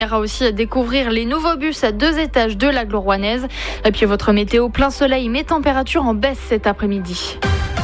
On ira aussi découvrir les nouveaux bus à 2 étages de l'agglo rouennaise. Et puis votre météo plein soleil, mais température en baisse cet après-midi.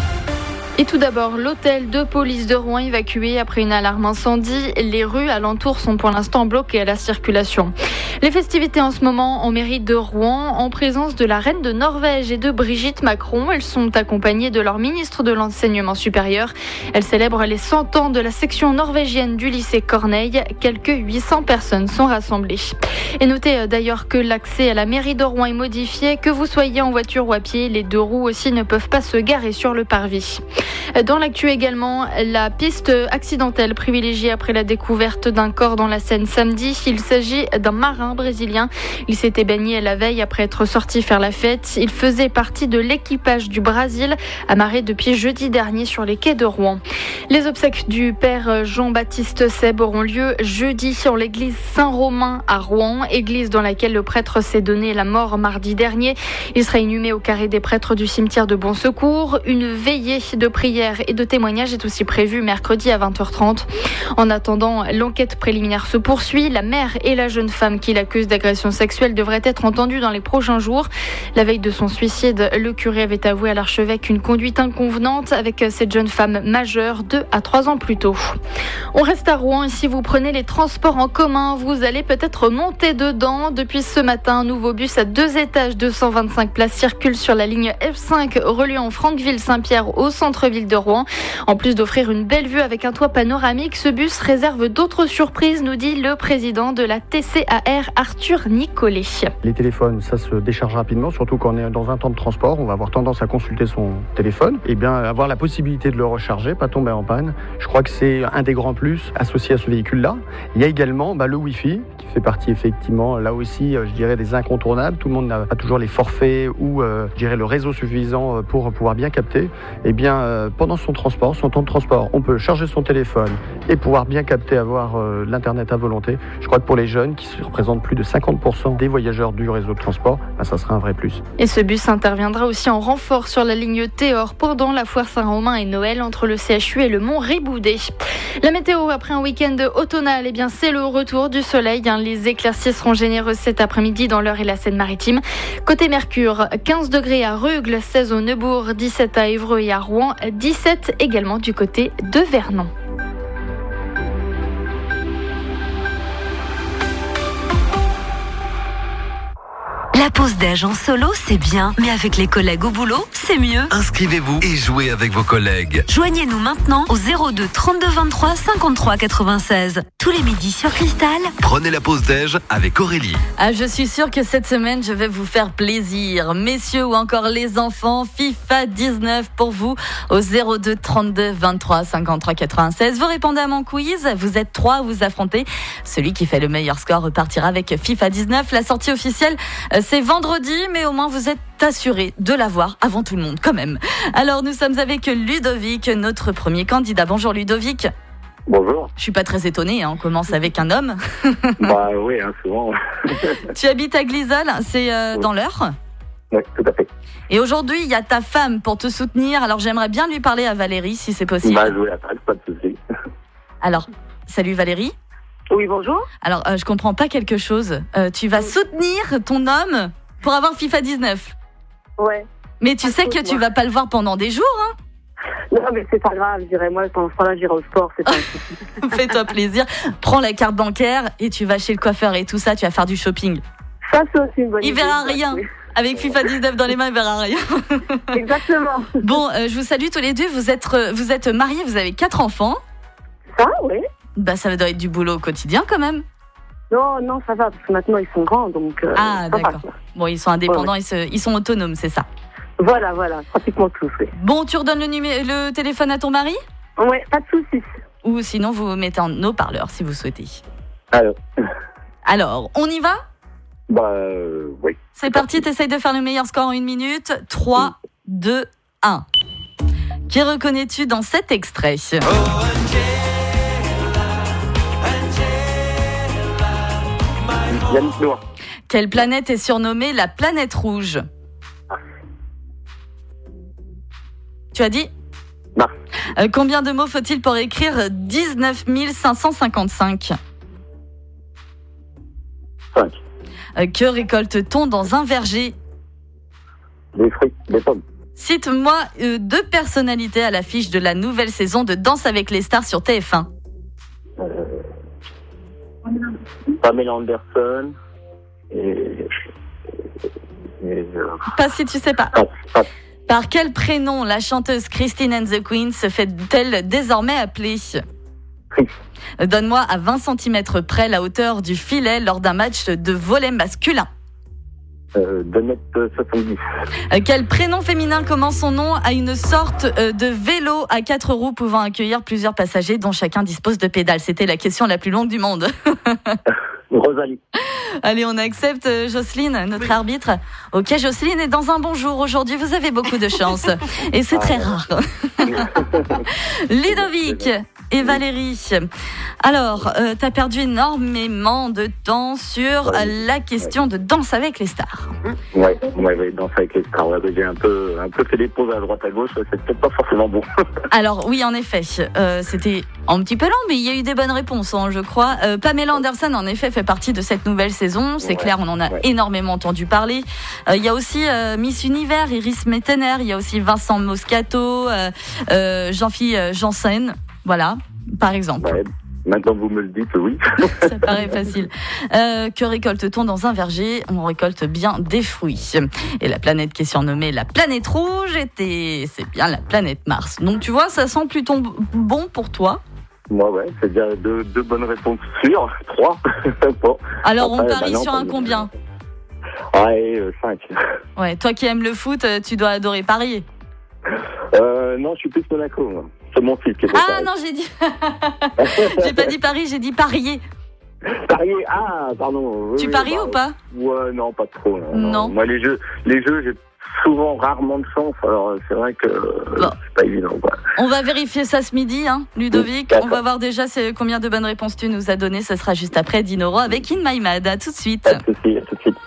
Et tout d'abord, l'hôtel de police de Rouen évacué après une alarme incendie. Les rues alentours sont pour l'instant bloquées à la circulation. Les festivités en ce moment en mairie de Rouen, en présence de la reine de Norvège et de Brigitte Macron. Elles sont accompagnées de leur ministre de l'enseignement supérieur. Elles célèbrent les 100 ans de la section norvégienne du lycée Corneille. Quelques 800 personnes sont rassemblées. Et notez d'ailleurs que l'accès à la mairie de Rouen est modifié. Que vous soyez en voiture ou à pied, les 2 roues aussi ne peuvent pas se garer sur le parvis. Dans l'actu également, la piste accidentelle privilégiée après la découverte d'un corps dans la Seine samedi. Il s'agit d'un marin brésilien. Il s'était baigné la veille après être sorti faire la fête. Il faisait partie de l'équipage du Brésil, amarré depuis jeudi dernier sur les quais de Rouen. Les obsèques du père Jean-Baptiste Seb auront lieu jeudi en l'église Saint-Romain à Rouen, église dans laquelle le prêtre s'est donné la mort mardi dernier. Il sera inhumé au carré des prêtres du cimetière de Bon Secours. Une veillée de prière et de témoignages est aussi prévue mercredi à 20h30. En attendant, l'enquête préliminaire se poursuit. La mère et la jeune femme qui l'accuse d'agression sexuelle devraient être entendues dans les prochains jours. La veille de son suicide, le curé avait avoué à l'archevêque une conduite inconvenante avec cette jeune femme majeure 2 à 3 ans plus tôt. On reste à Rouen et si vous prenez les transports en commun, vous allez peut-être monter dedans. Depuis ce matin, un nouveau bus à 2 étages de 125 places circule sur la ligne F5 reliant Franqueville-Saint-Pierre au centre-ville de Rouen. En plus d'offrir une belle vue avec un toit panoramique, ce bus réserve d'autres surprises, nous dit le président de la TCAR, Arthur Nicolet. Les téléphones, ça se décharge rapidement, surtout quand on est dans un temps de transport. On va avoir tendance à consulter son téléphone. Et bien, avoir la possibilité de le recharger, pas tomber en panne. Je crois que c'est un des grands plus associés à ce véhicule-là. Il y a également le Wi-Fi, qui fait partie effectivement, là aussi, je dirais, des incontournables. Tout le monde n'a pas toujours les forfaits ou, je dirais, le réseau suffisant pour pouvoir bien capter. Et bien, pendant son transport, son temps de transport, on peut charger son téléphone et pouvoir bien capter, avoir l'internet à volonté. Je crois que pour les jeunes, qui représentent plus de 50% des voyageurs du réseau de transport, ça sera un vrai plus. Et ce bus interviendra aussi en renfort sur la ligne Théor pendant la foire Saint-Romain et Noël entre le CHU et le Mont Riboudet. La météo après un week-end automnal, c'est le retour du soleil. Les éclaircies seront généreuses cet après-midi dans l'Eure et la Seine-Maritime. Côté Mercure, 15 degrés à Rugles, 16 au Neubourg, 17 à Évreux et à Rouen, 17 également du côté de Vernon. La pause déj en solo, c'est bien, mais avec les collègues au boulot, c'est mieux. Inscrivez-vous et jouez avec vos collègues. Joignez-nous maintenant au 02 32 23 53 96. Tous les midis sur Cristal. Prenez la pause déj avec Aurélie. Je suis sûre que cette semaine, je vais vous faire plaisir. Messieurs ou encore les enfants, FIFA 19 pour vous au 02 32 23 53 96. Vous répondez à mon quiz, vous êtes 3 à vous affronter. Celui qui fait le meilleur score repartira avec FIFA 19. La sortie officielle, c'est vendredi, mais au moins vous êtes assuré de l'avoir avant tout le monde quand même. Alors nous sommes avec Ludovic, notre premier candidat. Bonjour Ludovic. Bonjour. Je suis pas très étonnée, on commence avec un homme. Bah oui, souvent. Tu habites à Glisol, c'est dans l'Eure ? Oui, tout à fait. Et aujourd'hui, il y a ta femme pour te soutenir. Alors j'aimerais bien lui parler à Valérie, si c'est possible. Bah oui, pas de souci. Alors, salut Valérie. Oui, bonjour. Alors, je comprends pas quelque chose. Tu vas soutenir ton homme pour avoir FIFA 19. Ouais. Mais tu sais que tu vas pas le voir pendant des jours, hein ? Non, mais c'est pas grave, je dirais, moi, pendant ce temps-là, j'irai au sport, c'est pas un souci. Fais-toi plaisir. Prends la carte bancaire et tu vas chez le coiffeur et tout ça, tu vas faire du shopping. Ça, c'est aussi une bonne idée. Il verra rien. Avec FIFA 19 dans les mains, il verra rien. Exactement. Bon, je vous salue tous les deux. Vous êtes mariés, vous avez 4 enfants. Ça, oui. Bah, ça doit être du boulot au quotidien quand même. Non, ça va, parce que maintenant, ils sont grands, donc... d'accord. Bon, ils sont indépendants, ouais. Ils sont autonomes, c'est ça. Voilà, pratiquement tous, oui. Bon, tu redonnes le téléphone à ton mari ? Ouais, pas de soucis. Ou sinon, vous mettez en haut-parleur, si vous souhaitez. Alors, on y va ? Bah, oui. C'est parti, t'essayes de faire le meilleur score en 1 minute. 3, 2, 1. Qui reconnais-tu dans cet extrait ? Yannick Noah. Quelle planète est surnommée la planète rouge ? Tu as dit ? Mars. Combien de mots faut-il pour écrire 19 555 ? 5. Que récolte-t-on dans un verger? Des fruits, des pommes. Cite-moi 2 personnalités à l'affiche de la nouvelle saison de Danse avec les stars sur TF1. Pamela Anderson et Pas si tu sais pas. passe. Par quel prénom la chanteuse Christine and the Queens se fait-elle désormais appeler? Donne-moi à 20 cm près la hauteur du filet lors d'un match de volley masculin. 2,70 m. Quel prénom féminin commence son nom à une sorte de vélo à 4 roues pouvant accueillir plusieurs passagers dont chacun dispose de pédales? C'était la question la plus longue du monde. Rosalie. Allez, on accepte Jocelyne, notre arbitre. Ok, Jocelyne est dans un bon jour aujourd'hui, vous avez beaucoup de chance. Et c'est très rare. Ludovic et Valérie. Alors, t'as perdu énormément de temps sur la question de Danse avec les stars. Ouais, Danse avec les stars. Ouais, j'ai un peu fait des pauses à droite à gauche, c'est peut-être pas forcément bon. Alors oui, en effet, c'était un petit peu long, mais il y a eu des bonnes réponses, je crois. Pamela Anderson, en effet, fait partie de cette nouvelle saison. C'est clair, on en a énormément entendu parler. Il y a aussi Miss Univers, Iris Mettener. Il y a aussi Vincent Moscato, Jean-Philippe Janssen. Voilà, par exemple. Ouais. Maintenant que vous me le dites, oui. Ça paraît facile. Que récolte-t-on dans un verger? On récolte bien des fruits. Et la planète qui est surnommée la planète rouge, c'est bien la planète Mars. Donc tu vois, ça sent plutôt bon pour toi. Moi, ouais, c'est déjà deux bonnes réponses sûres. 3. Bon. Alors on parie sur un combien? Ouais, 5. Ouais, toi qui aimes le foot, tu dois adorer parier. Non, je suis plus Monaco, moi. C'est mon fils qui est Ah non, j'ai dit... j'ai pas dit Paris, j'ai dit parier. Parier, pardon. Tu paries ou pas? Ouais, non, pas trop. Non. Moi, les jeux, j'ai souvent rarement de chance, alors c'est vrai que c'est pas évident, quoi. On va vérifier ça ce midi, Ludovic. D'accord. On va voir déjà combien de bonnes réponses tu nous as données. Ça sera juste après Dinoro avec In My Mad. À tout de suite. Pas de soucis, à tout de suite.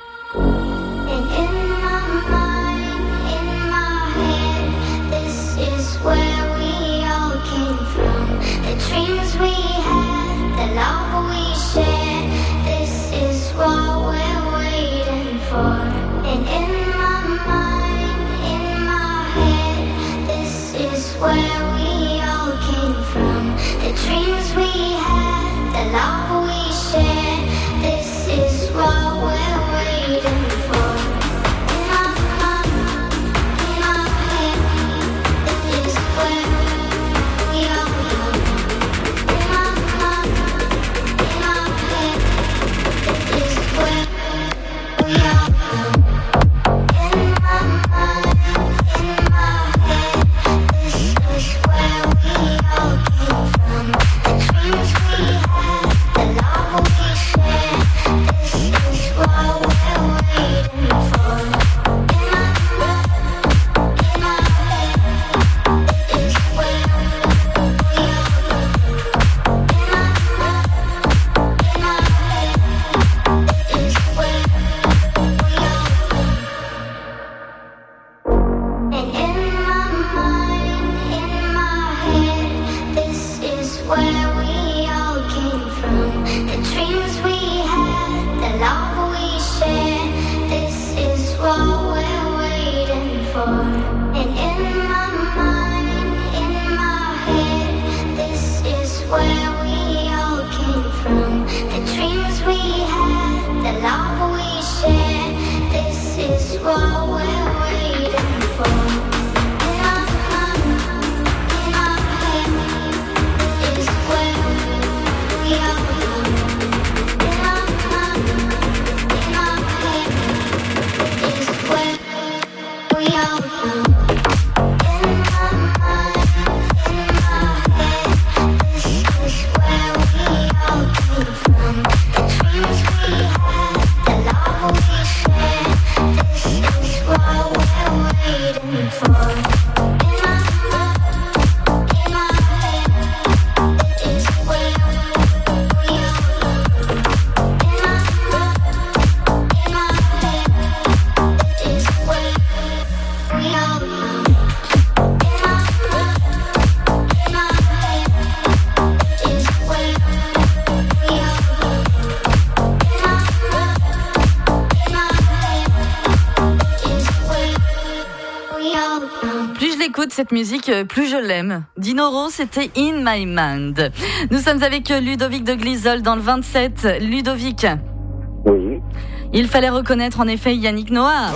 j'écoute cette musique, plus je l'aime. Dinoro, c'était In My Mind. Nous sommes avec Ludovic de Glisol dans le 27. Ludovic. Oui. Il fallait reconnaître en effet Yannick Noah.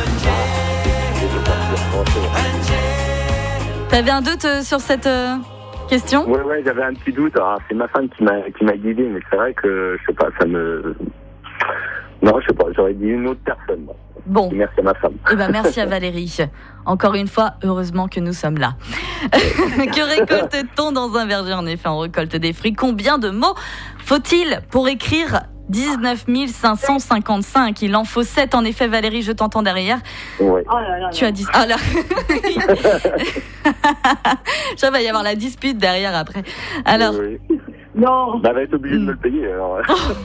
T'avais un doute sur cette question ? Oui, j'avais un petit doute. Alors, c'est ma femme qui m'a guidé, mais c'est vrai que, je sais pas, ça me... Non, je sais pas, j'aurais dit une autre personne. Bon. Merci à ma femme. Eh ben, merci à Valérie. Encore une fois, heureusement que nous sommes là. Que récolte-t-on dans un verger ? En effet, on récolte des fruits. Combien de mots faut-il pour écrire 19 555 ? Il en faut 7. En effet, Valérie, je t'entends derrière. Oui. Oh là là. Tu as dit... Ah là. Ça va y avoir la dispute derrière après. Alors... Oui. Non. Bah, elle va être obligée de me le payer, alors.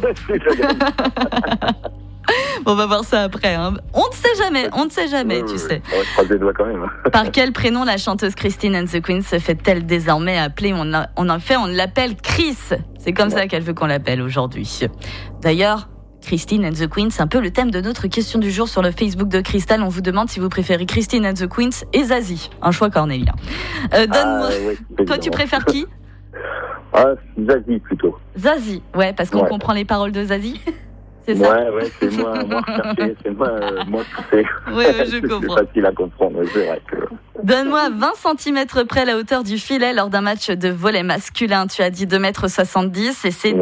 On va voir ça après. Hein. On ne sait jamais, tu sais. Ouais, je croise les doigts quand même. Par quel prénom la chanteuse Christine and the Queens se fait-elle désormais appeler ? On l'appelle Chris. C'est comme ça qu'elle veut qu'on l'appelle aujourd'hui. D'ailleurs, Christine and the Queens, c'est un peu le thème de notre question du jour sur le Facebook de Cristal. On vous demande si vous préférez Christine and the Queens et Zazie. Un choix cornélien. Donne-moi. Oui, toi, tu préfères qui ? Zazie plutôt. Zazie, ouais, parce qu'on comprend les paroles de Zazie. C'est ça ? Ouais, c'est moi recherché, c'est moi poussé. Oui, je comprends. C'est facile à comprendre, c'est vrai que... Donne-moi 20 cm près la hauteur du filet lors d'un match de volley masculin. Tu as dit 2,70 m et c'est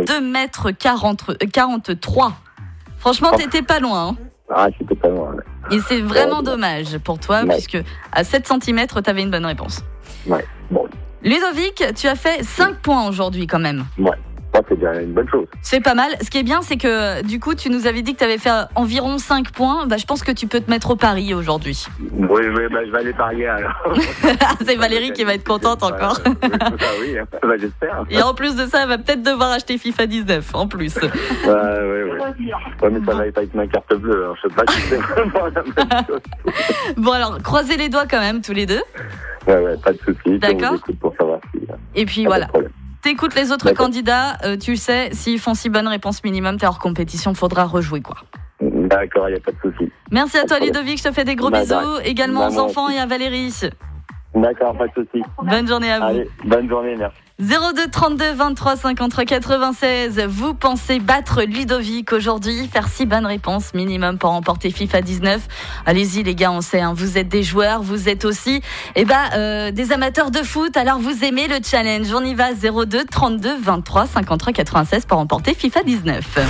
2,43 m. Franchement, t'étais pas loin. Hein. Ah, j'étais pas loin. Ouais. Et c'est vraiment dommage pour toi, puisque à 7 cm, t'avais une bonne réponse. Ouais, bon. Ludovic, tu as fait 5 points aujourd'hui quand même. Ouais. C'est déjà une bonne chose. C'est pas mal. Ce qui est bien, c'est que du coup, tu nous avais dit que tu avais fait environ 5 points. Bah, je pense que tu peux te mettre au pari aujourd'hui. Oui, je vais aller parier alors. C'est Valérie qui va être contente encore. Oui, j'espère. Et en plus de ça, elle va peut-être devoir acheter FIFA 19 en plus. Oui. Ouais, mais ça va pas être ma carte bleue. Alors, je sais pas si c'est vraiment la même chose. Bon, alors, croisez les doigts quand même, tous les deux. Ouais, pas de soucis. D'accord. On vous écoute pour savoir si... Et puis voilà. T'écoutes les autres candidats, tu sais, s'ils font 6 bonnes réponses minimum, t'es hors compétition, faudra rejouer quoi. D'accord, il n'y a pas de souci. Merci à toi Ludovic, je te fais des gros bisous, également aux enfants et à Valérie. D'accord, pas de souci. Bonne journée à vous. Allez, bonne journée, merci. 02 32 23 53 96. Vous pensez battre Ludovic aujourd'hui, faire 6 bonnes réponses minimum pour remporter FIFA 19. Allez-y les gars, on sait, hein, vous êtes des joueurs, vous êtes aussi des amateurs de foot, alors vous aimez le challenge. On y va, 02 32 23 53 96 pour remporter FIFA 19.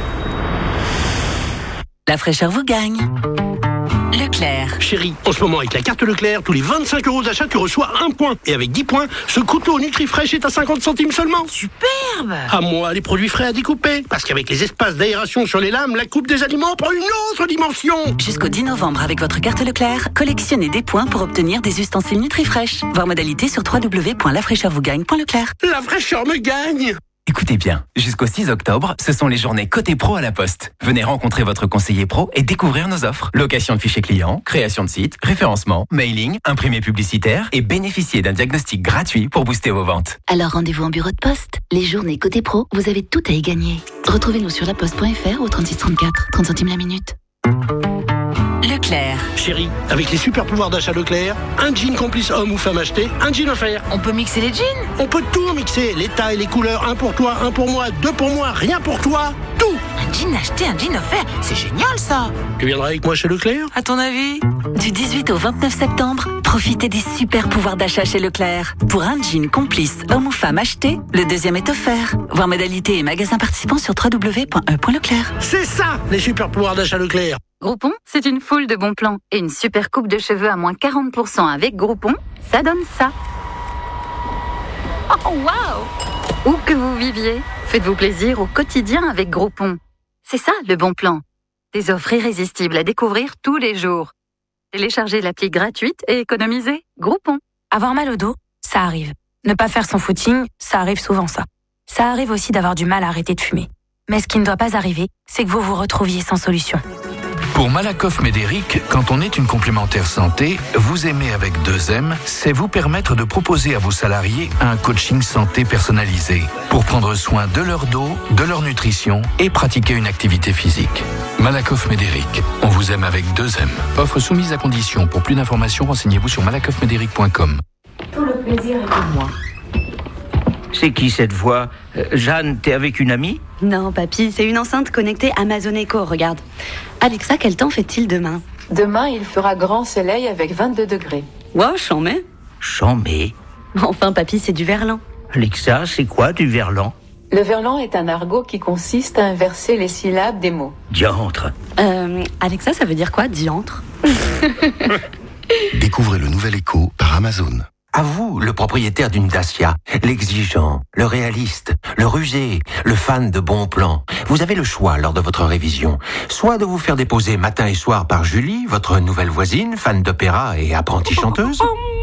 La fraîcheur vous gagne. Leclerc. Chérie, en ce moment avec la carte Leclerc, tous les 25 € d'achat, tu reçois 1 point. Et avec 10 points, ce couteau NutriFresh est à 50 centimes seulement. Superbe. À moi, les produits frais à découper. Parce qu'avec les espaces d'aération sur les lames, la coupe des aliments prend une autre dimension. Jusqu'au 10 novembre, avec votre carte Leclerc, collectionnez des points pour obtenir des ustensiles NutriFresh. Voir modalité sur www.lafraîcheurvougagne.leclerc. La fraîcheur me gagne. Écoutez bien, jusqu'au 6 octobre, ce sont les journées Côté Pro à la Poste. Venez rencontrer votre conseiller pro et découvrir nos offres. Location de fichiers clients, création de sites, référencement, mailing, imprimé publicitaire et bénéficier d'un diagnostic gratuit pour booster vos ventes. Alors rendez-vous en bureau de poste. Les journées Côté Pro, vous avez tout à y gagner. Retrouvez-nous sur laposte.fr au 36 34, 30 centimes la minute. Leclerc. Chérie, avec les super pouvoirs d'achat Leclerc, un jean complice homme ou femme acheté, un jean offert. On peut mixer les jeans ? On peut tout mixer, les tailles, les couleurs, un pour toi, un pour moi, deux pour moi, rien pour toi, tout. Un jean acheté, un jean offert, c'est génial ça. Tu viendras avec moi chez Leclerc ? À ton avis ? Du 18 au 29 septembre, profitez des super pouvoirs d'achat chez Leclerc. Pour un jean complice homme ou femme acheté, le deuxième est offert. Voir modalité et magasins participants sur www.e.leclerc. C'est ça, les super pouvoirs d'achat Leclerc. Groupon, c'est une foule de bons plans et une super coupe de cheveux à moins 40% avec Groupon, ça donne ça. Oh waouh! Où que vous viviez, faites-vous plaisir au quotidien avec Groupon. C'est ça le bon plan. Des offres irrésistibles à découvrir tous les jours. Téléchargez l'appli gratuite et économisez. Groupon. Avoir mal au dos, ça arrive. Ne pas faire son footing, ça arrive souvent ça. Ça arrive aussi d'avoir du mal à arrêter de fumer. Mais ce qui ne doit pas arriver, c'est que vous vous retrouviez sans solution. Pour Malakoff Médéric, quand on est une complémentaire santé, vous aimer avec 2M, c'est vous permettre de proposer à vos salariés un coaching santé personnalisé pour prendre soin de leur dos, de leur nutrition et pratiquer une activité physique. Malakoff Médéric, on vous aime avec 2M. Offre soumise à condition. Pour plus d'informations, renseignez-vous sur malakoffmédéric.com. Tout le plaisir est pour moi. C'est qui cette voix ? Jeanne, t'es avec une amie ? Non, papy, c'est une enceinte connectée Amazon Echo, regarde. Alexa, quel temps fait-il demain ? Demain, il fera grand soleil avec 22 degrés. Wow, chambé. Chambé ? Enfin, papy, c'est du verlan. Alexa, c'est quoi du verlan ? Le verlan est un argot qui consiste à inverser les syllabes des mots. Diantre. Alexa, ça veut dire quoi, diantre ? Découvrez le nouvel Echo par Amazon. À vous, le propriétaire d'une Dacia, l'exigeant, le réaliste, le rusé, le fan de bons plans. Vous avez le choix lors de votre révision. Soit de vous faire déposer matin et soir par Julie, votre nouvelle voisine, fan d'opéra et apprentie chanteuse.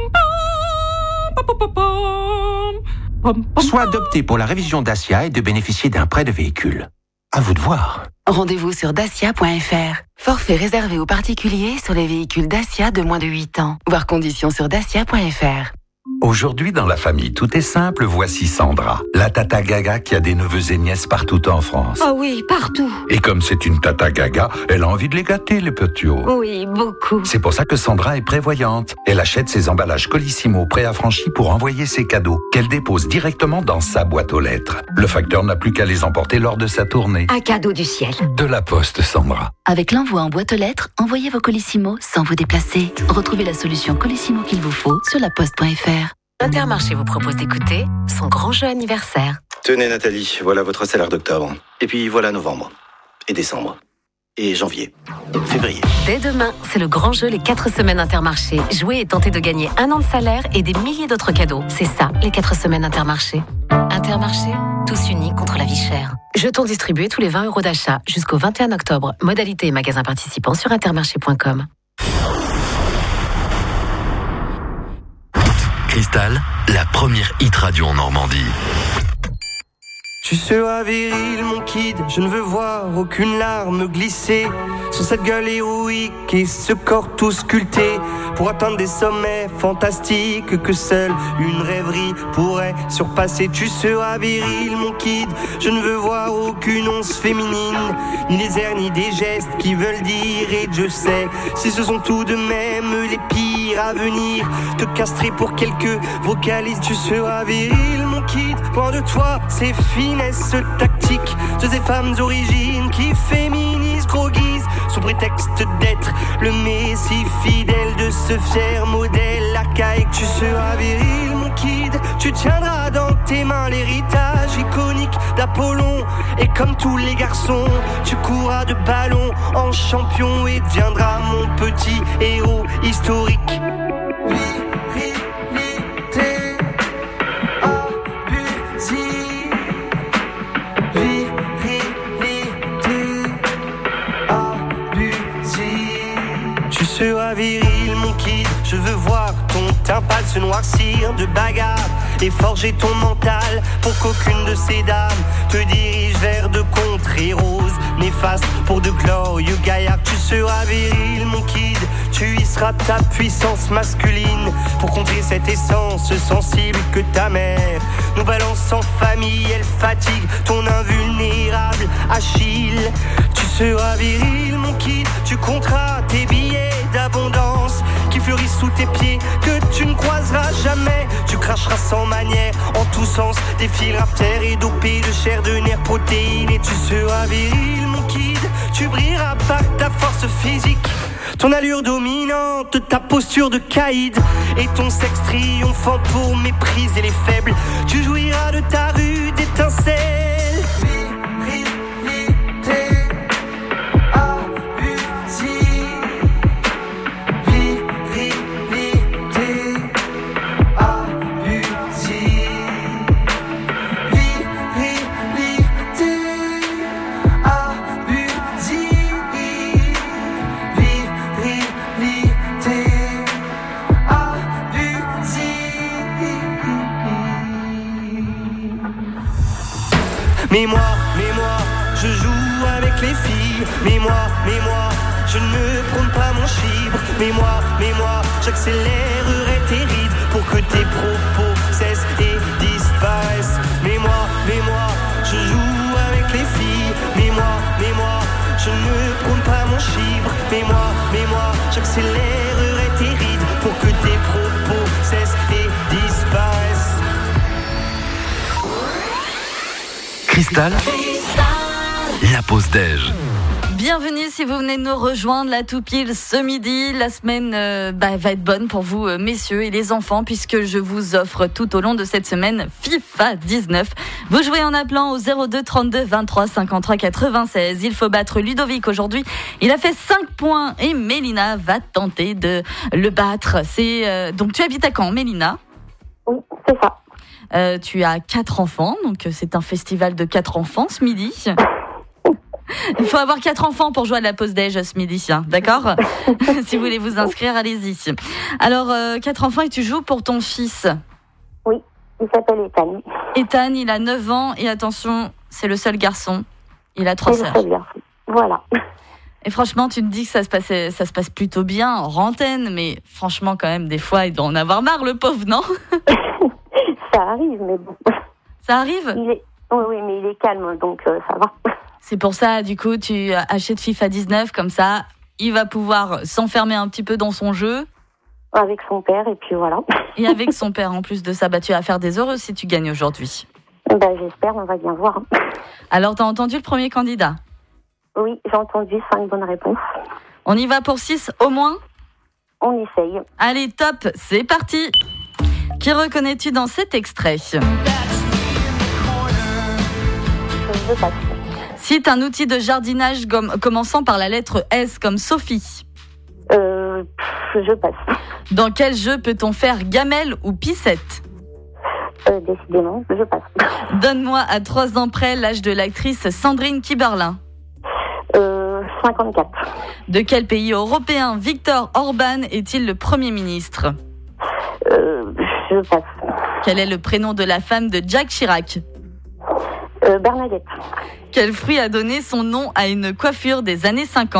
Soit d'opter pour la révision Dacia et de bénéficier d'un prêt de véhicule. À vous de voir. Rendez-vous sur dacia.fr. Forfait réservé aux particuliers sur les véhicules Dacia de moins de 8 ans. Voir conditions sur dacia.fr. Aujourd'hui, dans la famille, tout est simple. Voici Sandra, la tata gaga qui a des neveux et nièces partout en France. Oh oui, partout. Et comme c'est une tata gaga, elle a envie de les gâter, les petits. Oui, beaucoup. C'est pour ça que Sandra est prévoyante. Elle achète ses emballages Colissimo préaffranchis pour envoyer ses cadeaux, qu'elle dépose directement dans sa boîte aux lettres. Le facteur n'a plus qu'à les emporter lors de sa tournée. Un cadeau du ciel. De la Poste, Sandra. Avec l'envoi en boîte aux lettres, envoyez vos Colissimo sans vous déplacer. Retrouvez la solution Colissimo qu'il vous faut sur laposte.fr. Intermarché vous propose d'écouter son grand jeu anniversaire. Tenez Nathalie, voilà votre salaire d'octobre. Et puis voilà novembre. Et décembre. Et janvier. Février. Dès demain, c'est le grand jeu les 4 semaines Intermarché. Jouez et tentez de gagner 1 an de salaire et des milliers d'autres cadeaux. C'est ça, les 4 semaines Intermarché. Intermarché, tous unis contre la vie chère. Jetons distribués tous les 20 € d'achat jusqu'au 21 octobre. Modalité et magasins participants sur intermarché.com. Cristal, la première hit radio en Normandie. Tu seras viril, mon kid, je ne veux voir aucune larme glisser sur cette gueule héroïque et ce corps tout sculpté pour atteindre des sommets fantastiques que seule une rêverie pourrait surpasser. Tu seras viril, mon kid, je ne veux voir aucune once féminine, ni les airs ni des gestes qui veulent dire, et je sais si ce sont tout de même les pires à venir, te castrer pour quelques vocalises. Tu seras viril, mon kid, loin de toi c'est finesses tactiques de ces femmes origines qui féminisent, groguisent sous prétexte d'être le messie fidèle de ce fier modèle archaïque. Tu seras viril, mon kid, tu tiendras dans tes mains l'héritage iconique d'Apollon, et comme tous les garçons tu courras de ballon en champion et deviendras mon petit héros historique. Tu seras viril, mon kid, je veux voir ton teint pâle se noircir de bagarre et forger ton mental pour qu'aucune de ces dames te dirige vers de contrées roses néfastes pour de glorieux gaillards. Tu seras viril, mon kid, tu y seras ta puissance masculine pour contrer cette essence sensible que ta mère nous balance en famille. Elle fatigue ton invulnérable Achille. Tu seras viril, mon kid, tu compteras tes billets d'abondance qui fleurissent sous tes pieds que tu ne croiseras jamais. Tu cracheras sans manière en tous sens des fils artères et dopés de chair, de nerfs, protéines. Et tu seras viril, mon kid, tu brilleras par ta force physique, ton allure dominante, ta posture de caïd et ton sexe triomphant pour mépriser les faibles. Tu jouiras de ta rude étincelle. Mais moi, je joue avec les filles Mais moi, je ne prône pas mon chibre. Mais moi, j'accélérerai tes rides pour que tes propos cessent et disparaissent. Mais moi, je joue avec les filles. Mais moi, je ne prône pas mon chibre. Mais moi, j'accélérerai tes rides pour que tes propos cessent et disparaissent. Cristal, la pause déj. Bienvenue si vous venez de nous rejoindre, la Toupile ce midi. La semaine va être bonne pour vous, messieurs et les enfants, puisque je vous offre tout au long de cette semaine FIFA 19. Vous jouez en appelant au 02 32 23 53 96. Il faut battre Ludovic aujourd'hui. Il a fait 5 points et Mélina va tenter de le battre. Donc tu habites à Caen, Mélina ? Oui, c'est ça. Tu as 4 enfants, donc c'est un festival de 4 enfants ce midi. Il faut avoir 4 enfants pour jouer à la pause déj ce midi, d'accord ? Si vous voulez vous inscrire, allez-y. Alors, 4 enfants et tu joues pour ton fils ? Oui, il s'appelle Ethan. Ethan, il a 9 ans et attention, c'est le seul garçon. Il a 3 sœurs. Voilà. Et franchement, tu te dis que ça se passe plutôt bien en antenne, mais franchement, quand même, des fois, il doit en avoir marre, le pauvre, non ? Ça arrive, mais bon. Ça arrive ? Oui, mais il est calme, donc ça va. C'est pour ça, du coup, tu achètes FIFA 19, comme ça, il va pouvoir s'enfermer un petit peu dans son jeu. Avec son père, et puis voilà. Et avec son père, en plus de ça, tu vas faire des heureux si tu gagnes aujourd'hui. J'espère, on va bien voir. Alors, t'as entendu le premier candidat ? Oui, j'ai entendu 5 bonnes réponses. On y va pour 6 au moins ? On essaye. Allez, top, c'est parti. Qui reconnais-tu dans cet extrait ? Je passe. Cite un outil de jardinage commençant par la lettre S comme Sophie. Je passe. Dans quel jeu peut-on faire gamelle ou pissette ? Décidément, je passe. Donne-moi à 3 ans près l'âge de l'actrice Sandrine Kiberlin. 54. De quel pays européen Viktor Orban est-il le Premier ministre ? Je passe. Quel est le prénom de la femme de Jacques Chirac ? Bernadette. Quel fruit a donné son nom à une coiffure des années 50 ?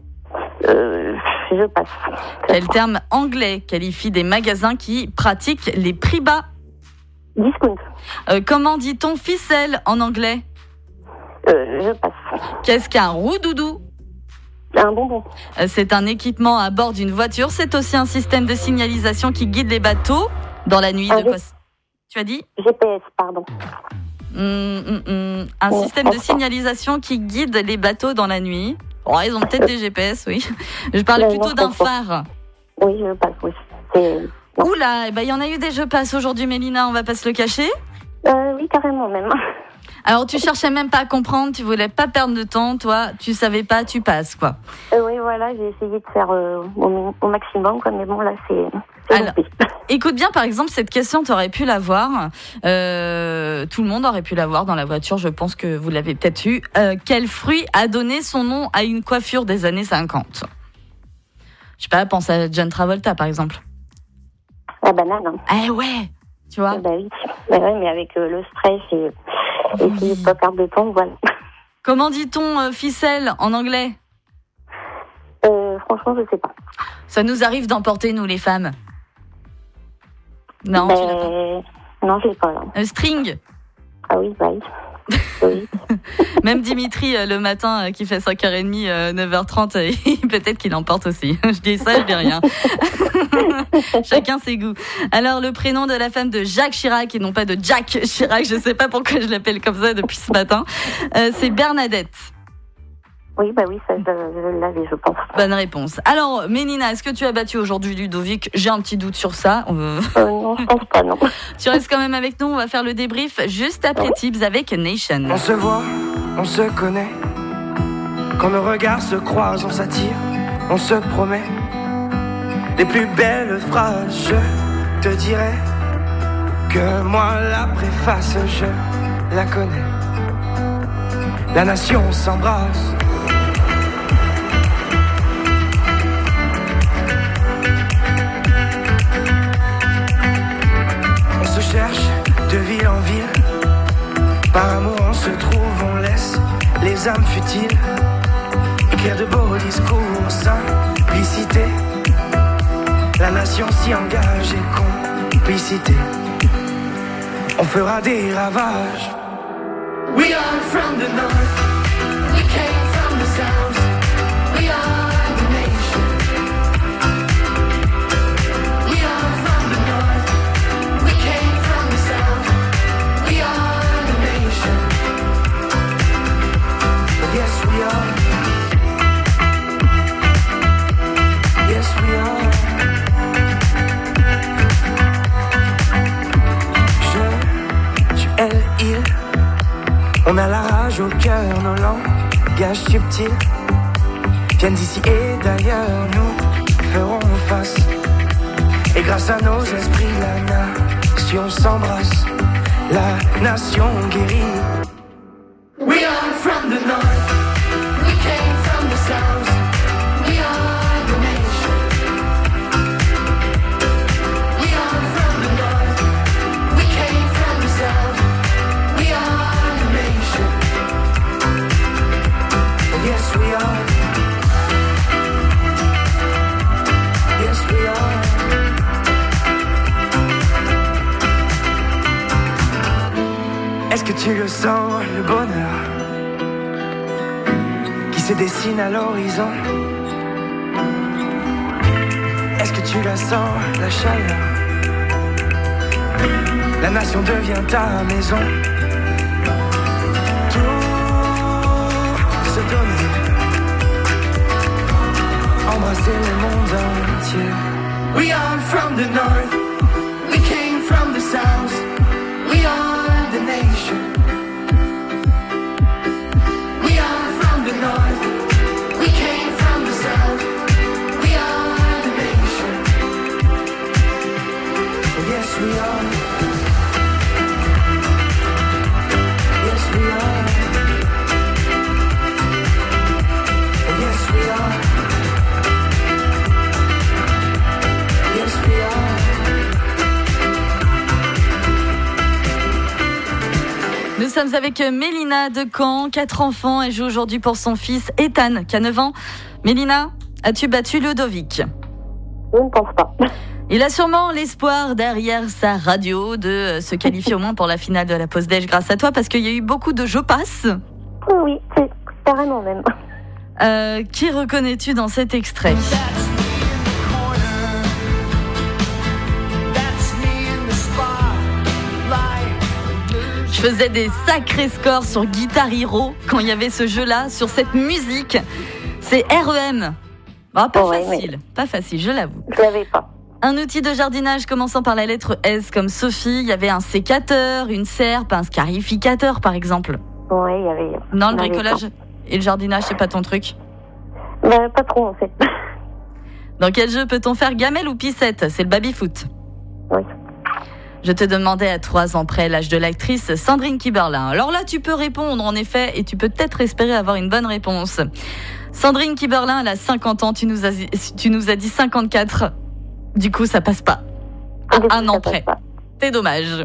Je passe. Quel terme anglais qualifie des magasins qui pratiquent les prix bas ? Discount. Comment dit-on ficelle en anglais ? Je passe. Qu'est-ce qu'un roux-doudou ? Un bonbon. C'est un équipement à bord d'une voiture. C'est aussi un système de signalisation qui guide les bateaux dans la nuit. Tu as dit ? GPS, pardon. Un système de signalisation qui guide les bateaux dans la nuit. Oh, ils ont peut-être des GPS, oui. Je parlais plutôt d'un phare. Oui, je passe, oui. Oula, il y en a eu des je passe aujourd'hui, Mélina, on va pas se le cacher ? Oui, carrément même. Alors, tu cherchais même pas à comprendre, tu voulais pas perdre de temps, toi, tu savais pas, tu passes, quoi. Oui, voilà, j'ai essayé de faire au maximum, quoi, mais bon, là, c'est alors, écoute bien, par exemple, cette question, tu aurais pu l'avoir. Tout le monde aurait pu l'avoir dans la voiture, je pense que vous l'avez peut-être eu. Quel fruit a donné son nom à une coiffure des années 50 ? Je sais pas, pense à John Travolta, par exemple. La banane. Eh ouais, tu vois. Oui, mais avec le stress et essayer de pas perdre de temps, voilà. Comment dit-on ficelle en anglais ? Franchement, je sais pas. Ça nous arrive d'emporter, nous, les femmes. Non, tu l'as pas. Non, je l'ai pas, là. String. Ah oui, oui. Oui. Même Dimitri, le matin, qui fait 5h30, 9h30, peut-être qu'il emporte aussi. Je dis ça, je dis rien. Chacun ses goûts. Alors, le prénom de la femme de Jacques Chirac, et non pas de Jack Chirac, je sais pas pourquoi je l'appelle comme ça depuis ce matin, c'est Bernadette. Oui, ça, je l'avais, je pense. Bonne réponse. Alors, Mélina, est-ce que tu as battu aujourd'hui Ludovic ? J'ai un petit doute sur ça. Non, je pense pas, non. Tu restes quand même avec nous, on va faire le débrief juste après Tibbs avec Nation. On se voit, on se connaît. Quand nos regards se croisent, on s'attire, on se promet. Les plus belles phrases, je te dirai que moi, la préface, je la connais. La nation s'embrasse. Cherche de ville en ville. Par amour on se trouve, on laisse les âmes futiles écrire de beaux discours, simplicité. La nation s'y engage et complicité. On fera des ravages. We are from the north, we came from the south, we are the nation. We are from the north, we came from the south, we are the nation. Yes we are, yes we are. Je, tu, elle, il. On a la rage au cœur, nos langages subtils viennent d'ici et d'ailleurs, nous ferons face. Et grâce à nos esprits, la nation s'embrasse, la nation guérit. We are from the north, we came from the south, we are the nation. We are from the north, we came from the south, we are. Yes we are. Yes we are. Est-ce que tu le sens, le bonheur qui se dessine à l'horizon? Est-ce que tu la sens, la chaleur? La nation devient ta maison. Se donner, embrasser le monde entier. We are from the north, we came from the south, we are the nation. We are from the north, we came from the south, we are the nation. Yes we are. Yes we are. Yes we are. Yes we are. Nous sommes avec Mélina de Caen, 4 enfants. Elle joue aujourd'hui pour son fils Ethan, qui a 9 ans. Mélina, as-tu battu Ludovic? Je ne pense pas. Il a sûrement l'espoir derrière sa radio de se qualifier au moins pour la finale de la pause déj grâce à toi, parce qu'il y a eu beaucoup de jeux passe. Oui, c'est carrément même. Qui reconnais-tu dans cet extrait? Je faisais des sacrés scores sur Guitar Hero quand il y avait ce jeu-là, sur cette musique. C'est REM. Oh, pas facile, je l'avoue. Je l'avais pas. Un outil de jardinage commençant par la lettre S comme Sophie. Il y avait un sécateur, une serpe, un scarificateur par exemple. Oui, il y avait. Non, le bricolage et le jardinage, c'est pas ton truc? Pas trop en fait. Dans quel jeu peut-on faire gamelle ou pissette? C'est le baby-foot. Oui. Je te demandais à 3 ans près l'âge de l'actrice Sandrine Kiberlin. Alors là, tu peux répondre en effet et tu peux peut-être espérer avoir une bonne réponse. Sandrine Kiberlin, elle a 50 ans, tu nous as dit 54. Du coup, ça passe pas. À un an près. C'est dommage.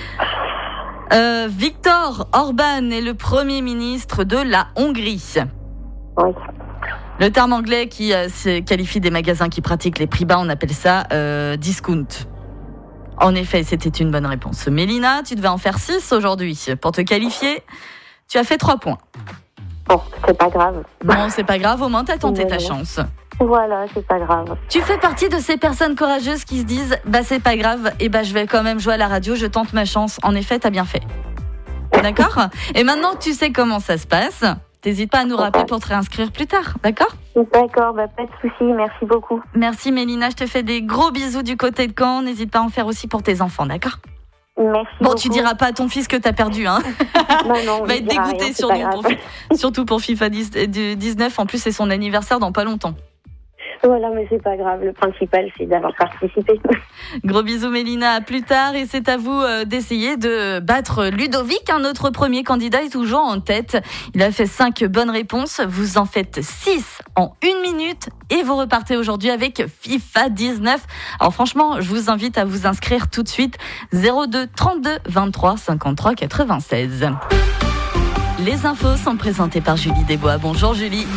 Viktor Orban est le Premier ministre de la Hongrie. Oui. Le terme anglais qui se qualifie des magasins qui pratiquent les prix bas, on appelle ça discount. En effet, c'était une bonne réponse. Mélina, tu devais en faire 6 aujourd'hui. Pour te qualifier, tu as fait 3 points. Bon, c'est pas grave. Bon, c'est pas grave, au moins t'as tenté ta chance. Voilà, c'est pas grave. Tu fais partie de ces personnes courageuses qui se disent « Bah c'est pas grave, et bah je vais quand même jouer à la radio, je tente ma chance. » En effet, t'as bien fait. D'accord? Et maintenant que tu sais comment ça se passe, t'hésites pas à nous rappeler pour te réinscrire plus tard, d'accord? D'accord, pas de souci, merci beaucoup. Merci Mélina, je te fais des gros bisous du côté de Caen. N'hésite pas à en faire aussi pour tes enfants, d'accord? Merci beaucoup. Tu diras pas à ton fils que t'as perdu, hein? Non, va être dégoûté surtout pour FIFA 19. En plus, c'est son anniversaire dans pas longtemps. Voilà, mais c'est pas grave. Le principal, c'est d'avoir participé. Gros bisous, Mélina. À plus tard. Et c'est à vous d'essayer de battre Ludovic. Notre premier candidat est toujours en tête. Il a fait 5 bonnes réponses. Vous en faites 6 en 1 minute. Et vous repartez aujourd'hui avec FIFA 19. Alors franchement, je vous invite à vous inscrire tout de suite. 02 32 23 53 96. Les infos sont présentées par Julie Desbois. Bonjour Julie.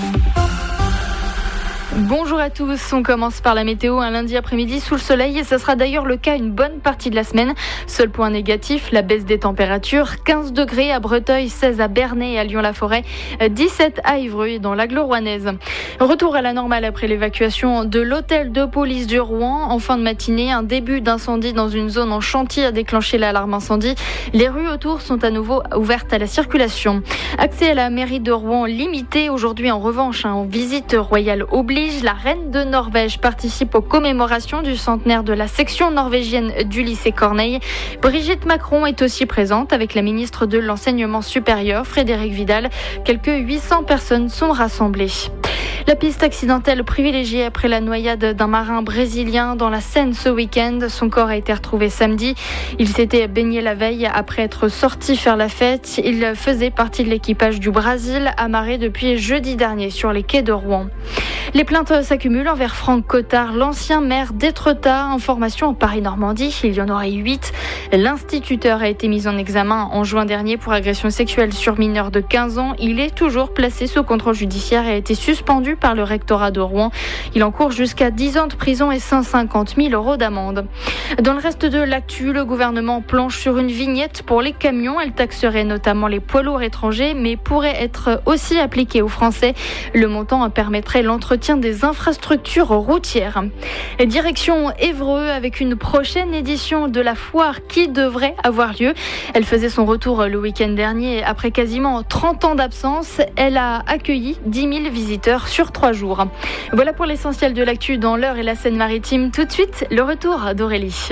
Bonjour à tous, on commence par la météo, un lundi après-midi sous le soleil et ce sera d'ailleurs le cas une bonne partie de la semaine. Seul point négatif, la baisse des températures, 15 degrés à Breteuil, 16 à Bernay et à Lyon-la-Forêt, 17 à Évreux dans l'agglo rouennaise. Retour à la normale après l'évacuation de l'hôtel de police du Rouen. En fin de matinée, un début d'incendie dans une zone en chantier a déclenché l'alarme incendie. Les rues autour sont à nouveau ouvertes à la circulation. Accès à la mairie de Rouen limité aujourd'hui en revanche, en visite royale oblige. La reine de Norvège participe aux commémorations du centenaire de la section norvégienne du lycée Corneille. Brigitte Macron est aussi présente avec la ministre de l'Enseignement supérieur, Frédérique Vidal. Quelques 800 personnes sont rassemblées. La piste accidentelle privilégiée après la noyade d'un marin brésilien dans la Seine ce week-end. Son corps a été retrouvé samedi. Il s'était baigné la veille après être sorti faire la fête. Il faisait partie de l'équipage du Brésil, amarré depuis jeudi dernier sur les quais de Rouen. Les plaintes s'accumulent envers Franck Cottard, l'ancien maire d'Étretat. Information en Paris-Normandie, il y en aurait 8. L'instituteur a été mis en examen en juin dernier pour agression sexuelle sur mineur de 15 ans. Il est toujours placé sous contrôle judiciaire et a été suspendu par le rectorat de Rouen. Il encourt jusqu'à 10 ans de prison et 150 000 € d'amende. Dans le reste de l'actu, le gouvernement planche sur une vignette pour les camions. Elle taxerait notamment les poids lourds étrangers, mais pourrait être aussi appliquée aux Français. Le montant permettrait l'entretien des infrastructures routières. Et direction Évreux avec une prochaine édition de la foire qui devrait avoir lieu. Elle faisait son retour le week-end dernier après quasiment 30 ans d'absence. Elle a accueilli 10 000 visiteurs sur 3 jours. Voilà pour l'essentiel de l'actu dans l'Eure et la Seine-Maritime. Tout de suite, le retour d'Aurélie.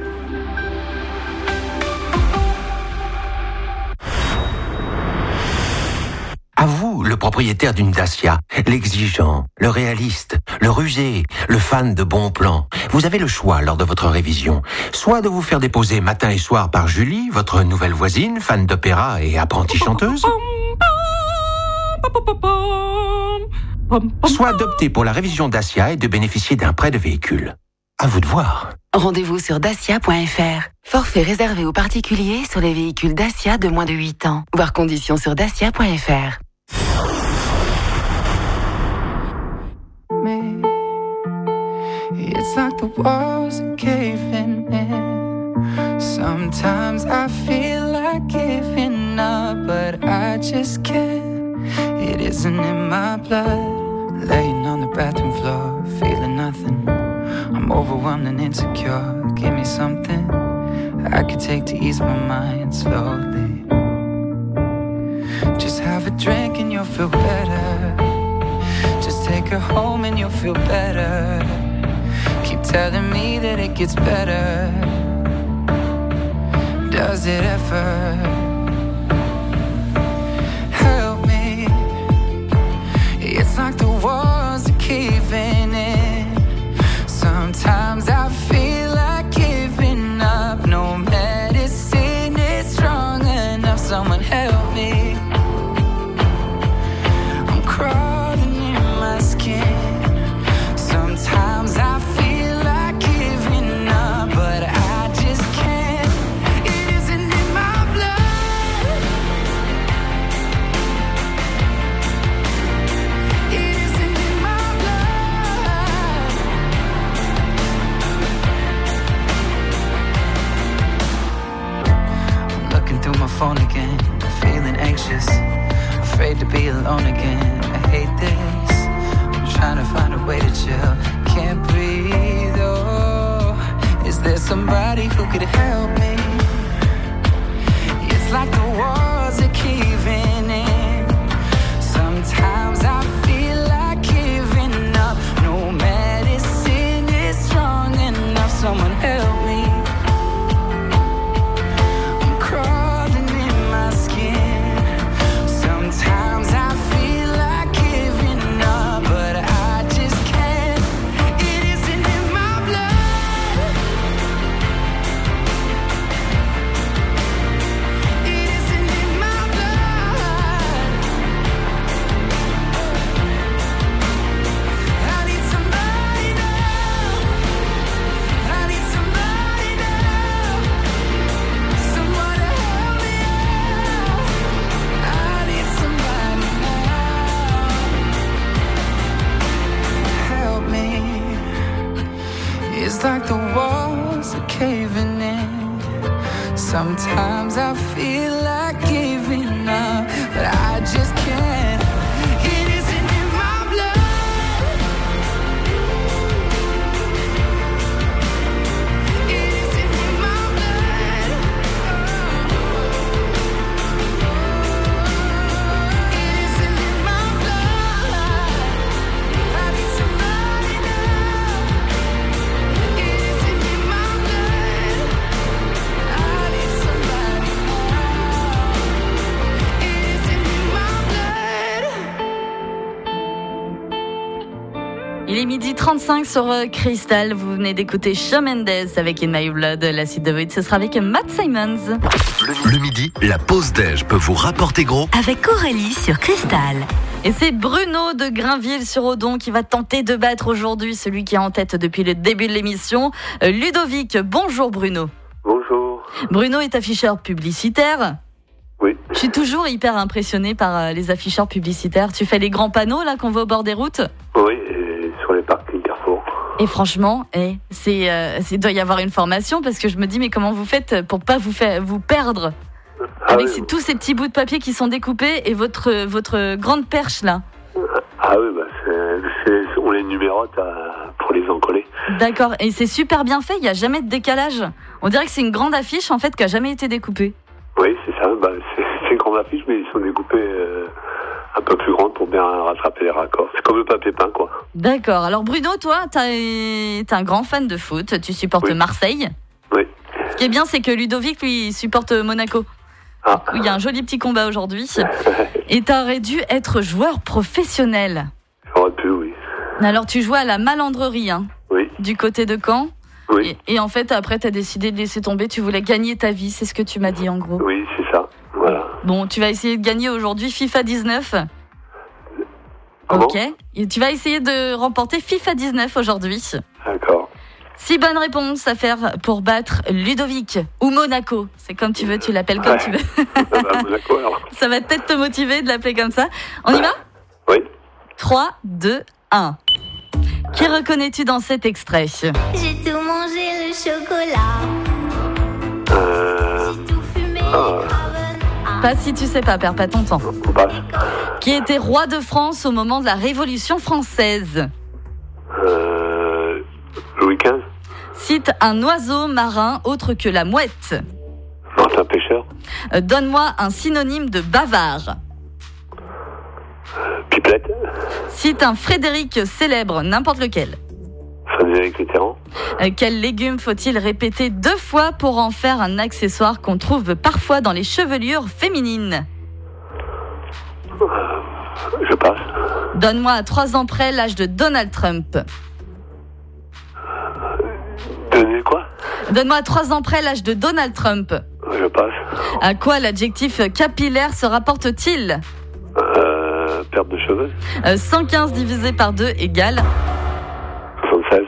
À vous, le propriétaire d'une Dacia, l'exigeant, le réaliste, le rusé, le fan de bons plans. Vous avez le choix lors de votre révision. Soit de vous faire déposer matin et soir par Julie, votre nouvelle voisine, fan d'opéra et apprentie chanteuse. Soit d'opter pour la révision Dacia et de bénéficier d'un prêt de véhicule. À vous de voir. Rendez-vous sur dacia.fr. Forfait réservé aux particuliers sur les véhicules Dacia de moins de 8 ans. Voir conditions sur dacia.fr. It's like the walls are caving in. Sometimes I feel like giving up, but I just can't. It isn't in my blood. Laying on the bathroom floor, feeling nothing. I'm overwhelmed and insecure. Give me something I could take to ease my mind slowly. Just have a drink and you'll feel better. Just take her home and you'll feel better. Keep telling me that it gets better. Does it ever? Help me. It's like the walls are caving in. Sometimes I feel like giving up. No medicine is strong enough. Someone help me. I'm crawling in my skin. Sometimes I feel like giving up, but I just can't. It isn't in my blood. It isn't in my blood. I'm looking through my phone again, feeling anxious, afraid to be alone again. I hate this. I'm trying to find a way to chill. Can't breathe, oh. Is there somebody who could help me? It's like the walls are caving in. Sometimes I feel like giving up. No medicine is strong enough. Someone help me. I'm crawling in my skin. Sometimes I feel like giving up, but I just can't. It isn't in my blood. Feels like the walls are caving in. Sometimes I feel like giving up, but I just can't. It isn't in my blood. It isn't in my blood. It isn't in my blood. I need somebody now. It isn't in my blood. I need somebody now. It isn't in my blood. Il est 12h35 sur Crystal. Vous venez d'écouter Shawn Mendes avec In My Blood. La suite de Void, ce sera avec Matt Simons. Le midi, la pause déj peut vous rapporter gros. Avec Aurélie sur Crystal. Et c'est Bruno de Grainville-sur-Odon qui va tenter de battre aujourd'hui celui qui est en tête depuis le début de l'émission, Ludovic. Bonjour Bruno. Bonjour. Bruno est afficheur publicitaire. Oui. Je suis toujours hyper impressionné par les afficheurs publicitaires. Tu fais les grands panneaux là qu'on voit au bord des routes ? Oui, et sur les parkings Carrefour. Et franchement, doit y avoir une formation parce que je me dis mais comment vous faites pour pas vous perdre avec tous ces petits bouts de papier qui sont découpés et votre grande perche là. Ah oui, on les numérote pour les encoller. D'accord, et c'est super bien fait, il n'y a jamais de décalage. On dirait que c'est une grande affiche en fait qui a jamais été découpée. Oui, c'est ça, c'est une grande affiche mais ils sont découpés un peu plus grandes pour bien rattraper les raccords. C'est comme le papier peint quoi. D'accord, alors Bruno, toi, t'es un grand fan de foot, tu supportes Marseille. Oui. Ce qui est bien, c'est que Ludovic, lui, il supporte Monaco. Ah. Il y a un joli petit combat aujourd'hui. Et t'aurais dû être joueur professionnel. J'aurais pu, oui. Alors, tu jouais à la Malandrerie, hein, oui. Du côté de Caen. Oui. Et en fait, après, t'as décidé de laisser tomber. Tu voulais gagner ta vie, c'est ce que tu m'as dit, en gros. Oui, c'est ça. Voilà. Bon, tu vas essayer de gagner aujourd'hui FIFA 19. Comment ? Ok. Et tu vas essayer de remporter FIFA 19 aujourd'hui. D'accord. 6 bonnes réponses à faire pour battre Ludovic ou Monaco. C'est comme tu veux, tu l'appelles comme tu veux. Monaco, alors. Ça va peut-être te motiver de l'appeler comme ça. On y va ? Oui. 3, 2, 1. Qui reconnais-tu dans cet extrait ? J'ai tout mangé le chocolat. Pas si tu sais pas, perds pas ton temps. On passe. Qui était roi de France au moment de la Révolution française ? Louis XV. Cite un oiseau marin autre que la mouette. Martin Pêcheur. Donne-moi un synonyme de bavard. Pipelette. Cite un Frédéric célèbre, n'importe lequel. Frédéric Mitterrand. Quel légume faut-il répéter 2 fois pour en faire un accessoire qu'on trouve parfois dans les chevelures féminines ? Je passe. Donne-moi à 3 ans près l'âge de Donald Trump. Donnez quoi ? Donne-moi à 3 ans près l'âge de Donald Trump. Je passe. À quoi l'adjectif capillaire se rapporte-t-il ? Perte de cheveux. 115 divisé par 2 égale 76.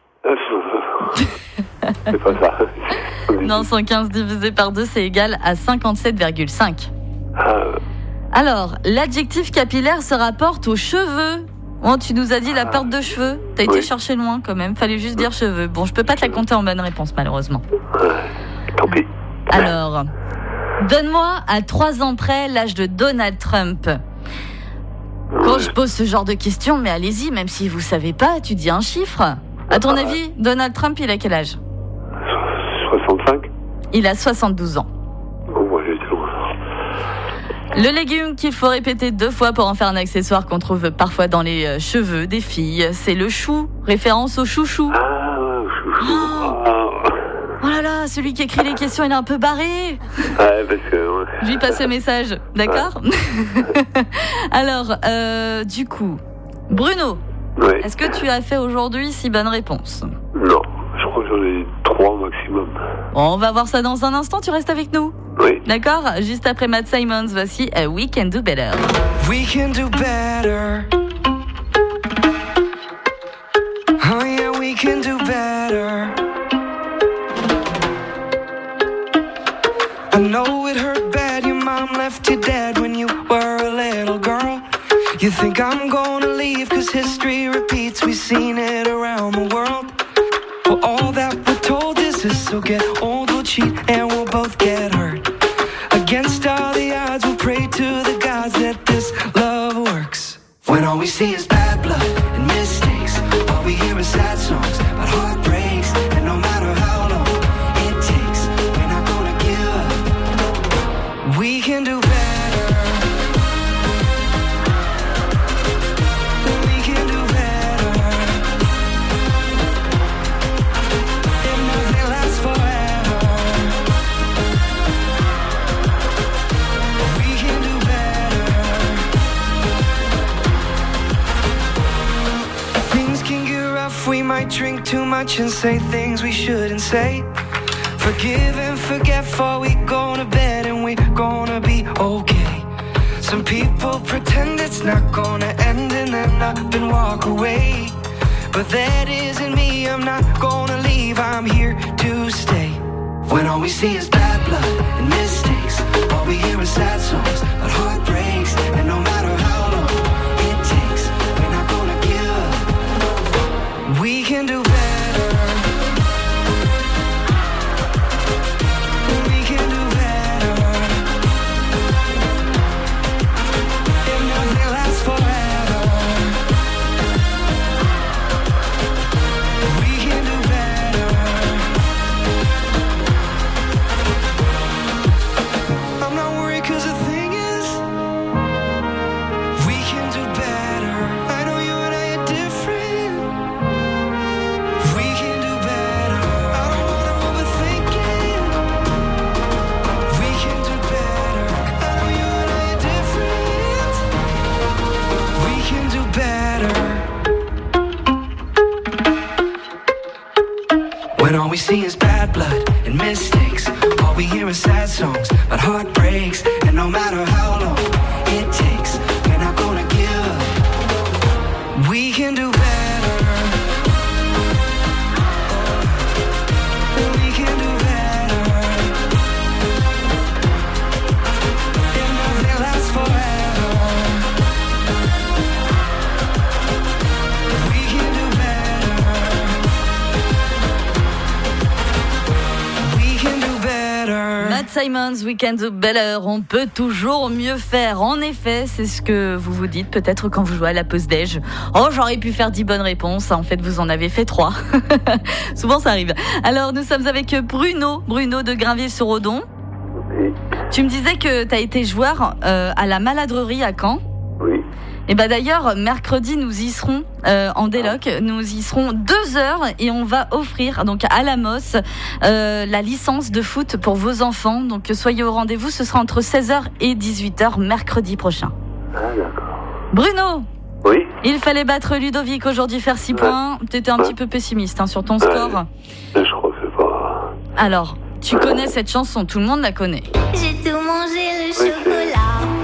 C'est pas ça. Non, 115 divisé par 2 c'est égal à 57,5. Alors, l'adjectif capillaire se rapporte aux cheveux. Oh, tu nous as dit la perte de cheveux. T'as été chercher loin quand même. Fallait juste dire cheveux. Bon, je peux pas te la compter en bonne réponse malheureusement. Tant pis. Alors, donne-moi à 3 ans près l'âge de Donald Trump. Quand je pose ce genre de questions, mais allez-y, même si vous savez pas, tu dis un chiffre. À ton avis, Donald Trump, il a quel âge ? 65. Il a 72 ans. Oh, moi j'ai été loin. Le légume qu'il faut répéter 2 fois pour en faire un accessoire qu'on trouve parfois dans les cheveux des filles, c'est le chou, référence au chouchou. Ah, ouais, chouchou. Oh là là, celui qui écrit les questions, il est un peu barré. Ouais, parce que... Ouais. Je lui passe le message, d'accord ? Alors, du coup, Bruno, est-ce que tu as fait aujourd'hui 6 bonnes réponses ? Non, je crois que j'en ai 3 maximum. Bon, on va voir ça dans un instant, tu restes avec nous ? Oui. D'accord ? Juste après Matt Simons, voici We Can Do Better. We can do better. Oh yeah, we can do better. I know it hurt bad, your mom left you dead when you were a little girl. You think I'm gonna leave cause history repeats, we've seen it around the world. Well, all chances, so get old, we'll cheat, and we'll both get hurt. Against all the odds, we'll pray to the gods that this love works. When all we see is bad blood and mistakes, all we hear is sad songs about heartbreaks, and no matter how long it takes, we're not gonna give up. We can do better. We can do better. If nothing lasts forever, we can do better. Things can get rough, we might drink too much and say things we shouldn't say. Forgive and forget before we go to bed, and we're gonna be okay. Some people pretend it's not gonna end and then up and walk away. But that isn't me, I'm not gonna leave, I'm here to stay. When all we see is bad blood and mistakes, all we hear is sad songs about heartbreaks, and no matter how long it takes, we're not gonna give up. We can do better. We can do better. If nothing lasts forever, we can do better. I'm not worried 'cause the thing is, we can do better. I know you and I are different. We can do better. I don't wanna overthink it. We can do better. I know you and I are different. We can do better. When all we see is bad blood and mistakes, all we hear is sad songs about heartbreaks, and no matter how long it takes, we're not gonna give up. We can do better. We can do better. If nothing lasts forever, we can do better. We can do better. Matt Simons, We Can Do Better, on peut toujours mieux faire. En effet, c'est ce que vous vous dites peut-être quand vous jouez à la pause déj. Oh, j'aurais pu faire 10 bonnes réponses. En fait, vous en avez fait 3. Souvent, ça arrive. Alors, nous sommes avec Bruno de Grainville-sur-Odon. Oui. Tu me disais que tu as été joueur à la Maladrerie à Caen. Oui. Et bah d'ailleurs, mercredi, nous y serons en déloc. Nous y serons 2 heures et on va offrir donc à l'Amos la licence de foot pour vos enfants. Donc soyez au rendez-vous. Ce sera entre 16h et 18h mercredi prochain. Ah, d'accord. Bruno, Oui. il fallait battre Ludovic aujourd'hui, faire 6 points. T'étais un petit peu pessimiste sur ton score. Je crois que c'est pas... Alors, tu connais cette chanson, tout le monde la connaît. J'ai tout mangé le chocolat.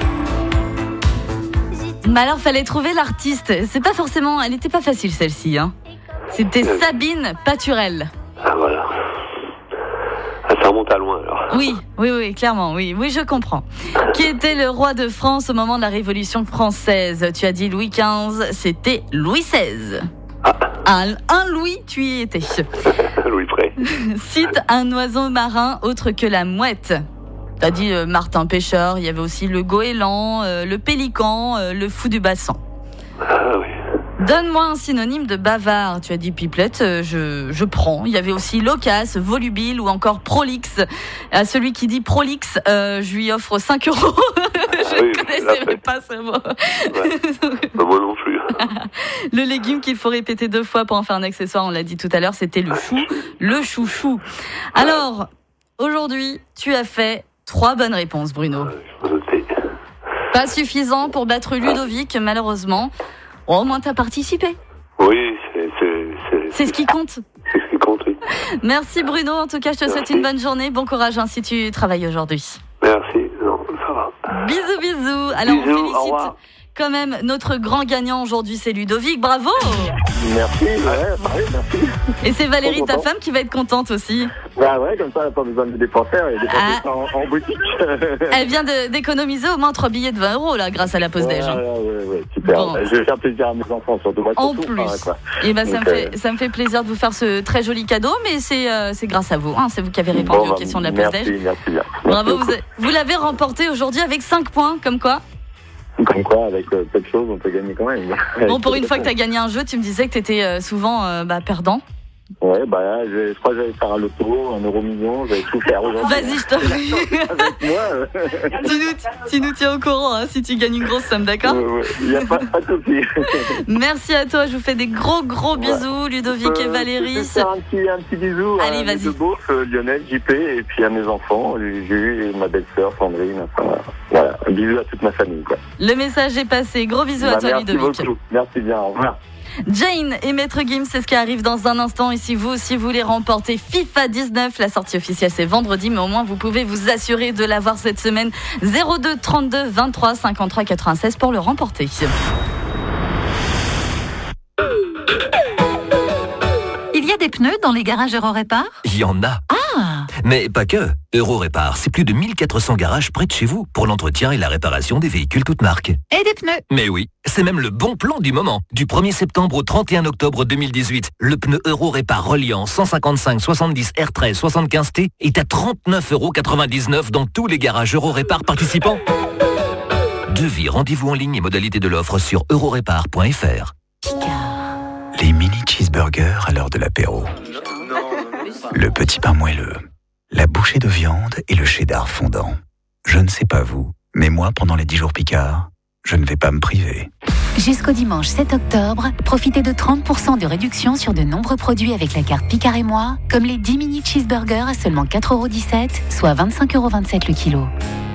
Mais alors, fallait trouver l'artiste. C'est pas forcément, elle était pas facile celle-ci. Hein. C'était Sabine Paturel. Ah, voilà. Ah, ça remonte à loin, alors. Oui, clairement, oui, je comprends. Qui était le roi de France au moment de la Révolution française? Tu as dit Louis XV, c'était Louis XVI. Ah. Un Louis, tu y étais. Louis près. Cite un oiseau marin autre que la mouette. T'as dit Martin Pêcheur, il y avait aussi le goéland, le pélican, le fou du bassin. Ah oui. Donne-moi un synonyme de bavard. Tu as dit pipelette, je prends. Il y avait aussi loquace, volubile ou encore prolixe. À celui qui dit prolixe, je lui offre 5 €. Je ne connaissais pas ce mot. Ouais. Moi non plus. Le légume qu'il faut répéter 2 fois pour en faire un accessoire, on l'a dit tout à l'heure, c'était le chou, le chouchou. Alors, aujourd'hui, tu as fait 3 bonnes réponses, Bruno. Pas suffisant pour battre Ludovic, malheureusement. Oh, au moins, tu as participé. Oui, c'est ce qui compte. C'est ce qui compte, oui. Merci, Bruno. En tout cas, je te souhaite une bonne journée. Bon courage si tu travailles aujourd'hui. Merci. Non, ça va. Bisous. Alors, on félicite quand même notre grand gagnant aujourd'hui, c'est Ludovic. Bravo! Merci, pareil, merci. Et c'est Valérie, ta femme, qui va être contente aussi. Bah ouais, comme ça, elle n'a pas besoin de dépenser, elle dépense en boutique. Elle vient d'économiser au moins 3 billets de 20 € là, grâce à la pause déj. Ouais, super. Bon. Je vais faire plaisir à mes enfants, surtout. En plus. Et ben, ça me fait plaisir de vous faire ce très joli cadeau, mais c'est grâce à vous. Hein, c'est vous qui avez répondu aux questions de la pause déj. Merci bien. Bravo, vous l'avez remporté aujourd'hui avec 5 points, comme quoi. Comme quoi, avec peu de choses, on peut gagner quand même. Bon, pour une fois que tu as gagné un jeu, tu me disais que tu étais souvent perdant. Ouais, je crois que j'allais faire un loto, 1 euro million, j'allais tout faire aujourd'hui. Vas-y, je t'en prie. Tu nous tiens au courant si tu gagnes une grosse somme, d'accord ? Il n'y a pas de souci. Merci à toi, je vous fais des gros bisous, Ludovic et Valérie. Je vais faire un petit bisou à mes deux beaufs, Lionel, JP, et puis à mes enfants, Jules et ma belle-sœur, Sandrine. Enfin, voilà, un bisou à toute ma famille, quoi. Le message est passé, gros bisous à toi, Ludovic. Merci beaucoup, merci bien, au revoir. Jane et Maître Gims, c'est ce qui arrive dans un instant. Et si vous aussi voulez remporter FIFA 19, la sortie officielle c'est vendredi, mais au moins vous pouvez vous assurer de l'avoir cette semaine. 02 32 23 53 96 pour le remporter. Il y a des pneus dans les garages Eurorépar ? Il y en a. Mais pas que. Eurorépar, c'est plus de 1400 garages près de chez vous pour l'entretien et la réparation des véhicules toutes marques. Et des pneus ? Mais oui, c'est même le bon plan du moment. Du 1er septembre au 31 octobre 2018, le pneu Eurorépar reliant 155 70 R13 75T est à 39,99 € dans tous les garages Eurorépar participants. Devis, rendez-vous en ligne et modalités de l'offre sur eurorépar.fr. Les mini cheeseburgers à l'heure de l'apéro. Le petit pain moelleux, la bouchée de viande et le cheddar fondant. Je ne sais pas vous, mais moi, pendant les 10 jours Picard, je ne vais pas me priver. Jusqu'au dimanche 7 octobre, profitez de 30% de réduction sur de nombreux produits avec la carte Picard et moi, comme les 10 mini cheeseburgers à seulement 4,17 €, soit 25,27 € le kilo.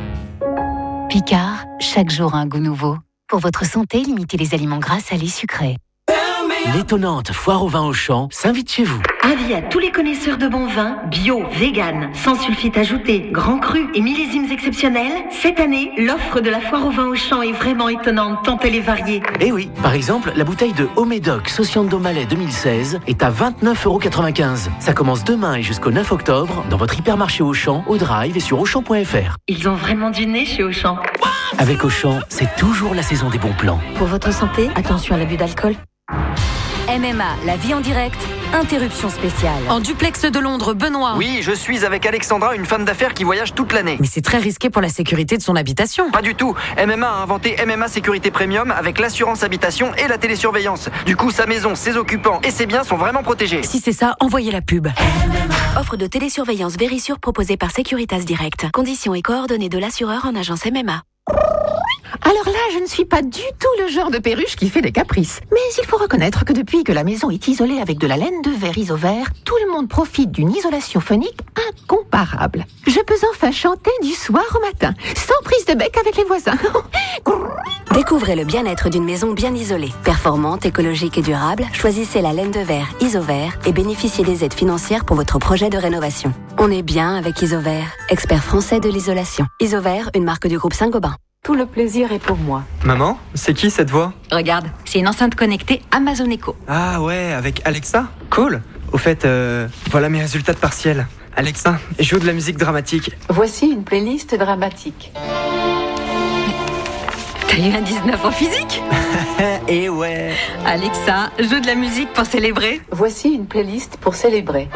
Picard, chaque jour un goût nouveau. Pour votre santé, limitez les aliments gras, salés, sucrés. L'étonnante foire au vin Auchan s'invite chez vous. Avis à tous les connaisseurs de bons vins, bio, vegan, sans sulfite ajouté, grand cru et millésimes exceptionnels. Cette année, l'offre de la foire au vin Auchan est vraiment étonnante tant elle est variée. Eh oui, par exemple, la bouteille de Haut-Médoc Sauciando Malais 2016 est à 29,95 €. Ça commence demain et jusqu'au 9 octobre dans votre hypermarché Auchan, au Drive et sur Auchan.fr. Ils ont vraiment du nez chez Auchan. Avec Auchan, c'est toujours la saison des bons plans. Pour votre santé, attention à l'abus d'alcool. MMA, la vie en direct, interruption spéciale. En duplex de Londres, Benoît. Oui, je suis avec Alexandra, une femme d'affaires qui voyage toute l'année. Mais c'est très risqué pour la sécurité de son habitation. Pas du tout. MMA a inventé MMA Sécurité Premium avec l'assurance habitation et la télésurveillance. Du coup, sa maison, ses occupants et ses biens sont vraiment protégés. Si c'est ça, envoyez la pub. Offre de télésurveillance Vérissure proposée par Securitas Direct. Conditions et coordonnées de l'assureur en agence MMA. Alors là, je ne suis pas du tout le genre de perruche qui fait des caprices. Mais il faut reconnaître que depuis que la maison est isolée avec de la laine de verre Isover, tout le monde profite d'une isolation phonique incomparable. Je peux enfin chanter du soir au matin, sans prise de bec avec les voisins. Découvrez le bien-être d'une maison bien isolée. Performante, écologique et durable, choisissez la laine de verre Isover et bénéficiez des aides financières pour votre projet de rénovation. On est bien avec Isover, expert français de l'isolation. Isover, une marque du groupe Saint-Gobain. Tout le plaisir est pour moi. Maman, c'est qui cette voix ? Regarde, c'est une enceinte connectée Amazon Echo. Ah ouais, avec Alexa ? Cool. Au fait, voilà mes résultats de partiel. Alexa, joue de la musique dramatique. Voici une playlist dramatique. T'as eu un 19 en physique ? Et ouais. Alexa, joue de la musique pour célébrer. Voici une playlist pour célébrer.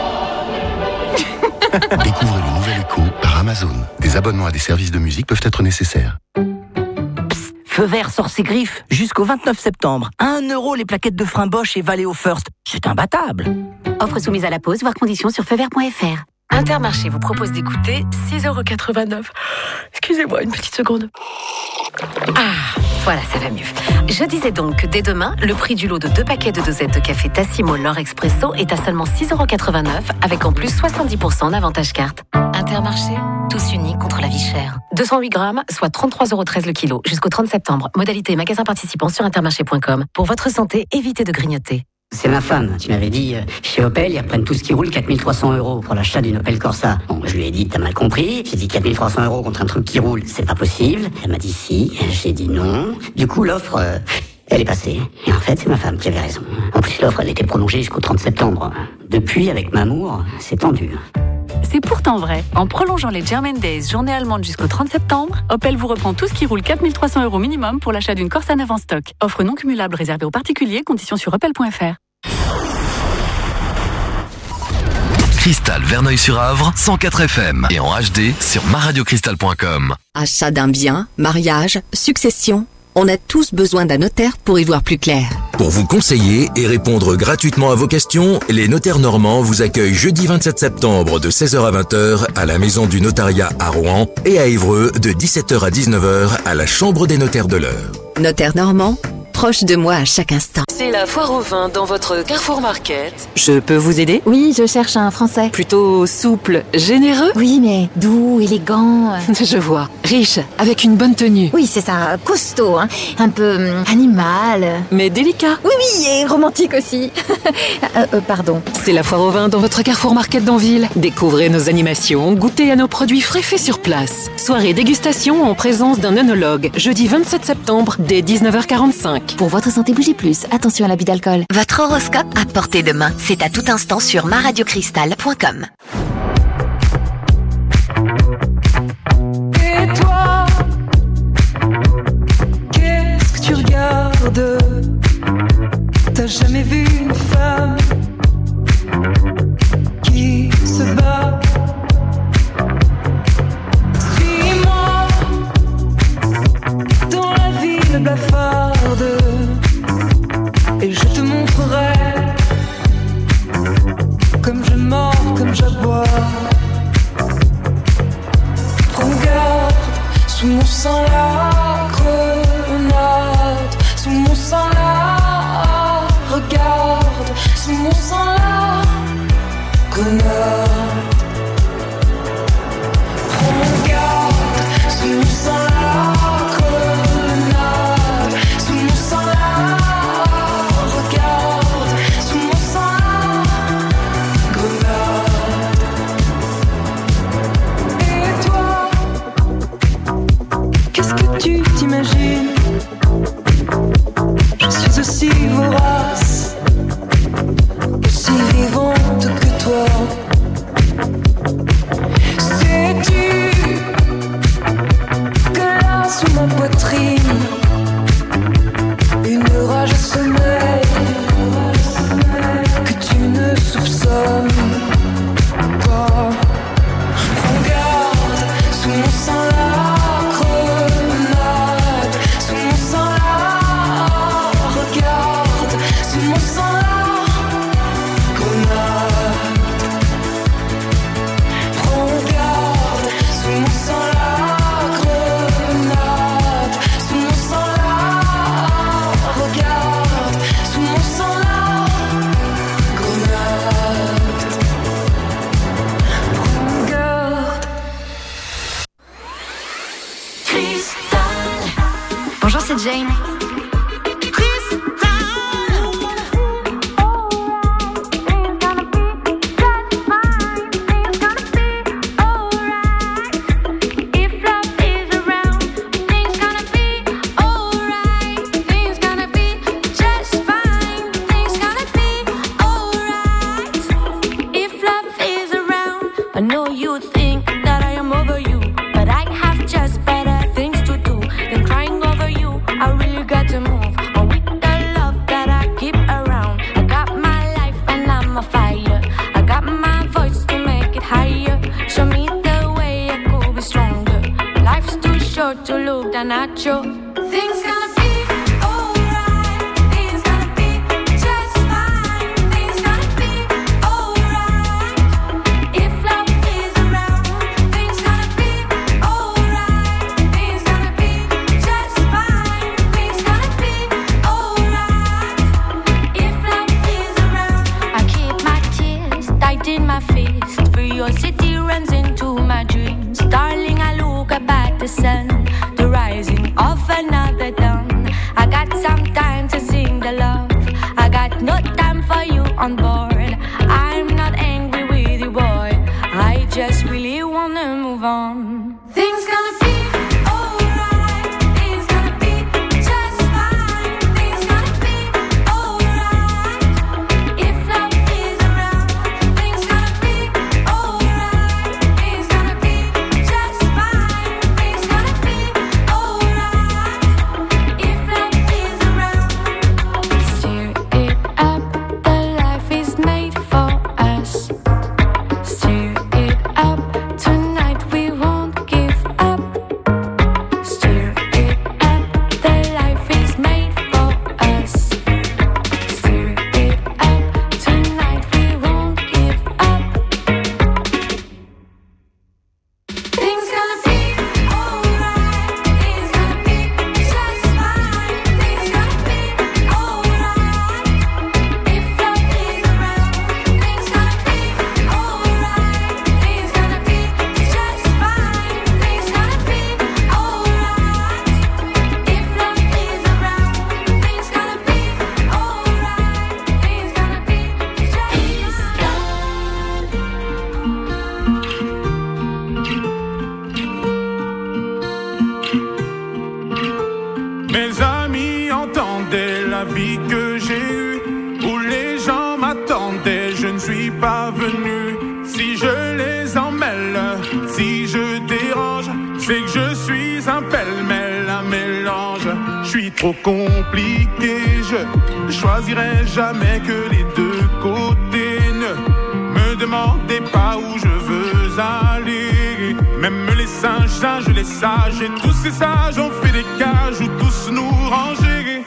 Découvrez le nouvel Echo par Amazon. Des abonnements à des services de musique peuvent être nécessaires. Psst, Feu Vert sort ses griffes jusqu'au 29 septembre. 1 € les plaquettes de frein Bosch et Valeo First. C'est imbattable. Offre soumise à la pause, voir conditions sur feuvert.fr. Intermarché vous propose d'écouter 6,89 €. Excusez-moi, une petite seconde. Ah, voilà, ça va mieux. Je disais donc que dès demain, le prix du lot de 2 paquets de dosettes de café Tassimo L'Or Expresso est à seulement 6,89 €, avec en plus 70% d'avantage carte. Intermarché, tous unis contre la vie chère. 208 grammes, soit 33,13 € le kilo, jusqu'au 30 septembre. Modalité magasin participant sur intermarché.com. Pour votre santé, évitez de grignoter. C'est ma femme. Tu m'avais dit, chez Opel, ils reprennent tout ce qui roule, 4 300 € pour l'achat d'une Opel Corsa. Bon, je lui ai dit, t'as mal compris. J'ai dit 4 300 € contre un truc qui roule, c'est pas possible. Elle m'a dit si. J'ai dit non. Du coup, l'offre, Elle est passée. Et en fait, c'est ma femme qui avait raison. En plus, l'offre, elle était prolongée jusqu'au 30 septembre. Depuis, avec Mamour, c'est tendu. C'est pourtant vrai. En prolongeant les German Days, journée allemande jusqu'au 30 septembre, Opel vous reprend tout ce qui roule 4 300 € minimum pour l'achat d'une Corsa neuve en stock. Offre non cumulable réservée aux particuliers, conditions sur opel.fr. Cristal Verneuil-sur-Avre, 104 FM et en HD sur maradiocristal.com. Achat d'un bien, mariage, succession, on a tous besoin d'un notaire pour y voir plus clair. Pour vous conseiller et répondre gratuitement à vos questions, les notaires normands vous accueillent jeudi 27 septembre de 16h à 20h à la Maison du Notariat à Rouen et à Évreux de 17h à 19h à la Chambre des notaires de l'Eure. Notaire normand, proche de moi à chaque instant. C'est la foire au vin dans votre Carrefour Market. Je peux vous aider? Oui, je cherche un Français. Plutôt souple, généreux? Oui, mais doux, élégant. Je vois. Riche, avec une bonne tenue. Oui, c'est ça, costaud, hein. Un peu animal. Mais délicat. Oui, et romantique aussi. Pardon. C'est la foire au vin dans votre Carrefour Market d'Anville. Découvrez nos animations, goûtez à nos produits frais faits sur place. Soirée dégustation en présence d'un œnologue, jeudi 27 septembre, dès 19h45. Pour votre santé, bougez plus. Attention à l'abus d'alcool. Votre horoscope à portée de main. C'est à tout instant sur maradiocristal.com. Et toi, qu'est-ce que tu regardes? T'as jamais vu une femme qui se bat? Suis-moi dans la ville blafarde et je te montrerai comme je mords, comme j'aboie. Regarde, sous mon sang la grenade, sous mon sang la, regarde, sous mon sang la grenade. Regarde, sous mon sang la grenade, sous mon sang la, regarde, sous mon sang la grenade. Et toi, qu'est-ce que tu t'imagines? Je suis aussi vorace, aussi vivante que toi. Sais-tu que là sous ma poitrine, une rage sommeille que tu ne soupçonnes pas. Regarde, sous mon sang la grenade, sous mon sang la, regarde, sous mon sang la grenade. Regarde, sous mon sang la grenade, sous mon sang la, regarde, sous mon sang la grenade. Regarde. Bonjour, c'est Jane. I know you think that I am over you, but I have just better things to do than crying over you. I really got to move on with the love that I keep around. I got my life and I'm a fire. I got my voice to make it higher. Show me the way I could be stronger. Life's too short to look down at you. Things gonna be alright. Things gonna be just fine. Things gonna be alright. If love is around, things gonna be alright. Things gonna be just fine. Things gonna be alright. If love is around, I keep my tears tight in my fist. Curiosity runs into my dreams. Darling, I look up at the sun, the rising of another dawn. I got some time to sing the love. I got no time for you on board. I'm not angry with you, boy. I just really wanna move on. Things gonna be alright. Things gonna be just fine. Things trop compliqué. Je choisirai jamais que les deux côtés. Ne me demandez pas où je veux aller. Même les singes, les sages et tous ces sages ont fait des cages où tous nous ranger.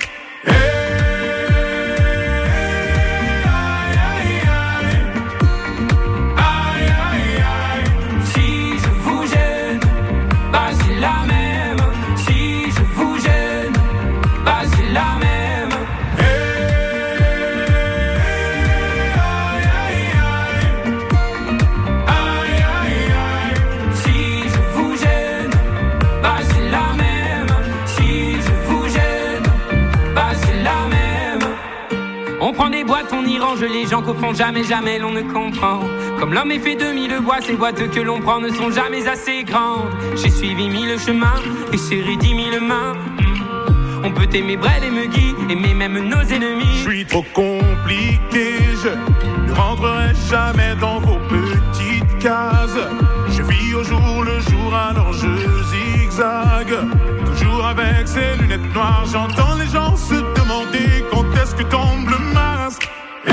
On y range les gens qu'au fond jamais l'on ne comprend. Comme l'homme est fait de 1000 boîtes, ces boîtes que l'on prend ne sont jamais assez grandes. J'ai suivi 1000 chemins et serré 10 000 mains. On peut aimer Brel et Megui, aimer même nos ennemis. Je suis trop compliqué, je ne rentrerai jamais dans vos petites cases. Je vis au jour le jour, alors je zigzague. Toujours avec ces lunettes noires, j'entends les gens se demander quand est-ce que tombe le masque.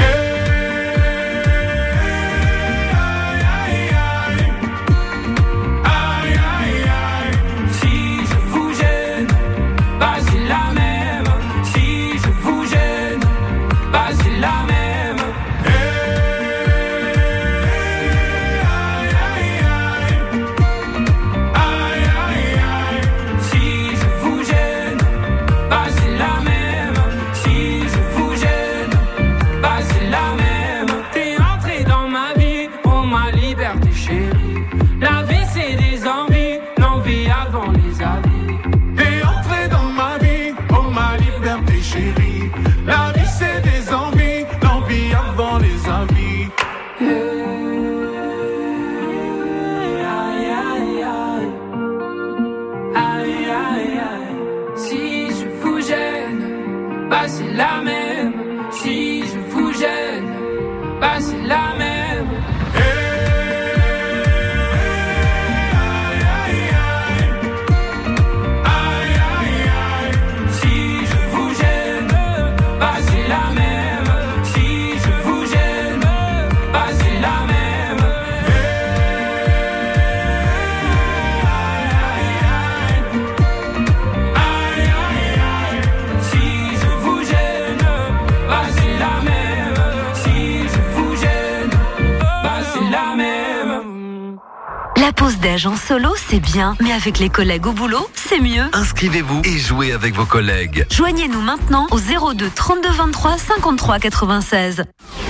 Pause déj en solo, c'est bien, mais avec les collègues au boulot, c'est mieux. Inscrivez-vous et jouez avec vos collègues. Joignez-nous maintenant au 02 32 23 53 96.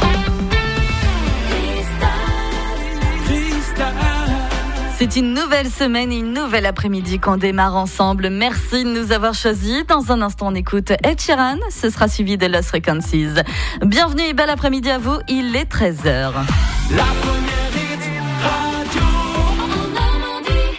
C'est une nouvelle semaine et une nouvelle après-midi qu'on démarre ensemble. Merci de nous avoir choisis. Dans un instant, on écoute Ed Sheeran. Ce sera suivi de Lost Frequencies. Bienvenue et bel après-midi à vous. Il est 13h. La première hit radio en Normandie.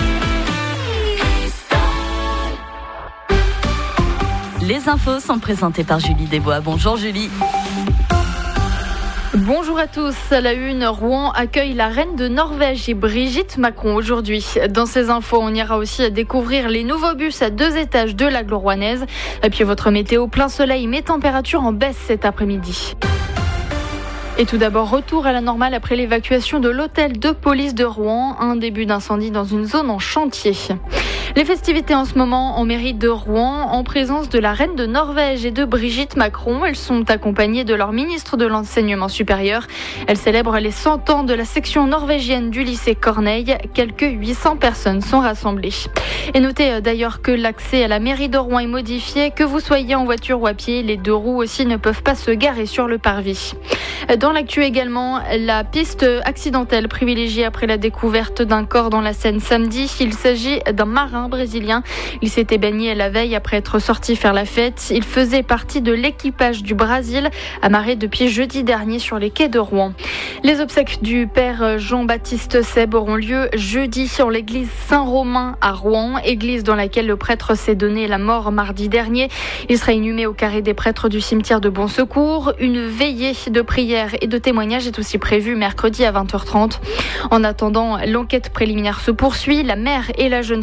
Les infos sont présentées par Julie Desbois. Bonjour Julie. Bonjour à tous. À la une, Rouen accueille la reine de Norvège et Brigitte Macron aujourd'hui. Dans ces infos, on ira aussi découvrir les nouveaux bus à 2 étages de l'agglo rouennaise. Et puis votre météo, plein soleil, mais température en baisse cet après-midi. Et tout d'abord, retour à la normale après l'évacuation de l'hôtel de police de Rouen. Un début d'incendie dans une zone en chantier. Les festivités en ce moment en mairie de Rouen, en présence de la reine de Norvège et de Brigitte Macron. Elles sont accompagnées de leur ministre de l'Enseignement supérieur. Elles célèbrent les 100 ans de la section norvégienne du lycée Corneille. Quelques 800 personnes sont rassemblées. Et notez d'ailleurs que l'accès à la mairie de Rouen est modifié. Que vous soyez en voiture ou à pied, les 2 roues aussi ne peuvent pas se garer sur le parvis. Dans l'actu également, la piste accidentelle privilégiée après la découverte d'un corps dans la Seine samedi. Il s'agit d'un marin brésilien. Il s'était baigné la veille après être sorti faire la fête. Il faisait partie de l'équipage du Brésil, amarré depuis jeudi dernier sur les quais de Rouen. Les obsèques du père Jean-Baptiste Seb auront lieu jeudi sur l'église Saint-Romain à Rouen, église dans laquelle le prêtre s'est donné la mort mardi dernier. Il sera inhumé au carré des prêtres du cimetière de Bon Secours. Une veillée de prière et de témoignages est aussi prévue mercredi à 20h30. En attendant, l'enquête préliminaire se poursuit. La mère et la jeune femme qui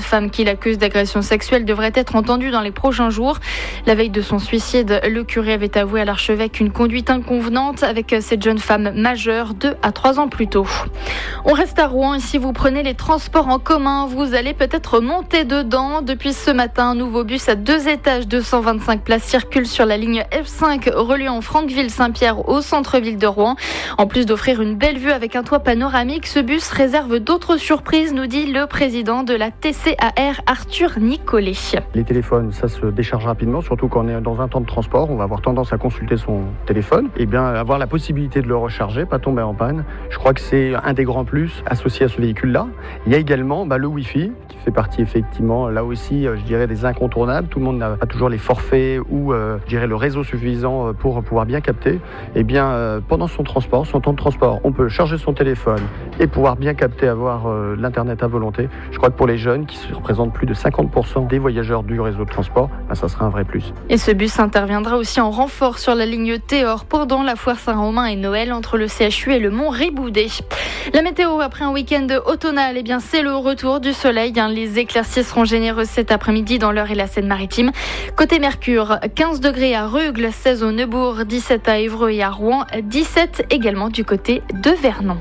qui l'accuse d'agression sexuelle devrait être entendu dans les prochains jours. La veille de son suicide, le curé avait avoué à l'archevêque une conduite inconvenante avec cette jeune femme majeure 2 à 3 ans plus tôt. On reste à Rouen et si vous prenez les transports en commun, vous allez peut-être monter dedans. Depuis ce matin, un nouveau bus à 2 étages de 125 places circule sur la ligne F5 reliant Franqueville-Saint-Pierre au centre-ville de Rouen. En plus d'offrir une belle vue avec un toit panoramique, ce bus réserve d'autres surprises, nous dit le président de la TCAR, Arthur Nicolet. Les téléphones, ça se décharge rapidement, surtout quand on est dans un temps de transport. On va avoir tendance à consulter son téléphone. Et bien, avoir la possibilité de le recharger, pas tomber en panne. Je crois que c'est un des grands plus associés à ce véhicule-là. Il y a également le Wi-Fi, qui fait partie effectivement, là aussi, je dirais, des incontournables. Tout le monde n'a pas toujours les forfaits ou, je dirais, le réseau suffisant pour pouvoir bien capter. Et bien, pendant son transport, son temps de transport, on peut charger son téléphone et pouvoir bien capter, avoir l'Internet à volonté. Je crois que pour les jeunes, qui représentent plus de 50% des voyageurs du réseau de transport, ça sera un vrai plus. Et ce bus interviendra aussi en renfort sur la ligne Théor pendant la foire Saint-Romain et Noël entre le CHU et le Mont Riboudet. La météo après un week-end automnal, c'est le retour du soleil. Les éclaircies seront généreuses cet après-midi dans l'Eure et la Seine-Maritime. Côté Mercure, 15 degrés à Rugles, 16 au Neubourg, 17 à Évreux et à Rouen, 17 également du côté de Vernon.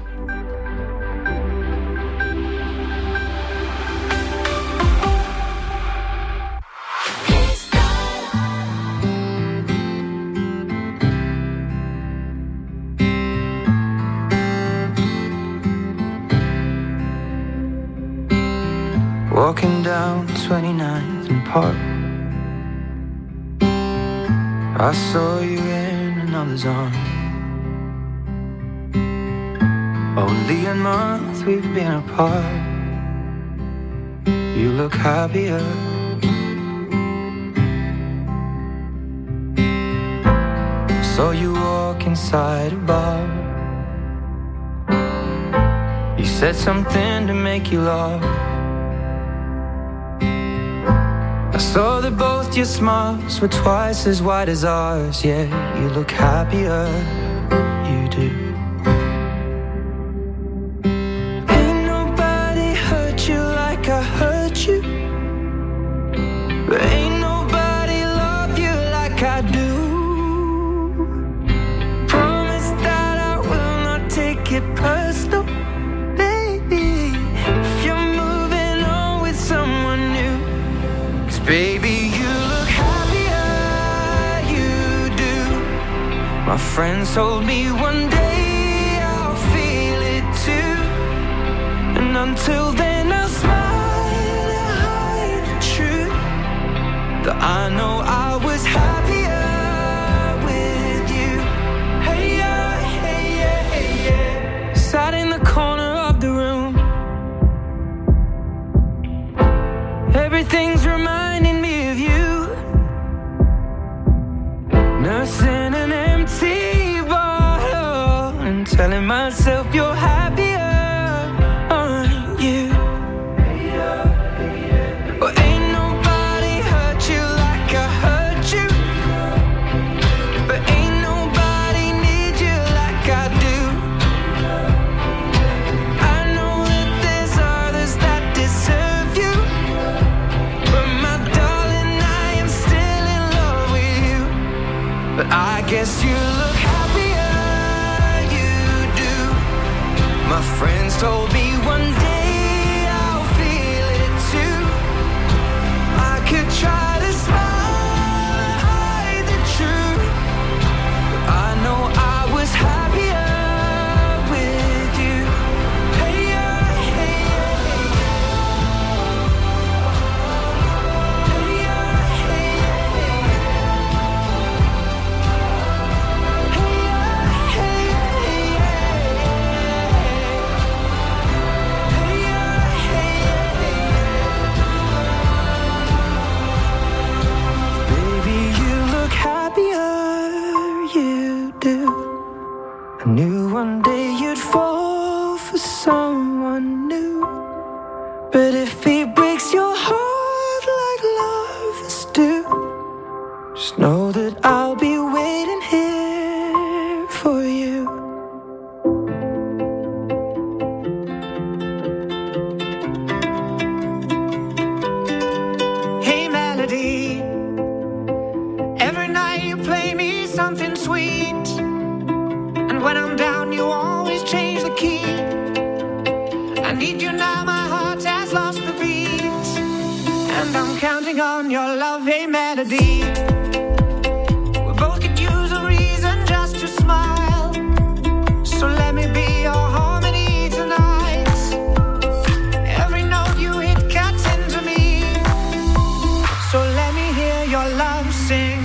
Walking down 29th and Park, I saw you in another's arms. Only a month we've been apart. You look happier. Saw you walk inside a bar. You said something to make you laugh. I saw that both your smiles were twice as wide as ours. Yeah, you look happier, you do. Ain't nobody hurt you like I hurt you, but ain't nobody love you like I do. Promise that I will not take it personal, baby, if you're moving on with someone new. Baby, you look happier, you do. My friends told me one day I'll feel it too. And until then I'll smile and hide the truth, that I know I was happier with you. Hey yeah, hey yeah, hey yeah. Sat in the corner of the room, everything's reminding me of you. Nursing an empty bottle and telling myself you're happier, aren't you? Well, ain't nobody hurt you like I hurt you, but ain't nobody need you like I do. I know that there's others that deserve you, but I guess you look happier, you do. My friends told me one day I'll feel it too. I could try to smile and hide the truth, but I know I was happier with you. Hey yeah, hey yeah, hey yeah. Hey yeah, hey yeah, hey I knew one day you'd fall for someone new, but if he breaks your heart like lovers do, just know that I'll be waiting here for you. when I'm down, you always change the key. I need you now, my heart has lost the beat. And I'm counting on your love, hey melody. We both could use a reason just to smile. So let me be your harmony tonight. Every note you hit cuts into me. So let me hear your love sing.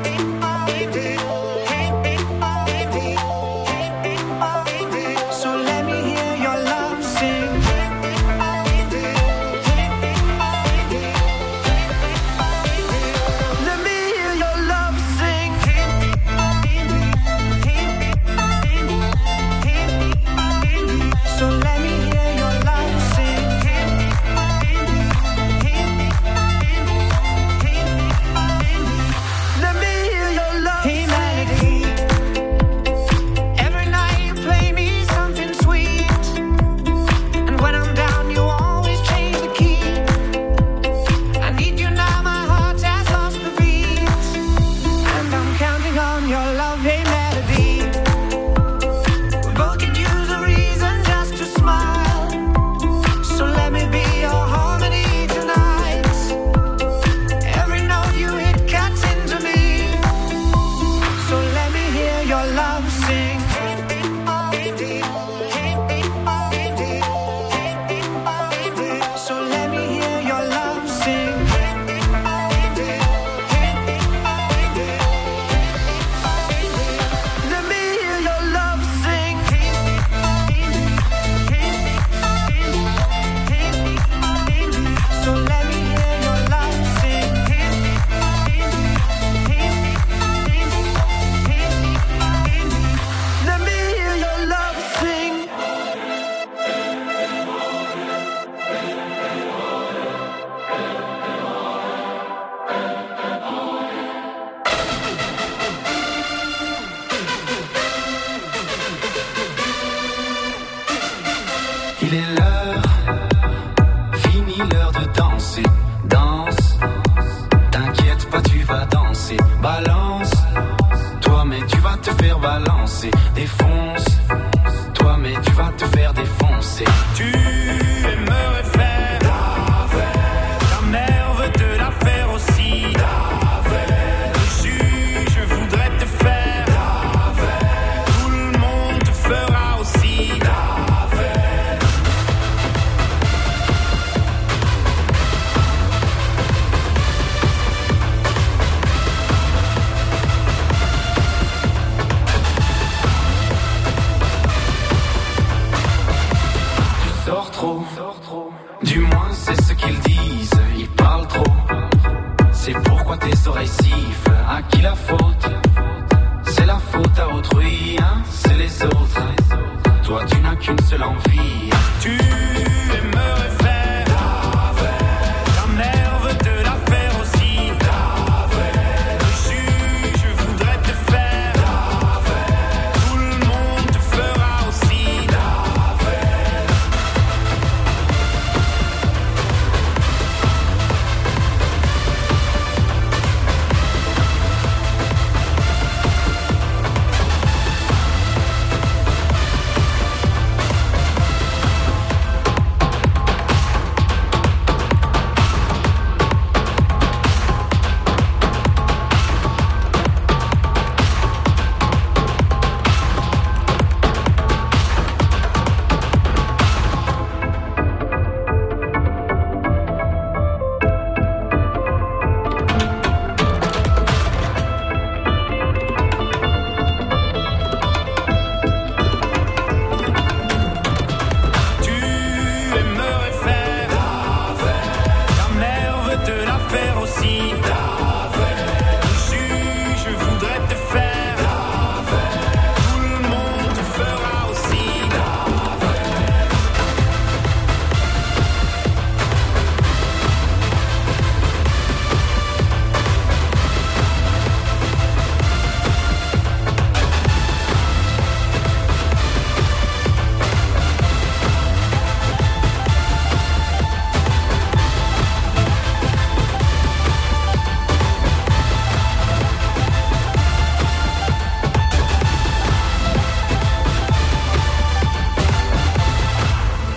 Il est l'heure, fini l'heure de danser. Danse, t'inquiète pas, tu vas danser. Balance, toi mais tu vas te faire balancer. Défonce, toi mais tu vas te faire défoncer. Tu aimerais faire la fête, ta mère veut te la faire aussi. La fête, le juge voudrait te faire la fête, tout le monde te fera aussi la fête. Tu sors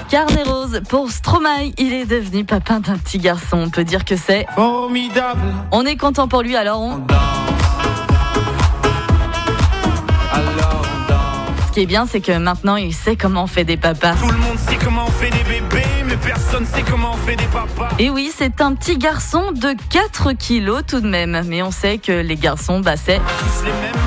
Carnet rose pour Stromae, il est devenu papa d'un petit garçon. On peut dire que c'est formidable. On est content pour lui, alors on... Ce qui est bien, c'est que maintenant, il sait comment on fait des papas. Tout le monde sait comment on fait des bébés, mais personne sait comment on fait des papas. Et oui, c'est un petit garçon de 4 kilos tout de même. Mais on sait que les garçons, c'est... Tous les mêmes,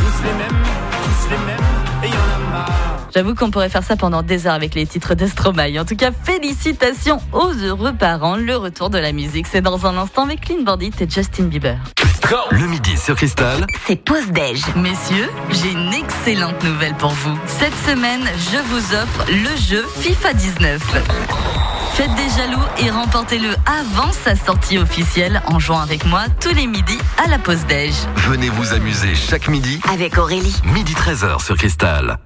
et y'en a marre. J'avoue qu'on pourrait faire ça pendant des heures avec les titres de Stromae. En tout cas, félicitations aux heureux parents. Le retour de la musique, c'est dans un instant avec Clean Bandit et Justin Bieber. Le midi sur Cristal. C'est pause déj. Messieurs, j'ai une excellente nouvelle pour vous. Cette semaine, je vous offre le jeu FIFA 19. Faites des jaloux et remportez-le avant sa sortie officielle en jouant avec moi tous les midis à la pause déj. Venez vous amuser chaque midi Avec Aurélie. midi 13h sur Cristal.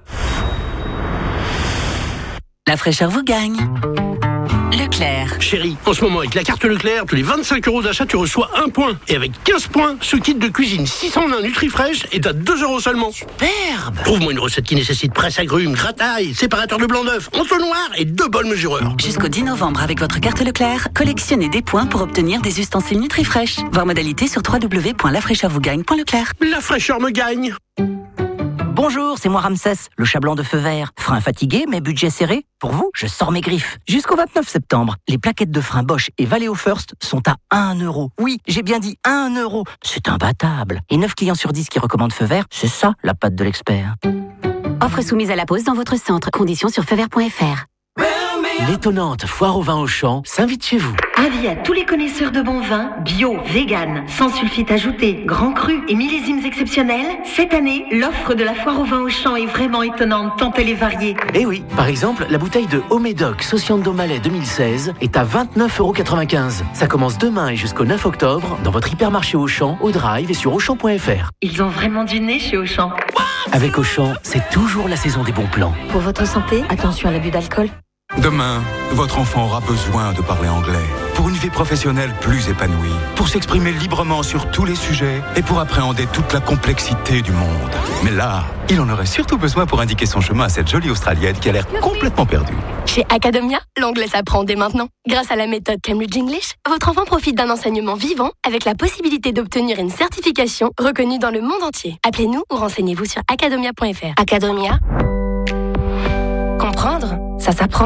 La fraîcheur vous gagne. Leclerc. Chérie, en ce moment avec la carte Leclerc, tous les 25 € d'achat, tu reçois 1 point. Et avec 15 points, ce kit de cuisine 601 Nutrifresh est à 2 € seulement. Superbe. Trouve-moi une recette qui nécessite presse agrumes, grattail, séparateur de blanc d'œuf, entonnoir et 2 bols mesureurs. Jusqu'au 10 novembre avec votre carte Leclerc, collectionnez des points pour obtenir des ustensiles Nutrifresh. Voir modalité sur www.lafraîcheurvougagne.leclerc. La fraîcheur me gagne. Bonjour, c'est moi Ramsès, le chat blanc de feu vert. Frein fatigué, mais budget serré. Pour vous, je sors mes griffes. Jusqu'au 29 septembre, les plaquettes de frein Bosch et Valeo First sont à 1 €. Oui, j'ai bien dit 1 €. C'est imbattable. Et 9 clients sur 10 qui recommandent feu vert, c'est ça la patte de l'expert. Offre soumise à la pause dans votre centre. Conditions sur feuvert.fr. L'étonnante foire au vin Auchan s'invite chez vous. Avis à tous les connaisseurs de bons vins, bio, vegan, sans sulfite ajouté, grand cru et millésimes exceptionnels. Cette année, l'offre de la foire au vin Auchan est vraiment étonnante tant elle est variée. Eh oui, par exemple, la bouteille de Homédoc Sociando Malais 2016 est à 29,95 €. Ça commence demain et jusqu'au 9 octobre dans votre hypermarché Auchan, au Drive et sur Auchan.fr. Ils ont vraiment du nez chez Auchan. Avec Auchan, c'est toujours la saison des bons plans. Pour votre santé, attention à l'abus d'alcool. Demain, votre enfant aura besoin de parler anglais pour une vie professionnelle plus épanouie, pour s'exprimer librement sur tous les sujets et pour appréhender toute la complexité du monde. Mais là, il en aurait surtout besoin pour indiquer son chemin à cette jolie Australienne qui a l'air complètement perdue. Chez Academia, l'anglais s'apprend dès maintenant. Grâce à la méthode Cambridge English, votre enfant profite d'un enseignement vivant avec la possibilité d'obtenir une certification reconnue dans le monde entier. Appelez-nous ou renseignez-vous sur academia.fr. Academia. Comprendre, ça s'apprend.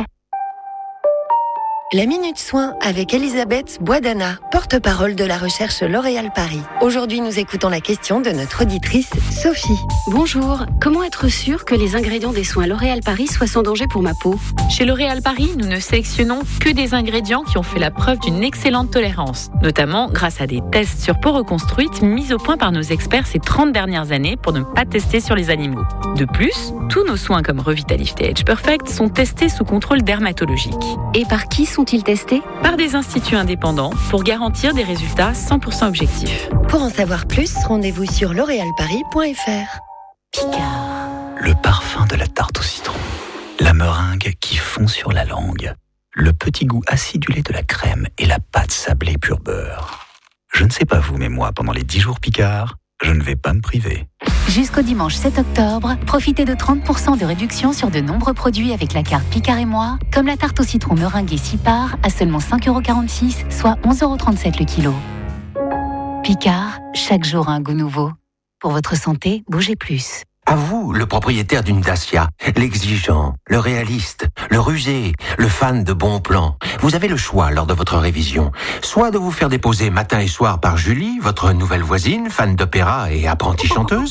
La Minute Soin avec Elisabeth Boisdana, porte-parole de la recherche L'Oréal Paris. Aujourd'hui, nous écoutons la question de notre auditrice Sophie. Bonjour, comment être sûr que les ingrédients des soins L'Oréal Paris soient sans danger pour ma peau ? Chez L'Oréal Paris, nous ne sélectionnons que des ingrédients qui ont fait la preuve d'une excellente tolérance, notamment grâce à des tests sur peau reconstruite mis au point par nos experts ces 30 dernières années pour ne pas tester sur les animaux. De plus, tous nos soins comme Revitalift et Age Perfect sont testés sous contrôle dermatologique. Et par qui sont-ils testés ? Par des instituts indépendants pour garantir des résultats 100% objectifs. Pour en savoir plus, rendez-vous sur l'oréalparis.fr. Picard. Le parfum de la tarte au citron. La meringue qui fond sur la langue. Le petit goût acidulé de la crème et la pâte sablée pur beurre. Je ne sais pas vous, mais moi, pendant les 10 jours Picard, je ne vais pas me priver. Jusqu'au dimanche 7 octobre, profitez de 30% de réduction sur de nombreux produits avec la carte Picard et moi, comme la tarte au citron meringuée 6 parts à seulement 5,46 €, soit 11,37 € le kilo. Picard, chaque jour un goût nouveau. Pour votre santé, bougez plus. À vous, le propriétaire d'une Dacia, l'exigeant, le réaliste, le rusé, le fan de bons plans. Vous avez le choix lors de votre révision. Soit de vous faire déposer matin et soir par Julie, votre nouvelle voisine, fan d'opéra et apprentie chanteuse.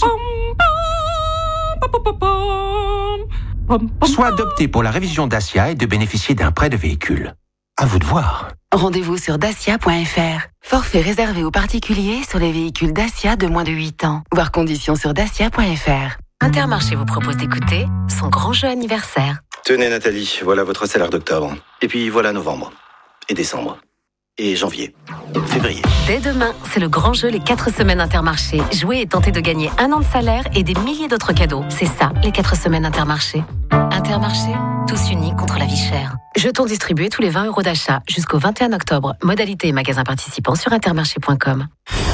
Soit d'opter pour la révision Dacia et de bénéficier d'un prêt de véhicule. À vous de voir. Rendez-vous sur dacia.fr. Forfait réservé aux particuliers sur les véhicules Dacia de moins de 8 ans. Voir conditions sur dacia.fr. Intermarché vous propose d'écouter son grand jeu anniversaire. Tenez Nathalie, voilà votre salaire d'octobre. Et puis voilà novembre. Et décembre. Et janvier. Février. Dès demain, c'est le grand jeu les 4 semaines Intermarché. Jouez et tentez de gagner 1 an de salaire et des milliers d'autres cadeaux. C'est ça, les 4 semaines Intermarché. Intermarché, tous unis contre la vie chère. Jetons distribués tous les 20 € d'achat jusqu'au 21 octobre. Modalité et magasins participants sur intermarché.com.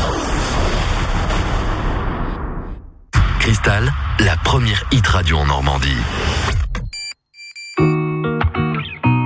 Cristal, la première hit radio en Normandie.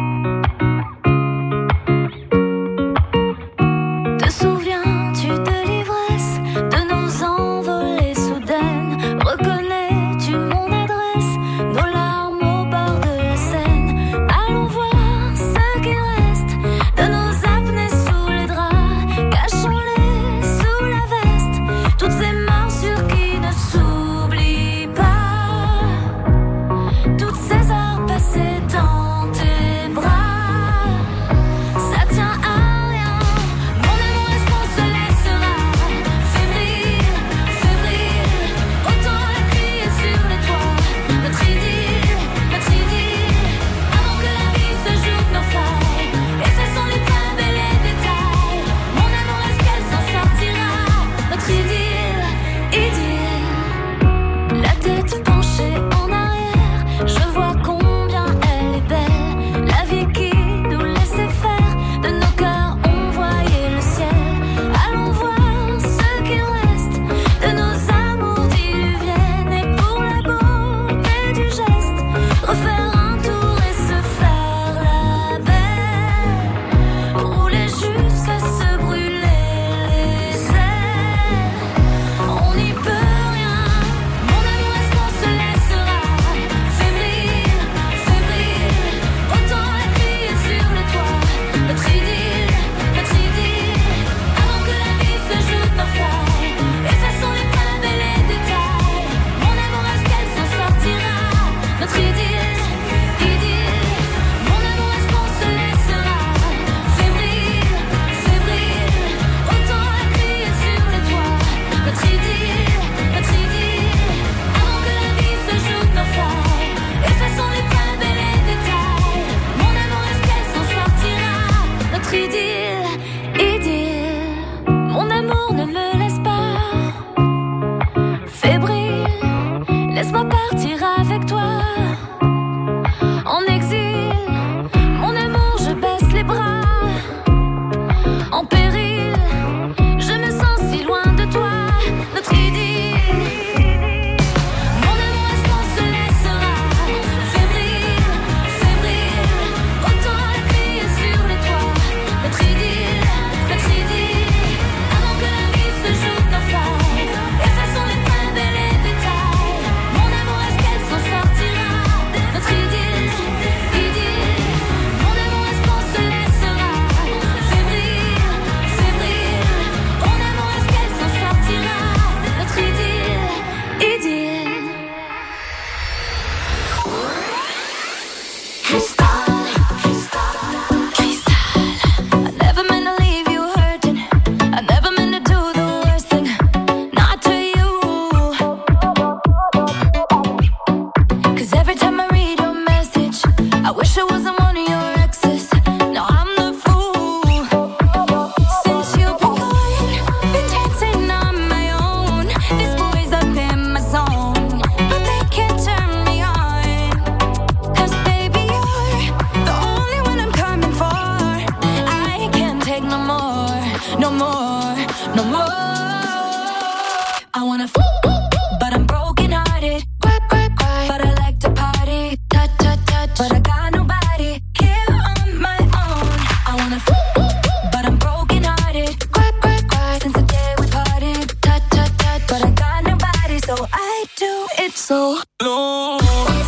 low.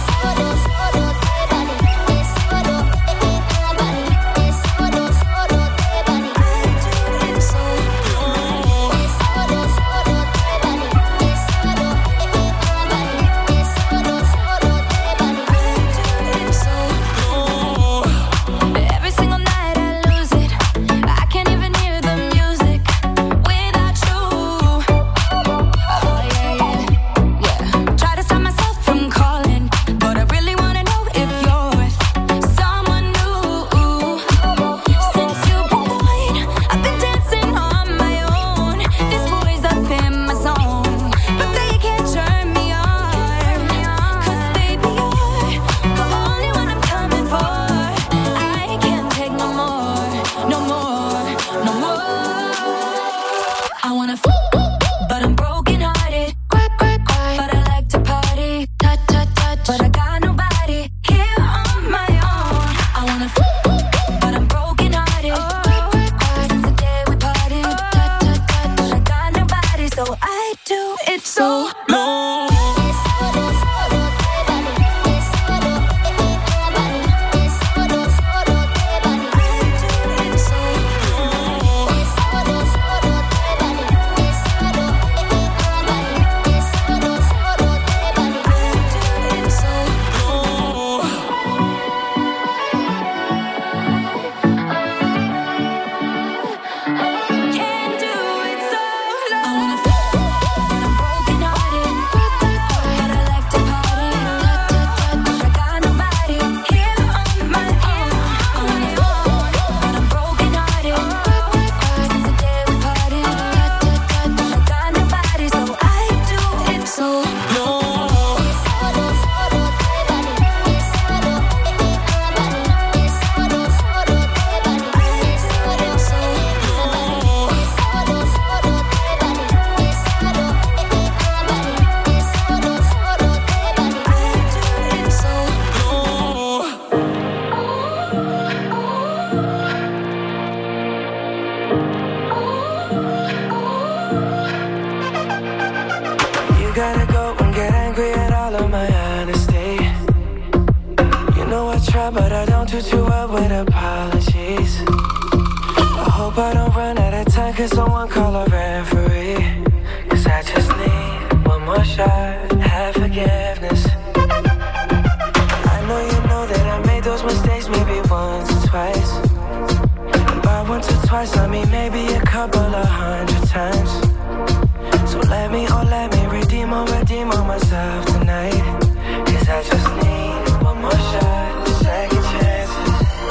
But I don't do too well with apologies. I hope I don't run out of time. Could someone call a referee? Cause I just need one more shot. Have forgiveness. I know you know that I made those mistakes maybe once or twice. And by once or twice I mean maybe a couple of 100 times. So let me redeem on myself tonight. Cause I just need one more shot. Second chances.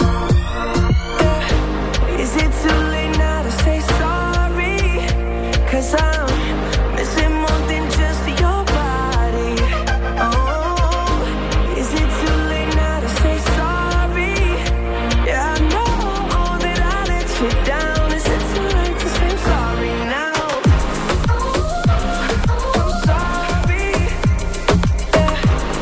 Yeah. Is it too late now to say sorry? Cause I'm missing more than just your body. Oh, is it too late now to say sorry? Yeah, I know that I let you down. Is it too late to say sorry now? I'm sorry. Yeah.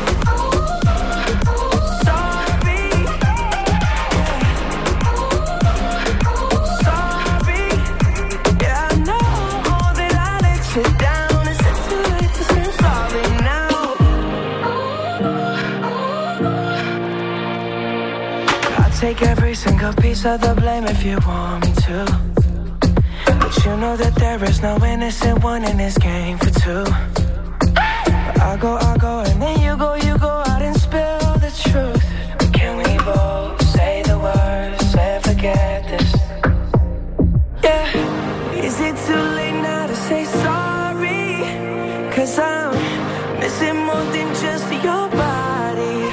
Take every single piece of the blame if you want me to. But you know that there is no innocent one in this game for two. But I go, and then you go out and spill the truth. But can we both say the words and forget this? Yeah, is it too late now to say sorry? Cause I'm missing more than just your body.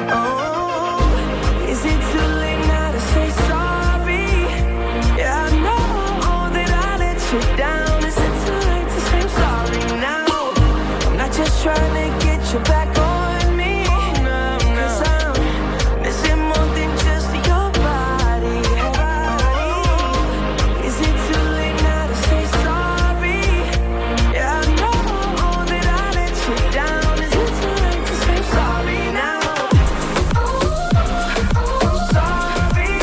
Oh, is it too late now to say sorry? Yeah, I know that I let you down. Is it too late to say sorry now? I'm not just trying to get you back on me. Cause I'm missing more than just your body. Is it too late now to say sorry? Yeah, I know that I let you down. Is it too late to say sorry now? I'm sorry.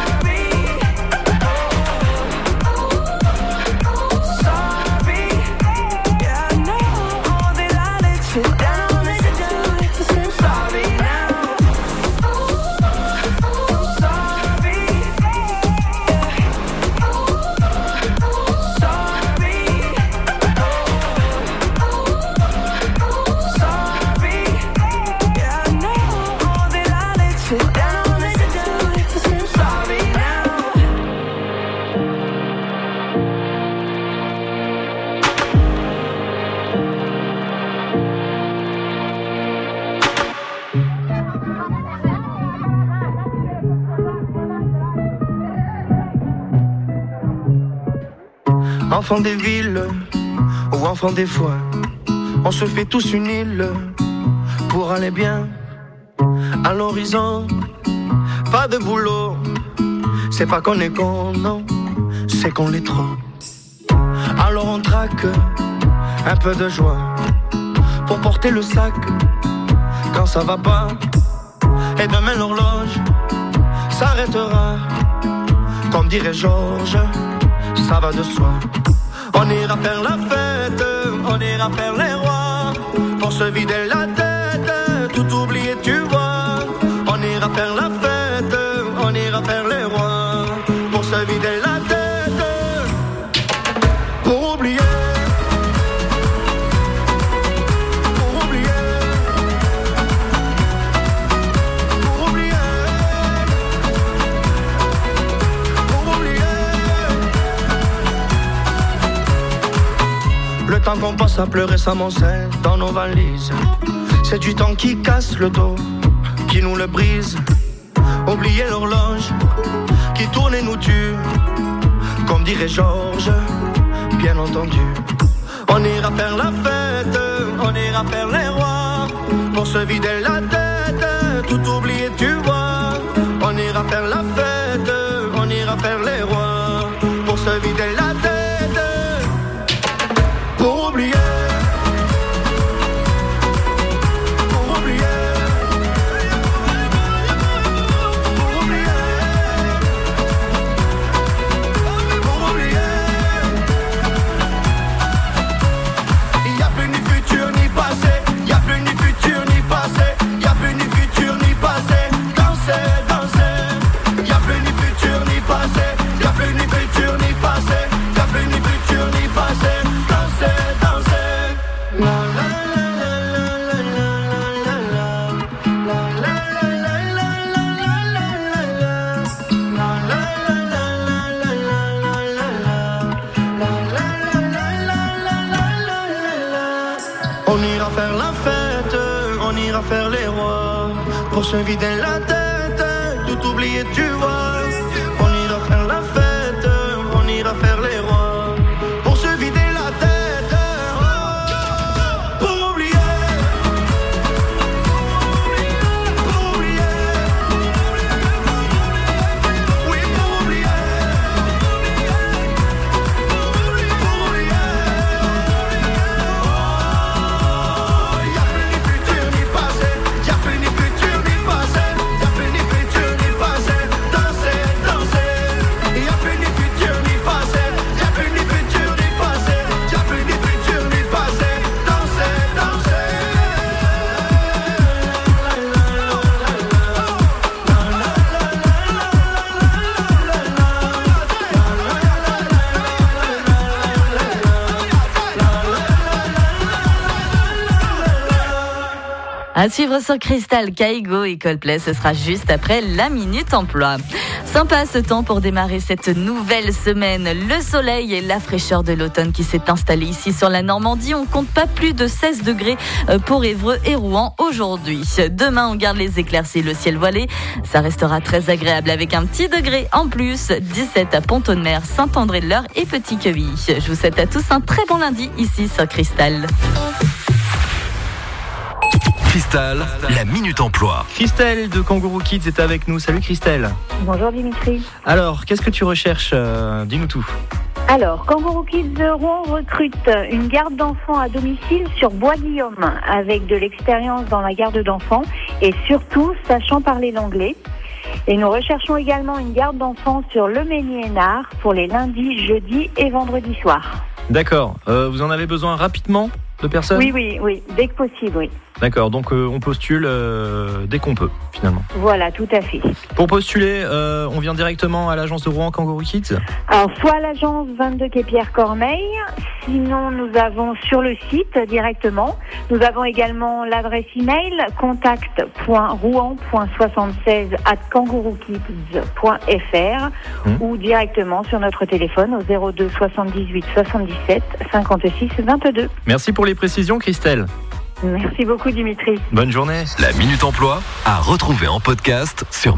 Sorry. Enfants des villes ou enfants des foins, on se fait tous une île pour aller bien. À l'horizon, pas de boulot, c'est pas qu'on est con, non, c'est qu'on l'est trop. Alors on traque un peu de joie pour porter le sac quand ça va pas. Et demain l'horloge s'arrêtera, comme dirait Georges, ça va de soi. On ira faire la fête, on ira faire les rois, pour se vider la tête, tout oublier tu vois. On ira faire la fête, on ira faire les rois, pour se vider la tête, pour oublier. Le temps qu'on passe à pleurer s'amoncelle dans nos valises. C'est du temps qui casse le dos, qui nous le brise. Oublier l'horloge qui tourne et nous tue, comme dirait Georges, bien entendu. On ira faire la fête, on ira faire les rois, pour se vider la tête, tout oublier tu vois. On ira faire la fête, on ira faire les rois, pour se vider la tête, pour oublier. Pour oublier. Pour oublier. Pour oublier. Il n'y a plus ni futur ni passé, il n'y a plus ni futur ni passé, il n'y a plus ni futur ni passé. Danser, danser. Il n'y a plus ni futur ni passé, il n'y a plus ni futur ni passé, il n'y a plus ni futur ni passé. On ira faire la fête, on ira faire les rois, pour se vider la tête, tout oublier tu vois. On ira faire la fête, on ira faire les rois, pour se vider la tête, pour oublier. Pour oublier. Oui, pour oublier. Pour oublier. À suivre sur Cristal, Kaigo et Coldplay, ce sera juste après la Minute Emploi. Sympa ce temps pour démarrer cette nouvelle semaine. Le soleil et la fraîcheur de l'automne qui s'est installée ici sur la Normandie. On compte pas plus de 16 degrés pour Évreux et Rouen aujourd'hui. Demain, on garde les éclaircies, le ciel voilé. Ça restera très agréable avec un petit degré en plus. 17 à Pont-de-Mer, Saint-André-de-l'Eure et Petit-Quevilly. Je vous souhaite à tous un très bon lundi ici sur Cristal. Cristal, la Minute Emploi. Christelle de Kangourou Kids est avec nous. Salut Christelle. Bonjour Dimitri. Alors, qu'est-ce que tu recherches Dis-nous tout. Alors, Kangourou Kids Rouen recrute une garde d'enfants à domicile sur Bois-Guillaume avec de l'expérience dans la garde d'enfants et surtout sachant parler l'anglais. Et nous recherchons également une garde d'enfants sur Le Mesnier-Hénard pour les lundis, jeudis et vendredis soirs. D'accord. Vous en avez besoin rapidement de personnes ? Oui, dès que possible, oui. D'accord, donc on postule dès qu'on peut, finalement. Voilà, tout à fait. Pour postuler, on vient directement à l'agence de Rouen Kangourou Kids ? Alors, soit à l'agence 22 quai Pierre-Corneille, sinon nous avons sur le site directement. Nous avons également l'adresse email contact.rouen.76@kangouroukids.fr ou directement sur notre téléphone au 02 78 77 56 22. Merci pour les précisions, Christelle. Merci beaucoup Dimitri. Bonne journée. La Minute Emploi à retrouver en podcast sur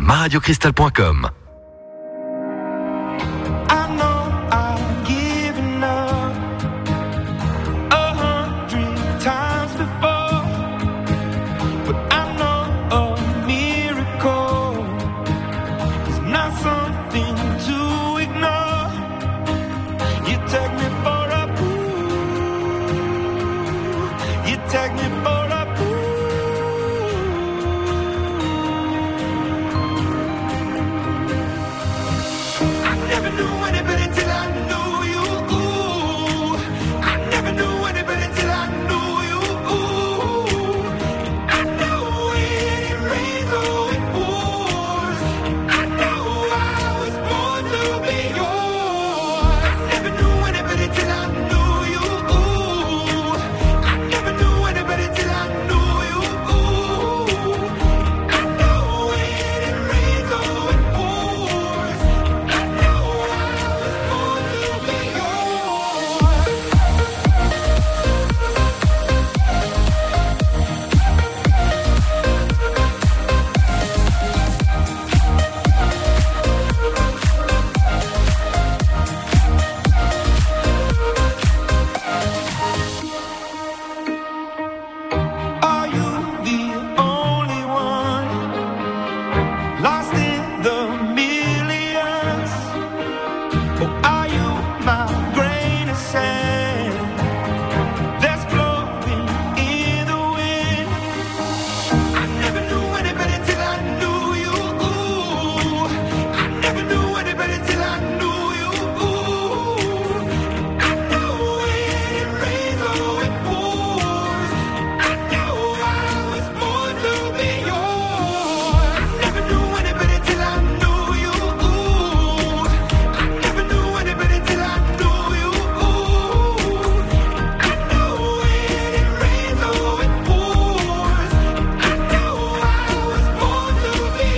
maradiocristal.com. I know I've given up. take me for a fool. I never knew anybody till I knew you. I never knew anybody till I knew you. I know when it rains or it pours. I know I was born to be yours. I never knew anybody till I knew you. I never knew anybody till I knew you. I know when it rains or it pours. I know I was born to be yours. Are you the only one lost in the millions? Or are you my grain of sand that's blowing in the wind? I never knew anybody till I knew you. I never knew anybody till I knew you. I know when it rains or it pours. I know I was born to be yours. I never knew anybody till I knew you. I never knew anybody till I knew you. I know when it rains or it pours. I know I was born to be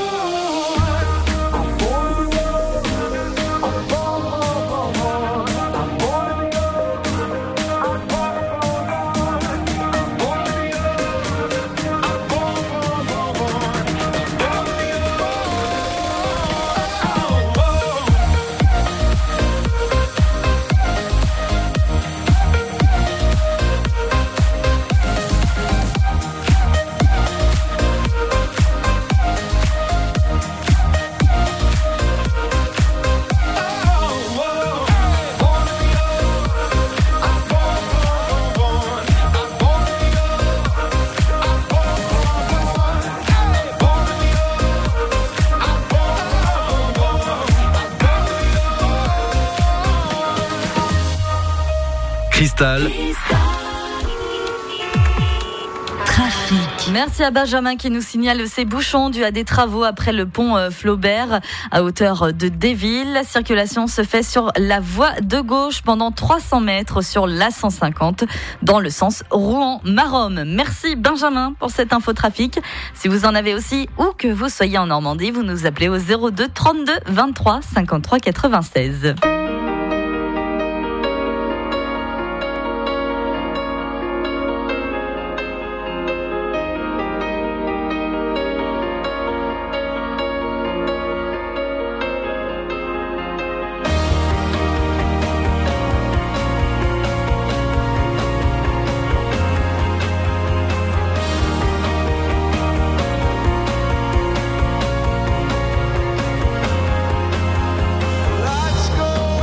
Cristal. Trafic. Merci à Benjamin qui nous signale ces bouchons dus à des travaux après le pont Flaubert à hauteur de Déville. La circulation se fait sur la voie de gauche pendant 300 mètres sur la 150 dans le sens Rouen-Maromme. Merci Benjamin pour cette info trafic. Si vous en avez aussi ou que vous soyez en Normandie, vous nous appelez au 02 32 23 53 96. Let's go.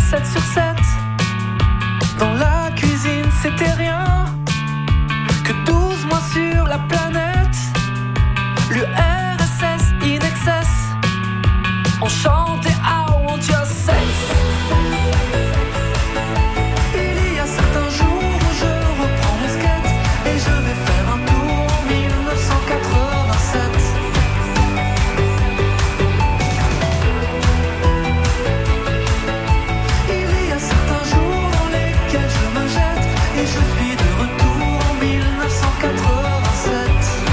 7 sur 7. Dans la cuisine, c'était rien. Que 12 mois sur la planète. L'URSS in excess. On chantait I want your sex. Il y a certains jours où je reprends mon skate et je vais faire un tour en 1987. Il y a certains jours dans lesquels je me jette et je suis de retour en 1987.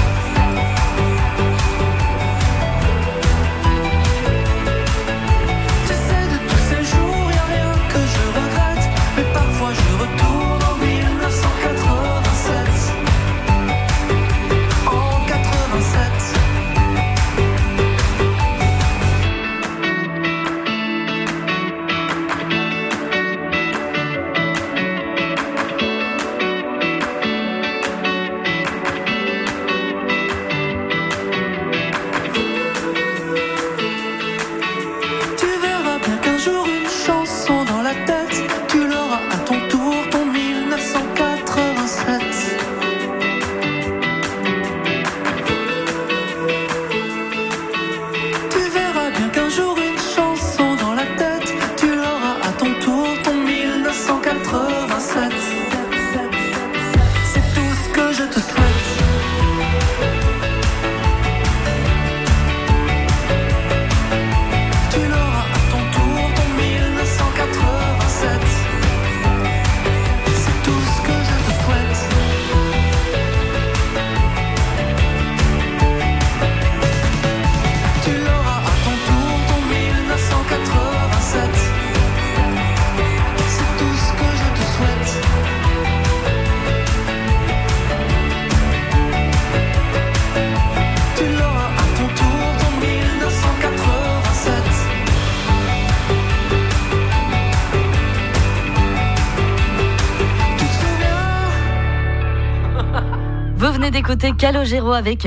D'écouter Calogero avec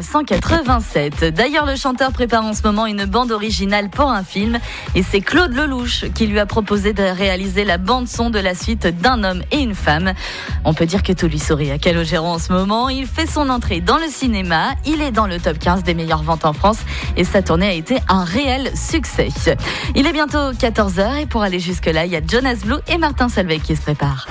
1987. D'ailleurs, le chanteur prépare en ce moment une bande originale pour un film et c'est Claude Lelouch qui lui a proposé de réaliser la bande-son de la suite d'Un homme et une femme. On peut dire que tout lui sourit à Calogero en ce moment. Il fait son entrée dans le cinéma, il est dans le top 15 des meilleures ventes en France et sa tournée a été un réel succès. Il est bientôt 14h et pour aller jusque-là, il y a Jonas Blue et Martin Solveig qui se préparent.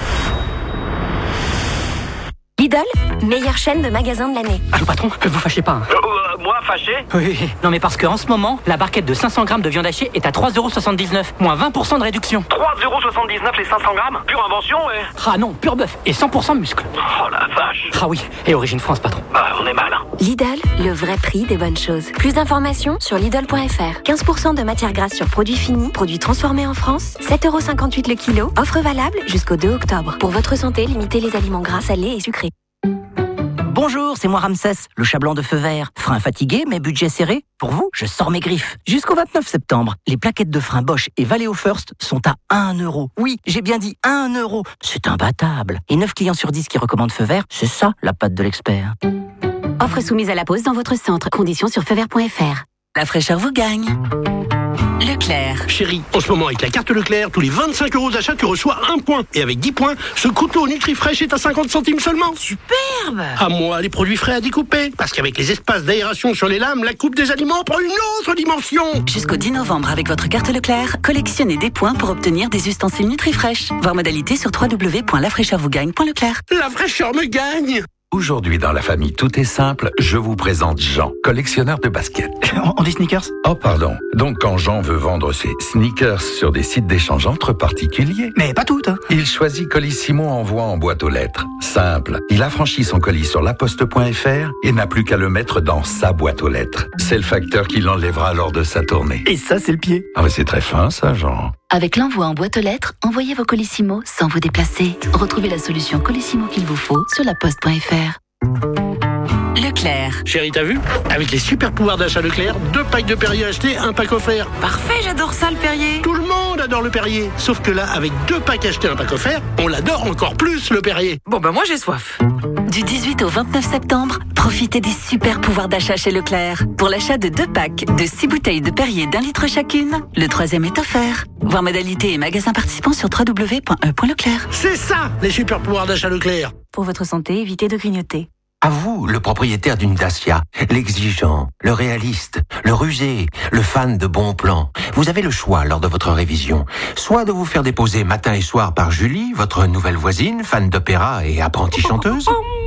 Lidl, meilleure chaîne de magasins de l'année. Allô patron, vous fâchez pas. Moi fâché? Oui, non mais parce qu'en ce moment, la barquette de 500 grammes de viande hachée est à 3,79€, moins 20% de réduction. 3,79€ les 500 grammes? Pure invention, ouais. Ah non, pur bœuf et 100% muscle. Oh la vache. Ah oui, et origine France patron. Bah on est mal. Hein. Lidl, le vrai prix des bonnes choses. Plus d'informations sur Lidl.fr. 15% de matière grasse sur produits finis, produits transformés en France, 7,58€ le kilo. Offre valable jusqu'au 2 octobre. Pour votre santé, limitez les aliments gras, salés et sucrés. Bonjour, c'est moi Ramsès, le chat blanc de feu vert. Frein fatigué, mais budget serré? Pour vous, je sors mes griffes. Jusqu'au 29 septembre, les plaquettes de frein Bosch et Valeo First sont à 1€. Oui, j'ai bien dit 1€. C'est imbattable. Et 9 clients sur 10 qui recommandent feu vert, c'est ça la patte de l'expert. Offre soumise à la pause dans votre centre. Conditions sur feuvert.fr. La fraîcheur vous gagne. Leclerc. Chérie, en ce moment avec la carte Leclerc, tous les 25€ d'achat, tu reçois 1 point. Et avec 10 points, ce couteau NutriFresh est à 50 centimes seulement. Superbe. À moi, les produits frais à découper. Parce qu'avec les espaces d'aération sur les lames, la coupe des aliments prend une autre dimension. Jusqu'au 10 novembre, avec votre carte Leclerc, collectionnez des points pour obtenir des ustensiles NutriFresh. Voir modalité sur www.lafraîcheurvougagne.leclerc. La fraîcheur me gagne. Aujourd'hui, dans la famille Tout est simple, je vous présente Jean, collectionneur de baskets. On dit sneakers? Oh, pardon. Donc, quand Jean veut vendre ses sneakers sur des sites d'échange entre particuliers... Mais pas toutes. Il choisit Colissimo Envoi en boîte aux lettres. Simple. Il affranchit son colis sur laposte.fr et n'a plus qu'à le mettre dans sa boîte aux lettres. C'est le facteur qui l'enlèvera lors de sa tournée. Et ça, c'est le pied. Ah, mais c'est très fin, ça, Jean. Avec l'envoi en boîte aux lettres, envoyez vos Colissimo sans vous déplacer. Retrouvez la solution Colissimo qu'il vous faut sur laposte.fr. Leclerc. Chérie, t'as vu? Avec les super pouvoirs d'achat Leclerc, 2 packs de Perrier achetés, 1 pack offert. Parfait, j'adore ça le Perrier. Tout le monde adore le Perrier. Sauf que là, avec 2 packs achetés, 1 pack offert, on l'adore encore plus le Perrier. Bon ben moi j'ai soif. Du 18 au 29 septembre, profitez des super pouvoirs d'achat chez Leclerc. Pour l'achat de 2 packs de 6 bouteilles de Perrier d'1 litre chacune, le 3e est offert. Voir modalités et magasins participants sur www.e.leclerc. C'est ça, les super pouvoirs d'achat Leclerc. Pour votre santé, évitez de grignoter. À vous, le propriétaire d'une Dacia, l'exigeant, le réaliste, le rusé, le fan de bons plans. Vous avez le choix lors de votre révision. Soit de vous faire déposer matin et soir par Julie, votre nouvelle voisine, fan d'opéra et apprentie chanteuse.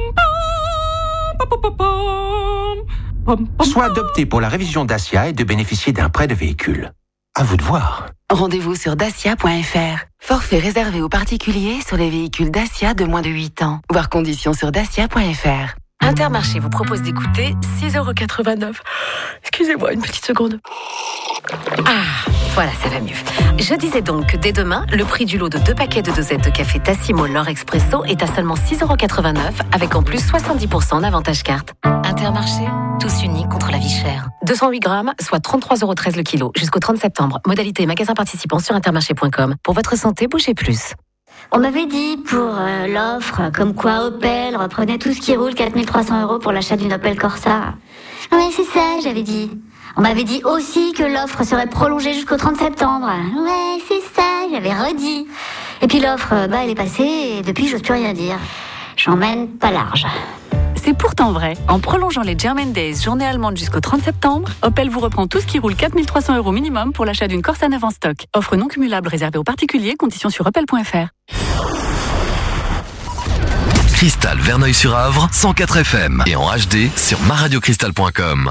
Soit d'opter pour la révision Dacia et de bénéficier d'un prêt de véhicule. À vous de voir. Rendez-vous sur dacia.fr. Forfait réservé aux particuliers sur les véhicules Dacia de moins de 8 ans. Voir conditions sur dacia.fr. Intermarché vous propose d'écouter 6,89 €. Excusez-moi, une petite seconde. Ah, voilà, ça va mieux. Je disais donc que dès demain, le prix du lot de 2 paquets de dosettes de café Tassimo L'Or Expresso est à seulement 6,89 €, avec en plus 70% d'avantage carte. Intermarché, tous unis contre la vie chère. 208 grammes, soit 33,13 € le kilo, jusqu'au 30 septembre. Modalité magasin participant sur intermarché.com. Pour votre santé, bougez plus. On m'avait dit pour l'offre, comme quoi Opel reprenait tout ce qui roule, 4 300 € pour l'achat d'une Opel Corsa. Ouais, c'est ça, j'avais dit. On m'avait dit aussi que l'offre serait prolongée jusqu'au 30 septembre. Ouais, c'est ça, j'avais redit. Et puis l'offre, elle est passée et depuis, j'ose plus rien dire. J'emmène pas large. C'est pourtant vrai. En prolongeant les German Days, journée allemande jusqu'au 30 septembre, Opel vous reprend tout ce qui roule 4 300 € minimum pour l'achat d'une Corsa neuve en stock. Offre non cumulable réservée aux particuliers, conditions sur opel.fr. Cristal Verneuil-sur-Avre, 104 FM et en HD sur maradiocristal.com.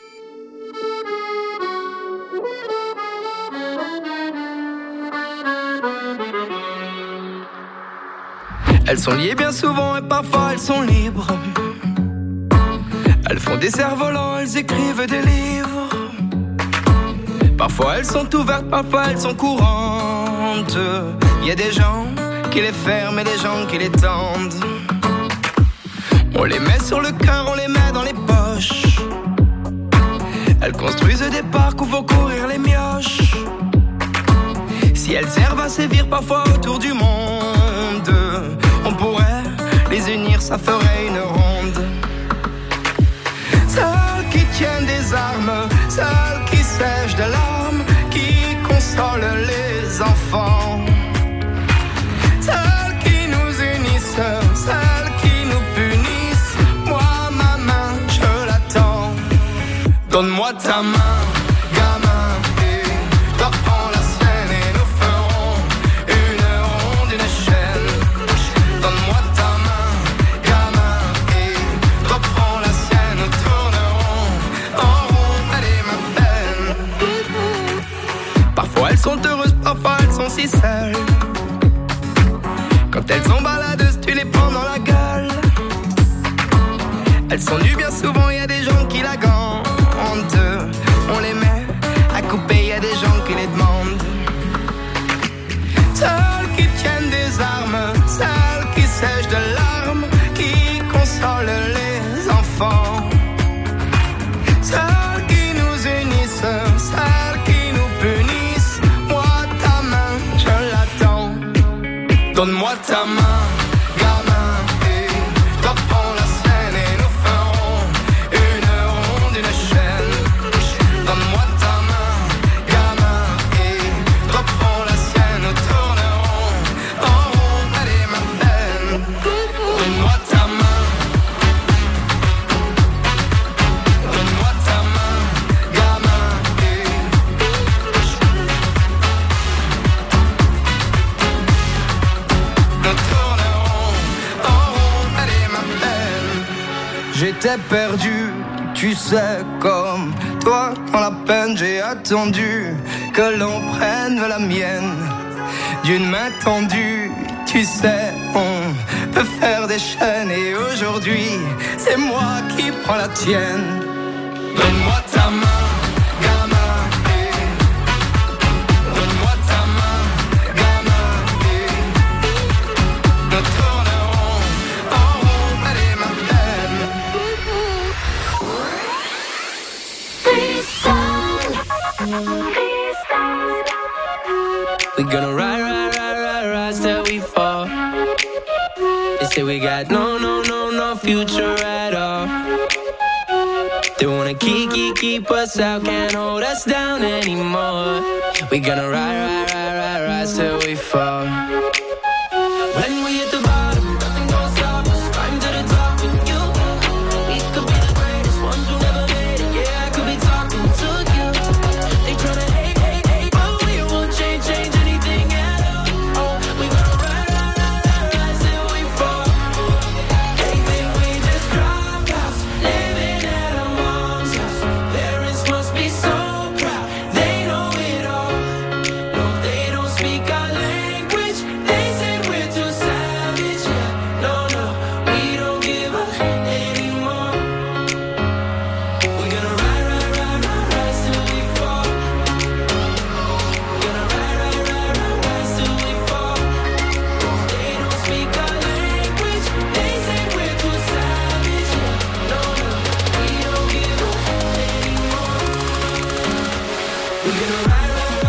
Elles sont liées bien souvent et parfois elles sont libres. Elles font des cerfs-volants, elles écrivent des livres. Parfois elles sont ouvertes, parfois elles sont courantes. Il y a des gens qui les ferment et des gens qui les tendent. On les met sur le cœur, on les met dans les poches. Elles construisent des parcs où vont courir les mioches. Si elles servent à sévir parfois autour du monde, on pourrait les unir, ça ferait une ronde. Celles qui tiennent des armes, celles qui sèchent de larmes, qui consolent les enfants. Celles qui nous unissent, celles qui nous punissent. Moi, ma main, je l'attends. Donne-moi ta main, gamin, et toi prends la sienne et nous ferons une ronde, une chaîne. Donne-moi ta main, gamin, et toi prends la sienne, nous tournerons en rond, allez ma peine. Parfois elles sont heureuses, parfois elles sont si seules. Quand elles sont baladeuses, tu les prends dans la gueule. Elles sont nues bien souvent, y a des gens qui la gantent. On les met à couper, y a des gens qui les demandent. Celles qui tiennent des armes, celles qui sèchent de larmes, qui consolent les enfants. Celles qui nous unissent, celles qui nous punissent. Moi ta main, je l'attends. Donne-moi ta main, gamin, et toi prends la sienne et nous ferons une ronde, une chaîne. Donne-moi ta main, gamin, et toi prends la sienne, nous tournerons en rond, allez ma peine. Donne-moi ta main, donne-moi ta main, gamin, et nous tournerons en rond, allez ma peine. J'étais perdu, tu sais, comme toi dans la peine. J'ai attendu que l'on prenne la mienne d'une main tendue. Tu sais, on peut faire des chaînes et aujourd'hui c'est moi qui prends la tienne. Donne-moi ta main, gamin, et donne-moi ta main, gamin, et nous tournerons en rond, allez ma peine. We're gonna ride till we fall. They say we got no our future at all. They wanna keep us out, can't hold us down anymore. We gonna ride till we fall. When we hit the bottom, nothing gon' stop us. Climb to the top with you. We could be the greatest ones who never made it. Yeah, I could be talking to you. They tryna hate, but we won't change anything at all. Oh, we gonna ride till we fall. They think we just drop out, living at our mom's house. Parents must be so proud, they know it all. No, they don't speak our language. They say we're too savage. Yeah, no, we don't give up anymore. We're gonna ride till we fall. Gonna ride till we fall. They don't speak our language. They say we're too savage. Yeah, no, we don't give up anymore. We're gonna ride.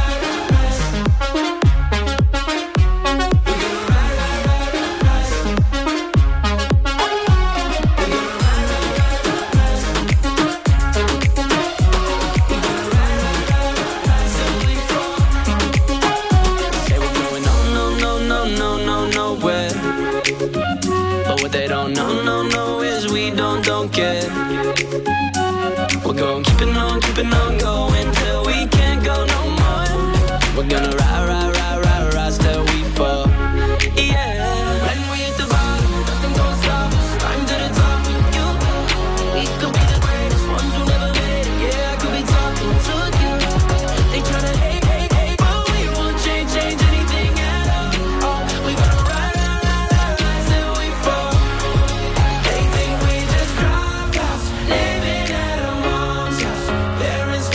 Say we're going no, nowhere. But what they don't know is we don't care. We're going keeping on going till we can't go no more. We're gonna ride till we fall. Yeah. When we hit the bottom, nothing gon' stop us. Climb to the top with you. We could be the greatest ones who never made it. Yeah, I could be talking to you. They tryna hate, but we won't change anything at all. Oh, we gonna ride till we fall. They think we just drop out, living at our mom's house. Parents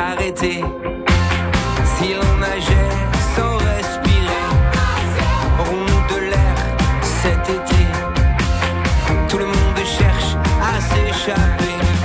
s'arrêter. Si l'on nageait sans respirer, on de l'air cet été. Tout le monde cherche à s'échapper.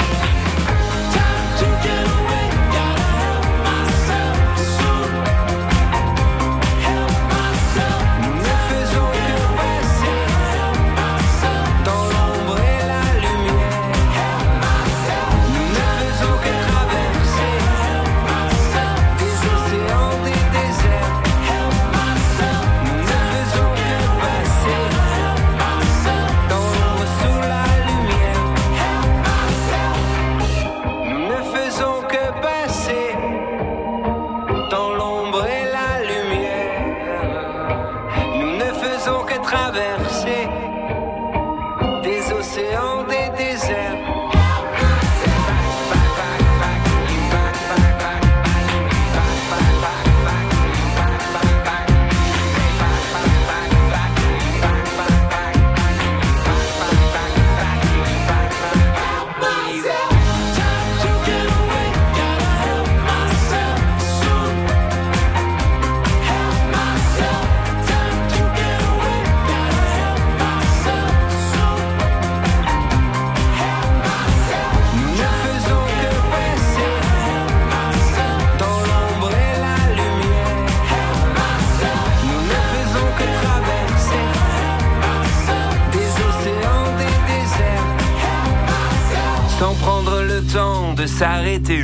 De s'arrêter.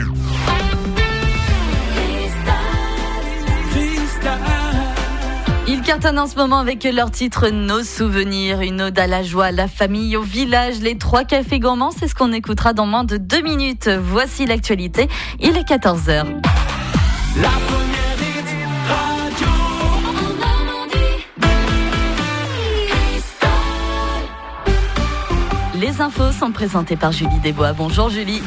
Ils cartonnent en ce moment avec leur titre Nos souvenirs, une ode à la joie, à la famille, au village, les 3 cafés gourmands, c'est ce qu'on écoutera dans moins de 2 minutes. Voici l'actualité, il est 14h. La première hit radio en Normandie. Les infos sont présentées par Julie Desbois. Bonjour Julie.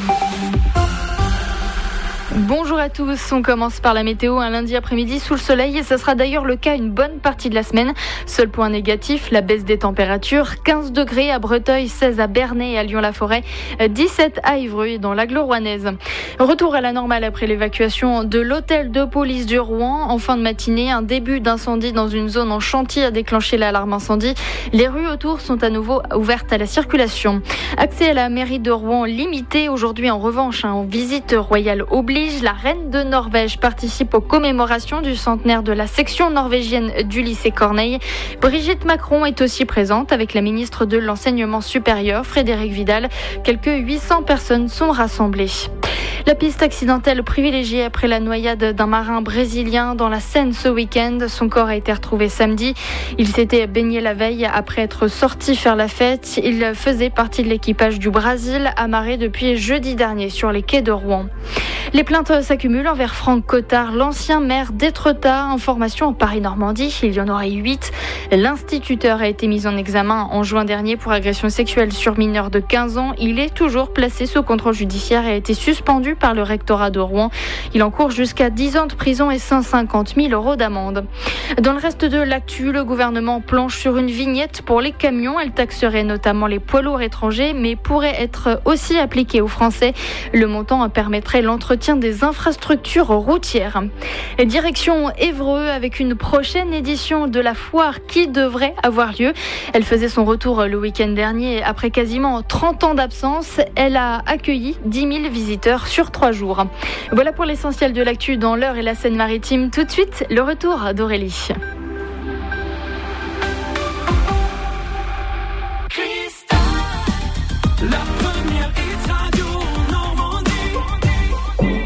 Bonjour à tous, on commence par la météo, un lundi après-midi sous le soleil et ce sera d'ailleurs le cas une bonne partie de la semaine. Seul point négatif, la baisse des températures, 15 degrés à Breteuil, 16 à Bernay et à Lyon-la-Forêt, 17 à Évreux dans l'agglo rouennaise. Retour à la normale après l'évacuation de l'hôtel de police du Rouen. En fin de matinée, un début d'incendie dans une zone en chantier a déclenché l'alarme incendie. Les rues autour sont à nouveau ouvertes à la circulation. Accès à la mairie de Rouen limité aujourd'hui en revanche, en visite royale oblige. La reine de Norvège participe aux commémorations du centenaire de la section norvégienne du lycée Corneille. Brigitte Macron est aussi présente avec la ministre de l'Enseignement supérieur, Frédérique Vidal. Quelques 800 personnes sont rassemblées. La piste accidentelle privilégiée après la noyade d'un marin brésilien dans la Seine ce week-end. Son corps a été retrouvé samedi. Il s'était baigné la veille après être sorti faire la fête. Il faisait partie de l'équipage du Brésil, amarré depuis jeudi dernier sur les quais de Rouen. Les plaintes s'accumulent envers Franck Cottard, l'ancien maire d'Étretat. Information en Paris-Normandie, il y en aurait 8. L'instituteur a été mis en examen en juin dernier pour agression sexuelle sur mineur de 15 ans. Il est toujours placé sous contrôle judiciaire et a été suspendu par le rectorat de Rouen. Il encourt jusqu'à 10 ans de prison et 150 000 € d'amende. Dans le reste de l'actu, le gouvernement planche sur une vignette pour les camions. Elle taxerait notamment les poids lourds étrangers, mais pourrait être aussi appliquée aux Français. Le montant permettrait l'entretien des infrastructures routières. Et direction Évreux avec une prochaine édition de la foire qui devrait avoir lieu. Elle faisait son retour le week-end dernier après quasiment 30 ans d'absence. Elle a accueilli 10 000 visiteurs sur 3 jours. Voilà pour l'essentiel de l'actu dans l'Eure et la Seine-Maritime. Tout de suite, le retour d'Aurélie. La première hit radio Normandie.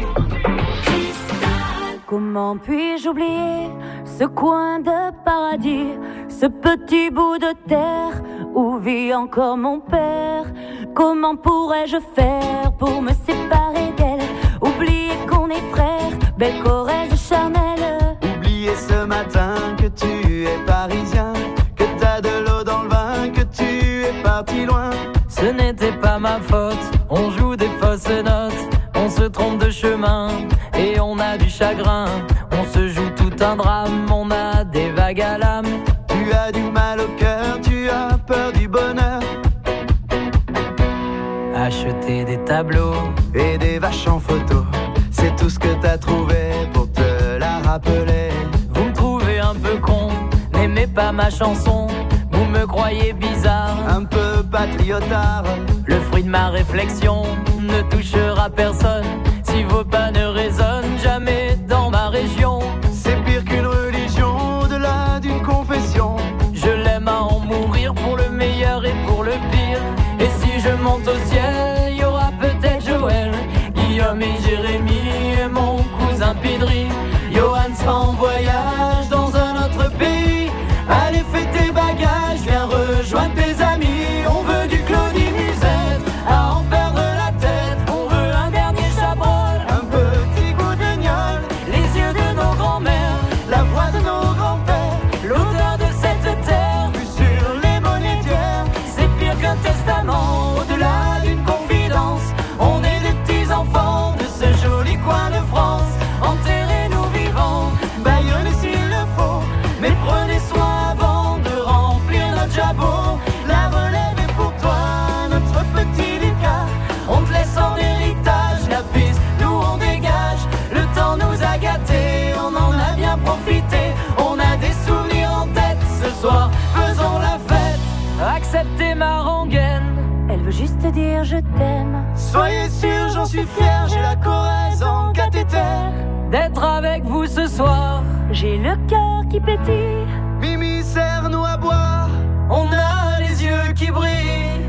Comment puis-je oublier ce coin de paradis, ce petit bout de terre où vit encore mon père? Comment pourrais-je faire pour me séparer d'elle? Oublier qu'on est frères, belle Corrèze charnelle. Oublier ce matin que tu es parisien, que t'as de l'eau dans le vin, que tu es parti loin. Ce n'était pas ma faute, on joue des fausses notes, on se trompe de chemin et on a du chagrin. On se joue tout un drame, on a des vagues à l'âme. Tu as du mal au cœur, tu as peur du bonheur. Acheter des tableaux et des vaches en photo, c'est tout tout ce que t'as trouvé pour te la rappeler. Vous me trouvez un peu con, n'aimez pas ma chanson. Vous me croyez bizarre, un peu patriotard. Le fruit de ma réflexion ne touchera personne si vos pas ne résonnent jamais dans ma région. C'est pire qu'une religion, au-delà d'une confession. Je l'aime à en mourir pour le meilleur et pour le pire. Et si je monte au ciel, y aura peut-être Joël, Guillaume et Jérémy et mon cousin Pidri. Johan sera en voyage dans un autre pays. Allez, fais tes bagages, viens rejoindre tes amis. On veut du Claudie Musette, à en perdre la tête. On veut un dernier chabrol, un petit goût de gnôle, les yeux de nos grands-mères, la voix de nos grands-pères, l'odeur de cette terre, vue sur les monnaies d'hier. C'est pire qu'un testament, au-delà d'une confidence. On est des petits enfants de ce joli coin de France. Enterrez-nous vivants, baillonnez s'il le faut, mais prenez soin avant de remplir notre jabot. La relève est pour toi, notre petit Lucas. On te laisse en héritage la piste, nous on dégage. Le temps nous a gâtés, on en a bien profité. On a des souvenirs en tête, ce soir faisons la fête. Acceptez ma rengaine, elle veut juste te dire je t'aime. Soyez sûr, j'en suis fier, j'ai la Corrèze en cathéter. D'être avec vous ce soir, j'ai le cœur qui pétille. Mimi, serre-nous à boire, on a les yeux qui brillent.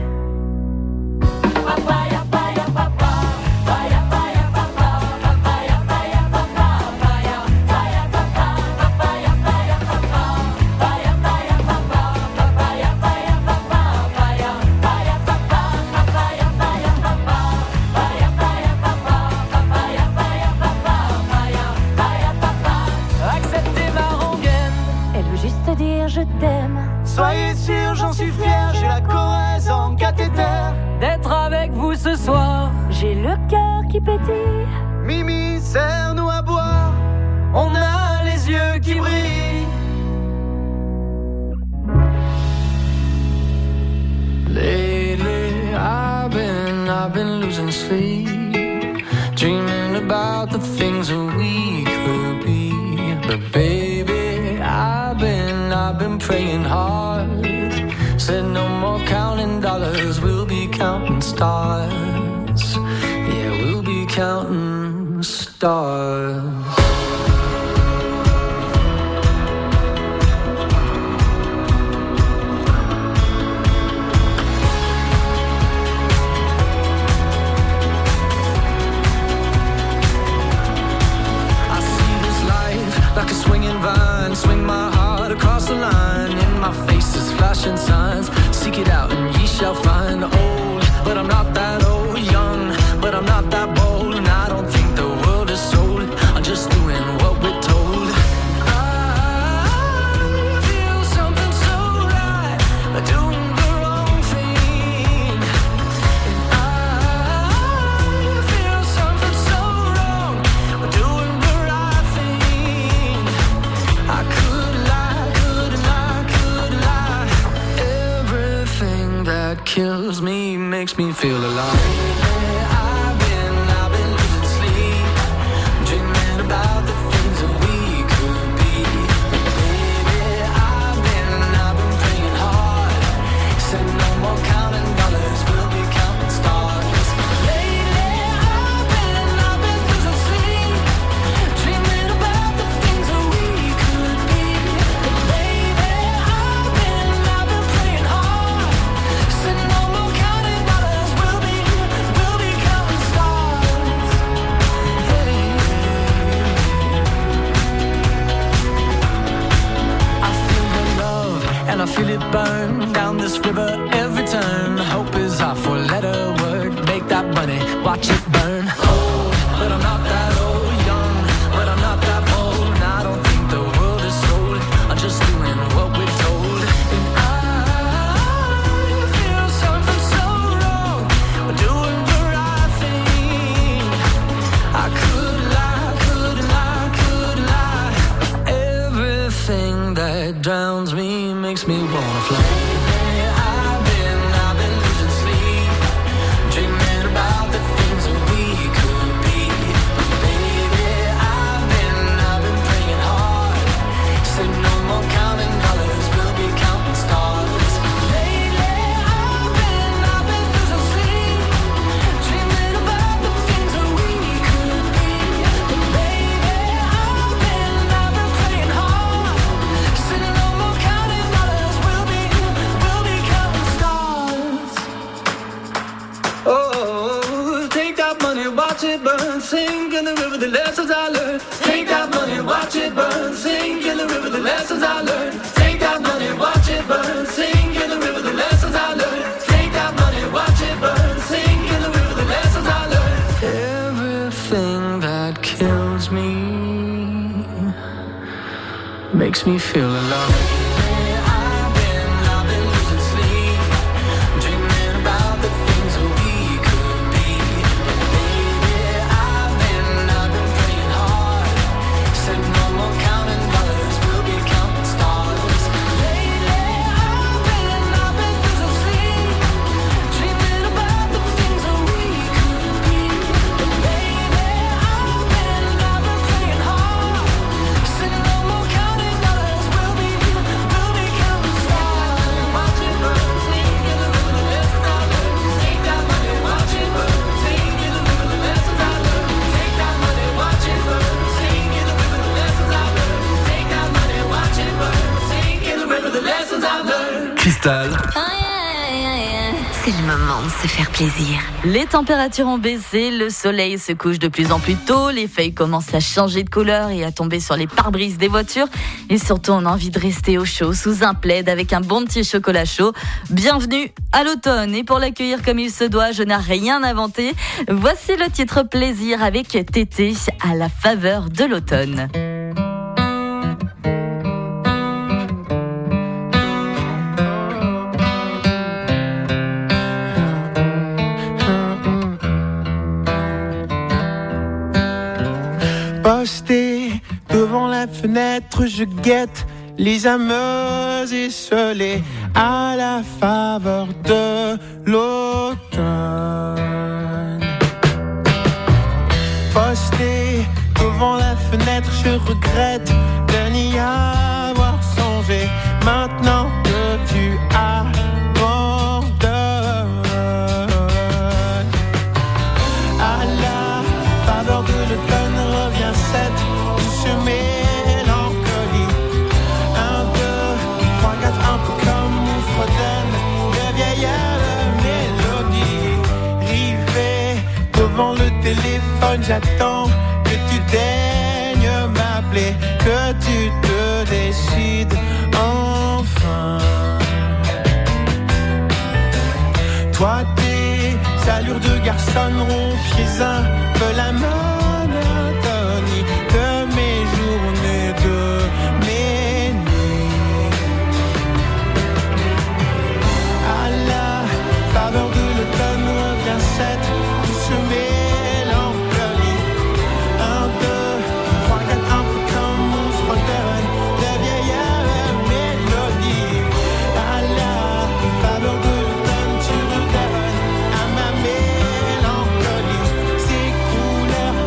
Papaya, paya, papa, paya, paya, papa, papaya, paya, papa, paya, paya, papa, papaya, paya, papa, paya, paya, papa, papaya, paya, papa, paya, paya, papa, papaya, paya, papa, paya, paya, papa, papaya, paya, papa, paya, paya, papa. Acceptez ma rengaine, elle veut juste te dire je t'aime. Soyez sûr, j'en suis fier, j'ai la Corrèze en cathéter. D'être avec vous ce soir, j'ai le cœur qui pétille. Mimi, serre-nous à boire, on a les yeux qui brillent. Lately, I've been losing sleep, dreaming about the things that we could be. But baby, I've been praying hard. Said no more counting dollars, we'll be counting stars. Yeah, we'll be counting stars. Like a swinging vine, swing my heart across the line. In my face is flashing signs. Seek it out and ye shall find. Old, but I'm not that old. Young, but I'm not that bold. And I don't think the world is sold. I'm just doing what we're told. I feel something so right, doing the wrong thing. And I feel something so wrong, doing the right thing. I could lie. Everything that kills me makes me feel alive. I've been losing sleep, dreaming about the things that we could be. Baby, I've been praying hard. Said no more counting dollars, we'll be counting stars. Lately, I've been losing sleep, dreaming about the things that we could be. Baby, I've been praying hard. Said no more counting dollars, we'll be counting stars. I feel the love and I feel it burn down this river every turn. Hope is our four-letter word. Make that money, watch it burn. Old, but I'm not that old. Young, but I'm not that bold. And I don't think the world is sold. I'm just doing what we're told. And I feel something so wrong, doing the right thing. I could lie. Everything that drowns me makes me wanna fly. I've been losing sleep, dreaming about the things that we could be. Baby, Take that money and watch it burn. Sink in the river, the lessons I learned. Take that money and watch it burn. Sink in the river, the lessons I learned. Take that money and watch it burn. Sink in the river, the lessons I learned. Everything that kills me makes me feel alive. Cristal. C'est le moment de se faire plaisir. Les températures ont baissé, le soleil se couche de plus en plus tôt, les feuilles commencent à changer de couleur et à tomber sur les pare-brises des voitures. Et surtout, on a envie de rester au chaud, sous un plaid, avec un bon petit chocolat chaud. Bienvenue à l'automne. Et pour l'accueillir comme il se doit, je n'ai rien inventé. Voici le titre Plaisir avec Tété à la faveur de l'automne. Posté devant la fenêtre, je guette les âmes esselées à la faveur de l'automne. Posté devant la fenêtre, je regrette de n'y avoir songé. Maintenant que tu abandonnes, à la faveur de l'automne revient cette douce mélancolie. 1, 2, 3, 4, un peu comme on fredonne de vieilles mélodies. Rivé devant le téléphone, j'attends que tu daignes m'appeler, que tu te décides enfin. Toi tes allures de garçon rompiez un peu la monotonie de mes journées, de mes nuits. À la faveur de l'automne revient cette douce mélancolie. 1, 2, 3, 4, un peu comme on fredonne de vieilles mélodies. À la faveur de l'automne tu redonnes à ma mélancolie ces couleurs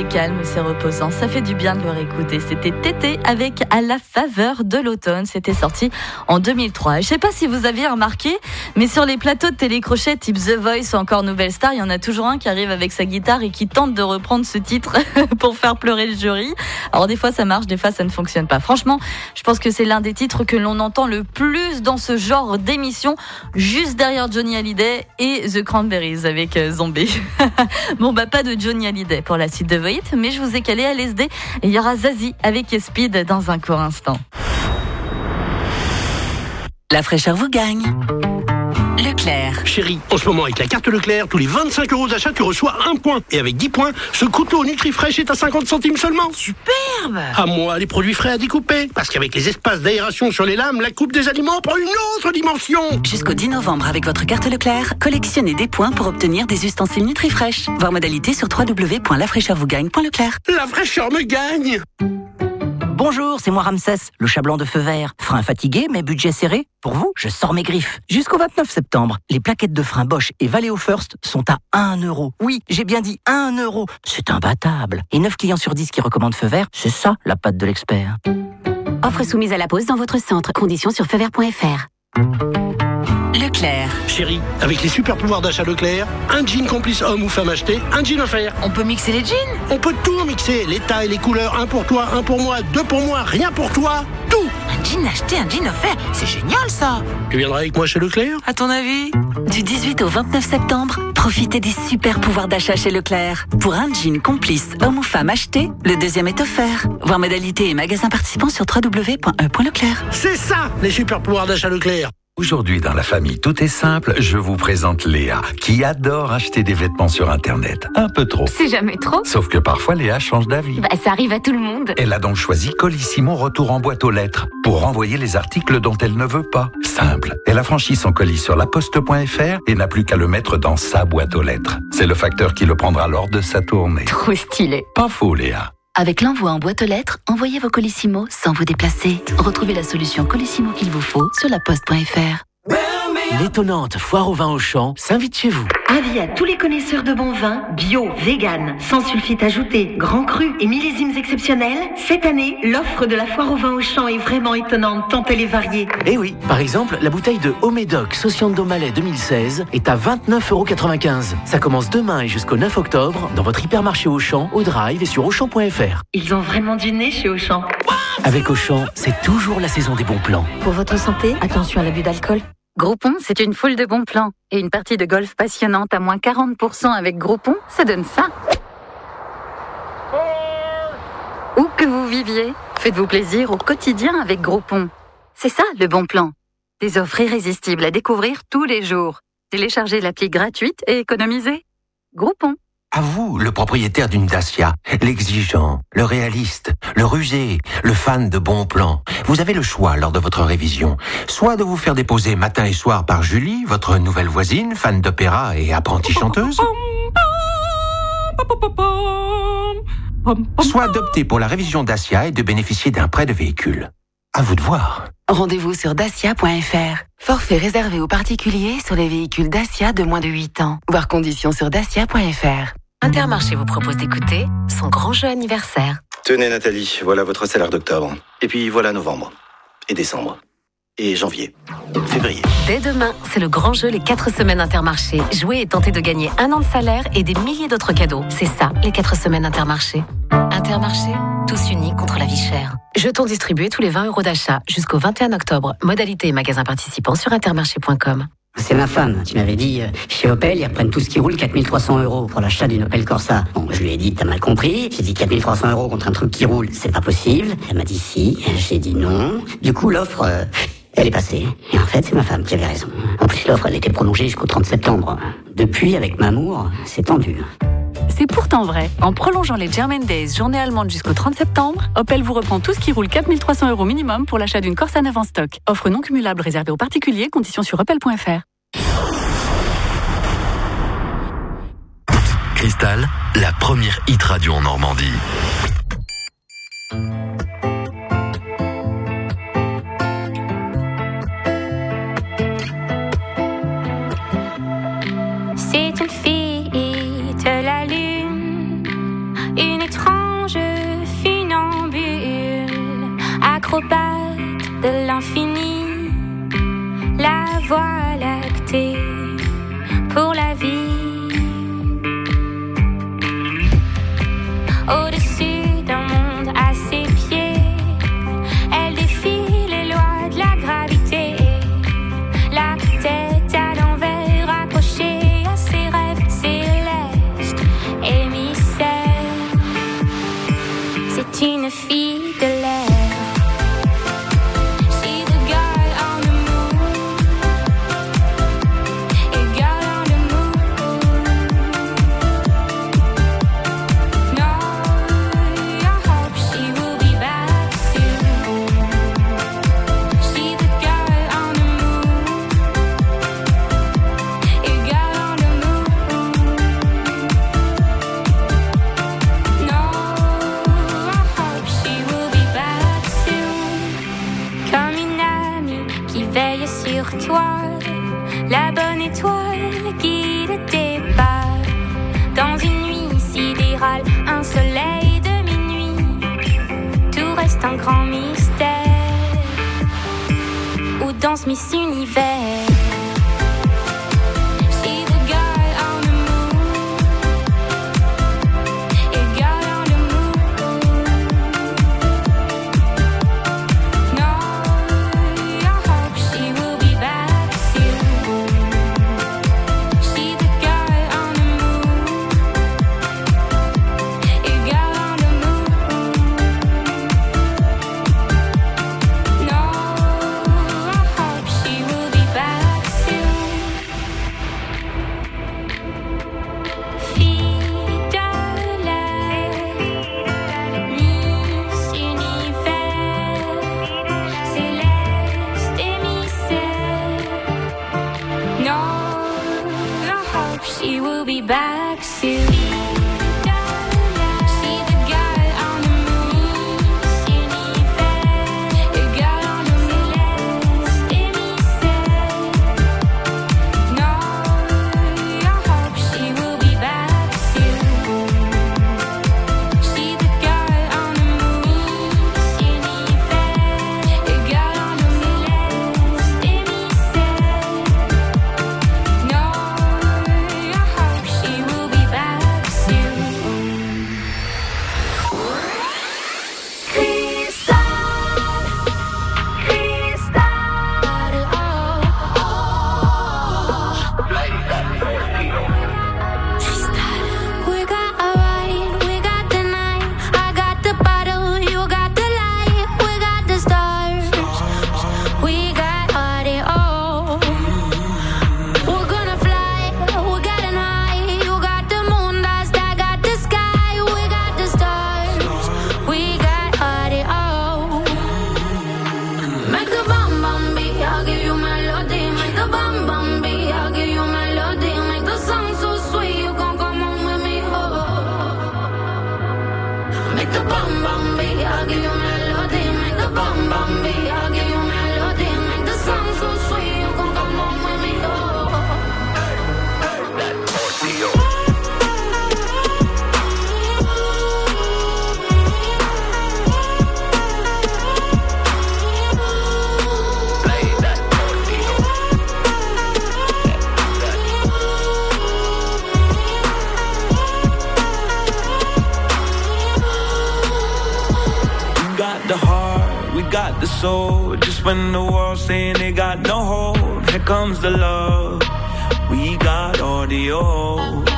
calme, c'est reposant. Ça fait du bien de le réécouter. C'était Tété avec À la faveur de l'automne. C'était sorti en 2003. Je sais pas si vous aviez remarqué, mais sur les plateaux de télécrochet type The Voice ou encore Nouvelle Star, il y en a toujours un qui arrive avec sa guitare et qui tente de reprendre ce titre pour faire pleurer le jury. Alors des fois ça marche, des fois ça ne fonctionne pas. Franchement, je pense que c'est l'un des titres que l'on entend le plus dans ce genre d'émission, juste derrière Johnny Hallyday et The Cranberries avec Zombie. Bon bah pas de Johnny Hallyday pour la suite de Voit, mais je vous ai calé à LSD et il y aura Zazie avec Speed dans un court instant. La fraîcheur vous gagne. Leclerc. Chérie, en ce moment avec la carte Leclerc, tous les 25 € d'achat, tu reçois 1 point. Et avec 10 points, ce couteau NutriFresh est à 50 centimes seulement. Superbe! À moi, les produits frais à découper. Parce qu'avec les espaces d'aération sur les lames, la coupe des aliments prend une autre dimension. Jusqu'au 10 novembre, avec votre carte Leclerc, collectionnez des points pour obtenir des ustensiles NutriFresh. Voir modalité sur www.lafraîcheurvousgagne.leclerc. La fraîcheur me gagne! Bonjour, c'est moi Ramsès, le chat blanc de feu vert. Frein fatigué, mais budget serré. Pour vous, je sors mes griffes. Jusqu'au 29 septembre, les plaquettes de frein Bosch et Valeo First sont à 1 €. Oui, j'ai bien dit 1 €. C'est imbattable. Et 9 clients sur 10 qui recommandent feu vert, c'est ça la patte de l'expert. Offre soumise à la pause dans votre centre. Conditions sur feuvert.fr. Leclerc. Chérie, avec les super pouvoirs d'achat Leclerc, un jean complice homme ou femme acheté, un jean offert. On peut mixer les jeans? On peut tout mixer, les tailles, les couleurs, un pour toi, un pour moi, deux pour moi, rien pour toi, tout. Un jean acheté, un jean offert, c'est génial ça. Tu viendras avec moi chez Leclerc? À ton avis? Du 18 au 29 septembre, profitez des super pouvoirs d'achat chez Leclerc. Pour un jean complice homme ou femme acheté, le deuxième est offert. Voir modalité et magasins participants sur www.e.leclerc. C'est ça, les super pouvoirs d'achat Leclerc. Aujourd'hui, dans la famille, tout est simple. Je vous présente Léa, qui adore acheter des vêtements sur Internet. Un peu trop. C'est jamais trop. Sauf que parfois, Léa change d'avis. Ça arrive à tout le monde. Elle a donc choisi Colissimo Retour en boîte aux lettres pour renvoyer les articles dont elle ne veut pas. Simple. Elle a franchi son colis sur laposte.fr et n'a plus qu'à le mettre dans sa boîte aux lettres. C'est le facteur qui le prendra lors de sa tournée. Trop stylé. Pas faux, Léa. Avec l'envoi en boîte aux lettres, envoyez vos Colissimo sans vous déplacer. Retrouvez la solution Colissimo qu'il vous faut sur laposte.fr. L'étonnante foire au vin Auchan s'invite chez vous. Avis à tous les connaisseurs de bons vins, bio, vegan, sans sulfite ajouté, grand cru et millésimes exceptionnels. Cette année, l'offre de la foire au vin Auchan est vraiment étonnante tant elle est variée. Eh oui, par exemple, la bouteille de Haut-Médoc Sociando Malais 2016 est à 29,95 €. Ça commence demain et jusqu'au 9 octobre dans votre hypermarché Auchan, au Drive et sur Auchan.fr. Ils ont vraiment du nez chez Auchan. Avec Auchan, c'est toujours la saison des bons plans. Pour votre santé, attention à l'abus d'alcool. Groupon, c'est une foule de bons plans. Et une partie de golf passionnante à moins 40% avec Groupon, ça donne ça. Où que vous viviez, faites-vous plaisir au quotidien avec Groupon. C'est ça le bon plan. Des offres irrésistibles à découvrir tous les jours. Téléchargez l'appli gratuite et économisez. Groupon. À vous, le propriétaire d'une Dacia, l'exigeant, le réaliste, le rusé, le fan de bons plans. Vous avez le choix lors de votre révision. Soit de vous faire déposer matin et soir par Julie, votre nouvelle voisine, fan d'opéra et apprentie chanteuse. Soit d'opter pour la révision Dacia et de bénéficier d'un prêt de véhicule. À vous de voir. Rendez-vous sur dacia.fr. Forfait réservé aux particuliers sur les véhicules Dacia de moins de 8 ans. Voir conditions sur dacia.fr. Intermarché vous propose d'écouter son grand jeu anniversaire. Tenez Nathalie, voilà votre salaire d'octobre. Et puis voilà novembre. Et décembre. Et janvier. Février. Dès demain, c'est le grand jeu les 4 semaines Intermarché. Jouez et tentez de gagner 1 an de salaire et des milliers d'autres cadeaux. C'est ça, les 4 semaines Intermarché. Intermarché, tous unis contre la vie chère. Jetons distribués tous les 20 € d'achat jusqu'au 21 octobre. Modalité et magasins participants sur intermarché.com. C'est ma femme. Tu m'avais dit, chez Opel, ils reprennent tout ce qui roule 4300 € pour l'achat d'une Opel Corsa. Bon, je lui ai dit, t'as mal compris. J'ai dit 4300 € contre un truc qui roule, c'est pas possible. Elle m'a dit si. J'ai dit non. Du coup, l'offre, elle est passée. Et en fait, c'est ma femme qui avait raison. En plus, l'offre, elle était prolongée jusqu'au 30 septembre. Depuis, avec Mamour, c'est tendu. C'est pourtant vrai. En prolongeant les German Days, journée allemande jusqu'au 30 septembre, Opel vous reprend tout ce qui roule 4300 € minimum pour l'achat d'une Corsa neuve en stock. Offre non cumulable réservée aux particuliers, conditions sur opel.fr. Cristal, la première hit radio en Normandie. C'est une fille de la lune, une étrange voie lactée pour la vie. Au-dessus d'un monde à ses pieds, elle défie les lois de la gravité. La tête à l'envers accrochée à ses rêves célestes, émissaire. C'est une fille de l'air. La bonne étoile guide tes pas dans une nuit sidérale, un soleil de minuit. Tout reste un grand mystère où danse Miss Univers. soul. Just when the world's saying they got no hope, here comes the love. We got audio.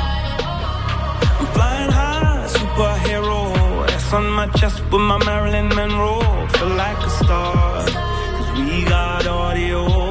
I'm flying high, superhero. S on my chest with my Marilyn Monroe. Feel like a star, 'cause we got audio.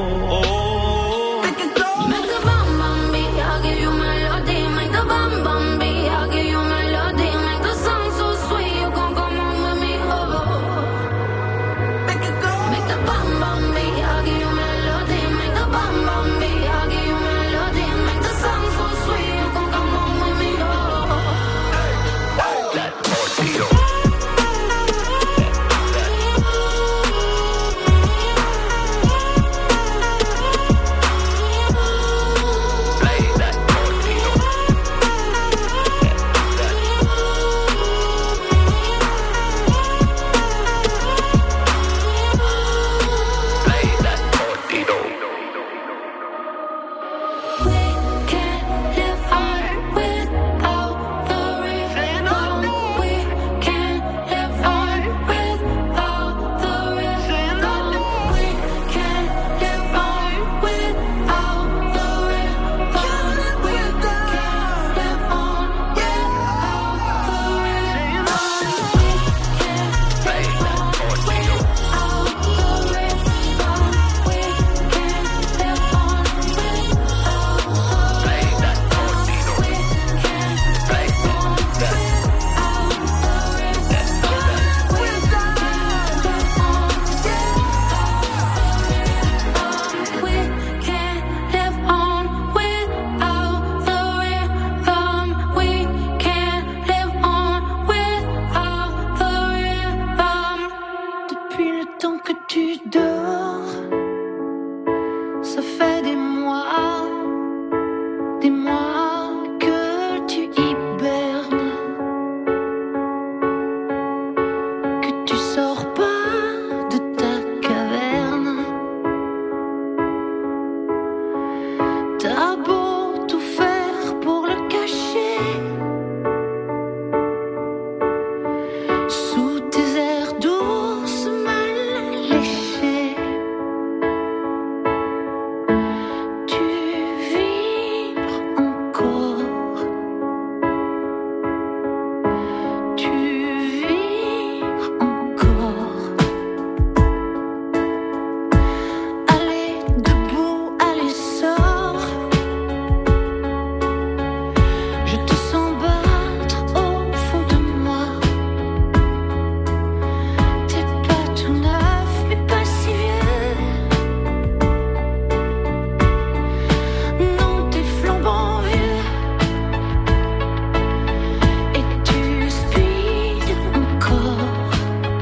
Ça fait des mois que tu hibernes, que tu sors pas de ta caverne. T'as beau tout faire pour le cacher, sous tes airs d'ours mal léchés. Tu vibres encore, tu vibres encore. Allez debout, allez sors. Je te sens battre au fond de moi. T'es pas tout neuf, mais pas si vieux. Non, t'es flambant vieux. Et tu speeds encore.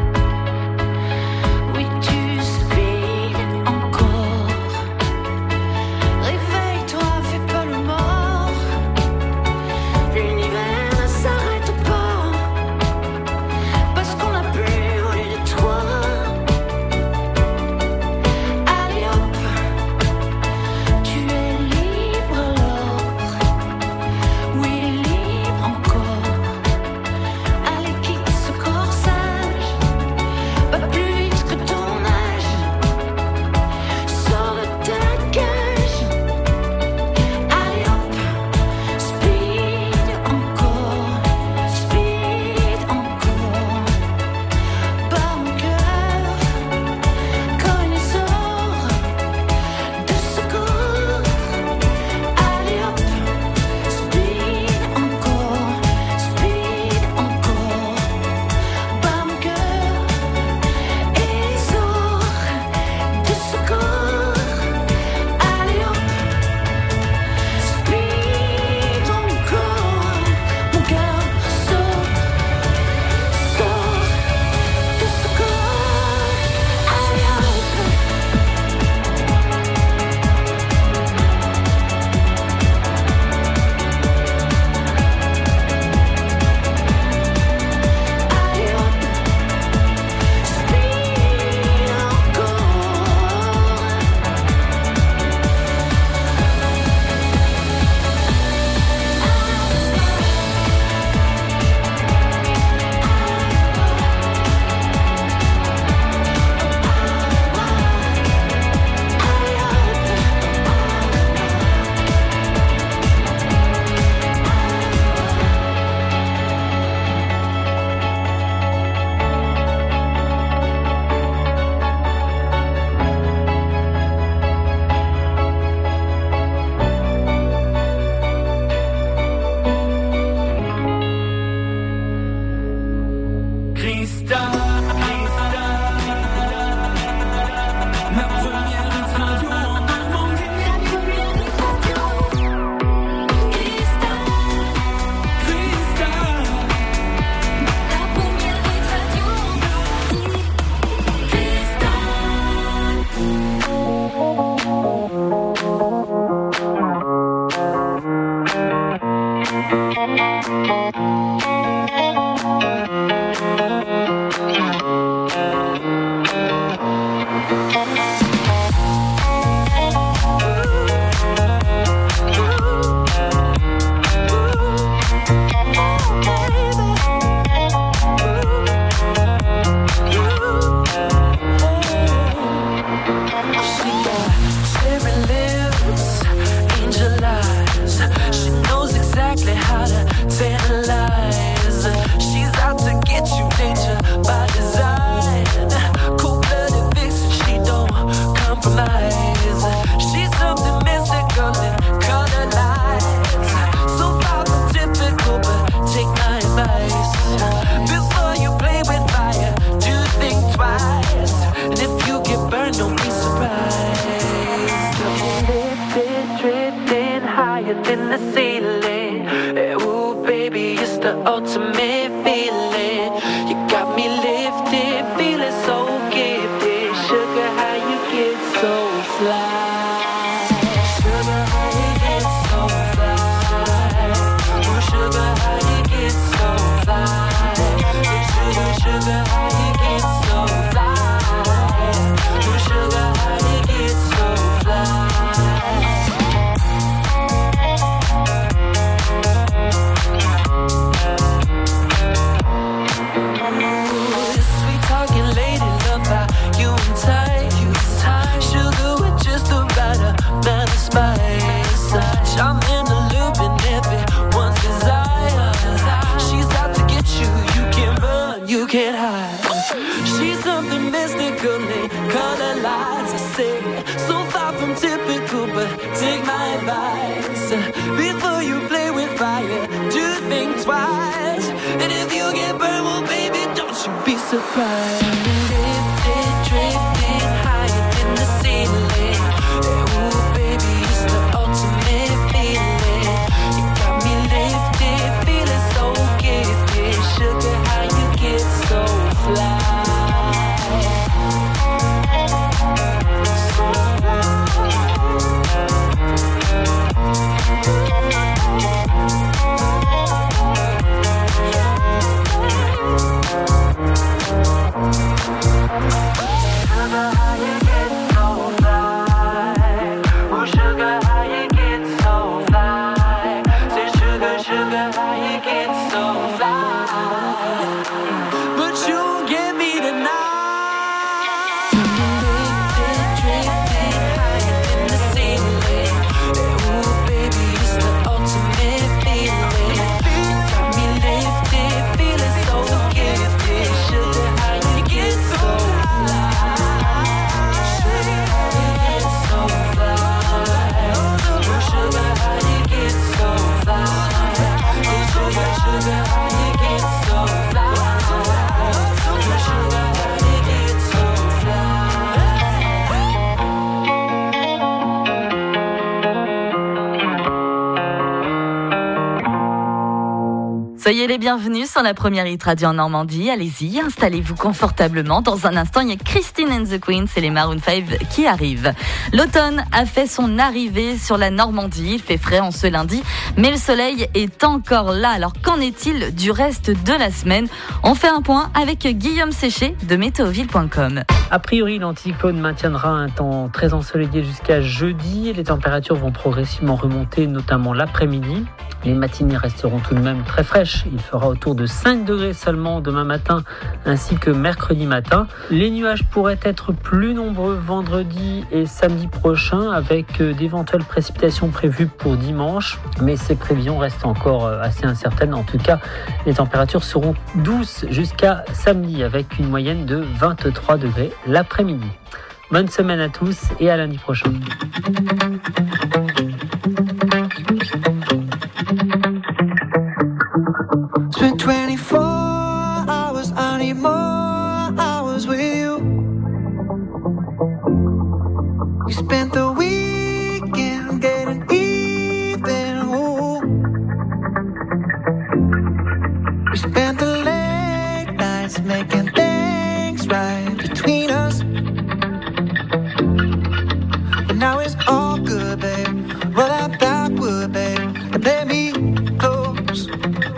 Oui, tu speeds encore. Réveille-toi, fais pas le mort. L'univers ne s'arrête pas, parce qu'on n'a plus volé de toi. Allez hop, tu es libre alors. Oui, libre encore. Allez, quitte ce corsage, pas plus vite que ton âge. Sors de ta cage. Allez hop, speed encore, speed encore. Bas mon cœur, comme les ors de secours. Allez hop, speed encore, bas mon cœur et les ors de secours. Allez hop, speed encore, mon cœur sort de secours. Allez hop. Allez hop, speed encore. Christa, la première radio en Normandie. Christa, la première radio en Normandie. She got cherry lips, angel eyes. She knows exactly how to tantalize. She's out to get you, danger by design. Cold-blooded vixen, she don't compromise. She's something mystical in color lights. So far from typical, but take my advice. Before you play with fire, do think twice. And if you get burned, don't be surprised. Lifted, drifting higher than the ceiling. Ooh, baby, it's the ultimate feeling. You got me lifted, feeling so gifted. Sugar, how you get so fly? get high. She's something mystically, color lights, I say. So far from typical, but take my advice. Before you play with fire, do think twice. And if you get burned, well baby, don't you be surprised. Drifting, drifting higher than the ceiling. Ooh baby, it's the ultimate feeling. You got me lifted, feeling so gifted. Sugar, how you get so fly? Soyez les bienvenus sur la première hit radio en Normandie. Allez-y, installez-vous confortablement. Dans un instant, il y a Christine and the Queens et les Maroon 5 qui arrivent. L'automne a fait son arrivée sur la Normandie. Il fait frais en ce lundi, mais le soleil est encore là. Alors qu'en est-il du reste de la semaine? On fait un point avec Guillaume Séché de météoville.com. A priori, l'anticyclone maintiendra un temps très ensoleillé jusqu'à jeudi. Les températures vont progressivement remonter, notamment l'après-midi. Les matinées resteront tout de même très fraîches. Il fera autour de 5 degrés seulement demain matin ainsi que mercredi matin. Les nuages pourraient être plus nombreux vendredi et samedi prochain avec d'éventuelles précipitations prévues pour dimanche. Mais ces prévisions restent encore assez incertaines. En tout cas, les températures seront douces jusqu'à samedi avec une moyenne de 23 degrés l'après-midi. Bonne semaine à tous et à lundi prochain. Spent 24 hours, I need more hours with you. We spent the weekend getting even. Ooh. We spent the late nights making things right between us. But now it's all good, babe. Roll that backward, babe, and play me close.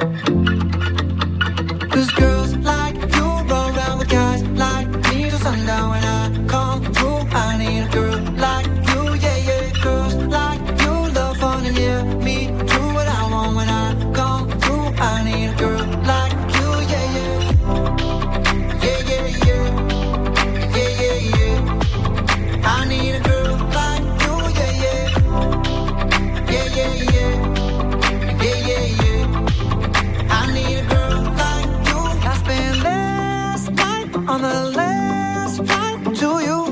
Cause girls like you run around with guys like me till sundown. When I come through, I need a girl like you, yeah, yeah. Girls like you love fun and yeah, me do what I want. When I come through, I need a girl like you, yeah, yeah. Yeah, yeah, yeah. Yeah, yeah, yeah. I need a girl like you, yeah, yeah. Yeah, yeah, yeah. Yeah, yeah, yeah. I need a girl like I spent last night on the last flight to you.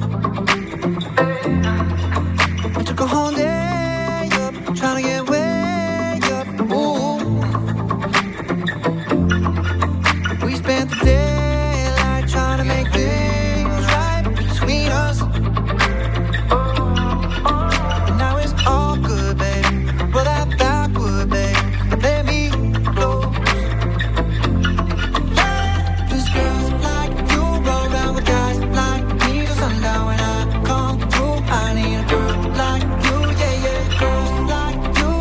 We took a whole day up, trying to get way up. Ooh. We spent the daylight trying to make things right between us. And now it's all good, baby. Roll that backward, baby, and play me close. I need a girl like you, yeah, yeah. Girls like you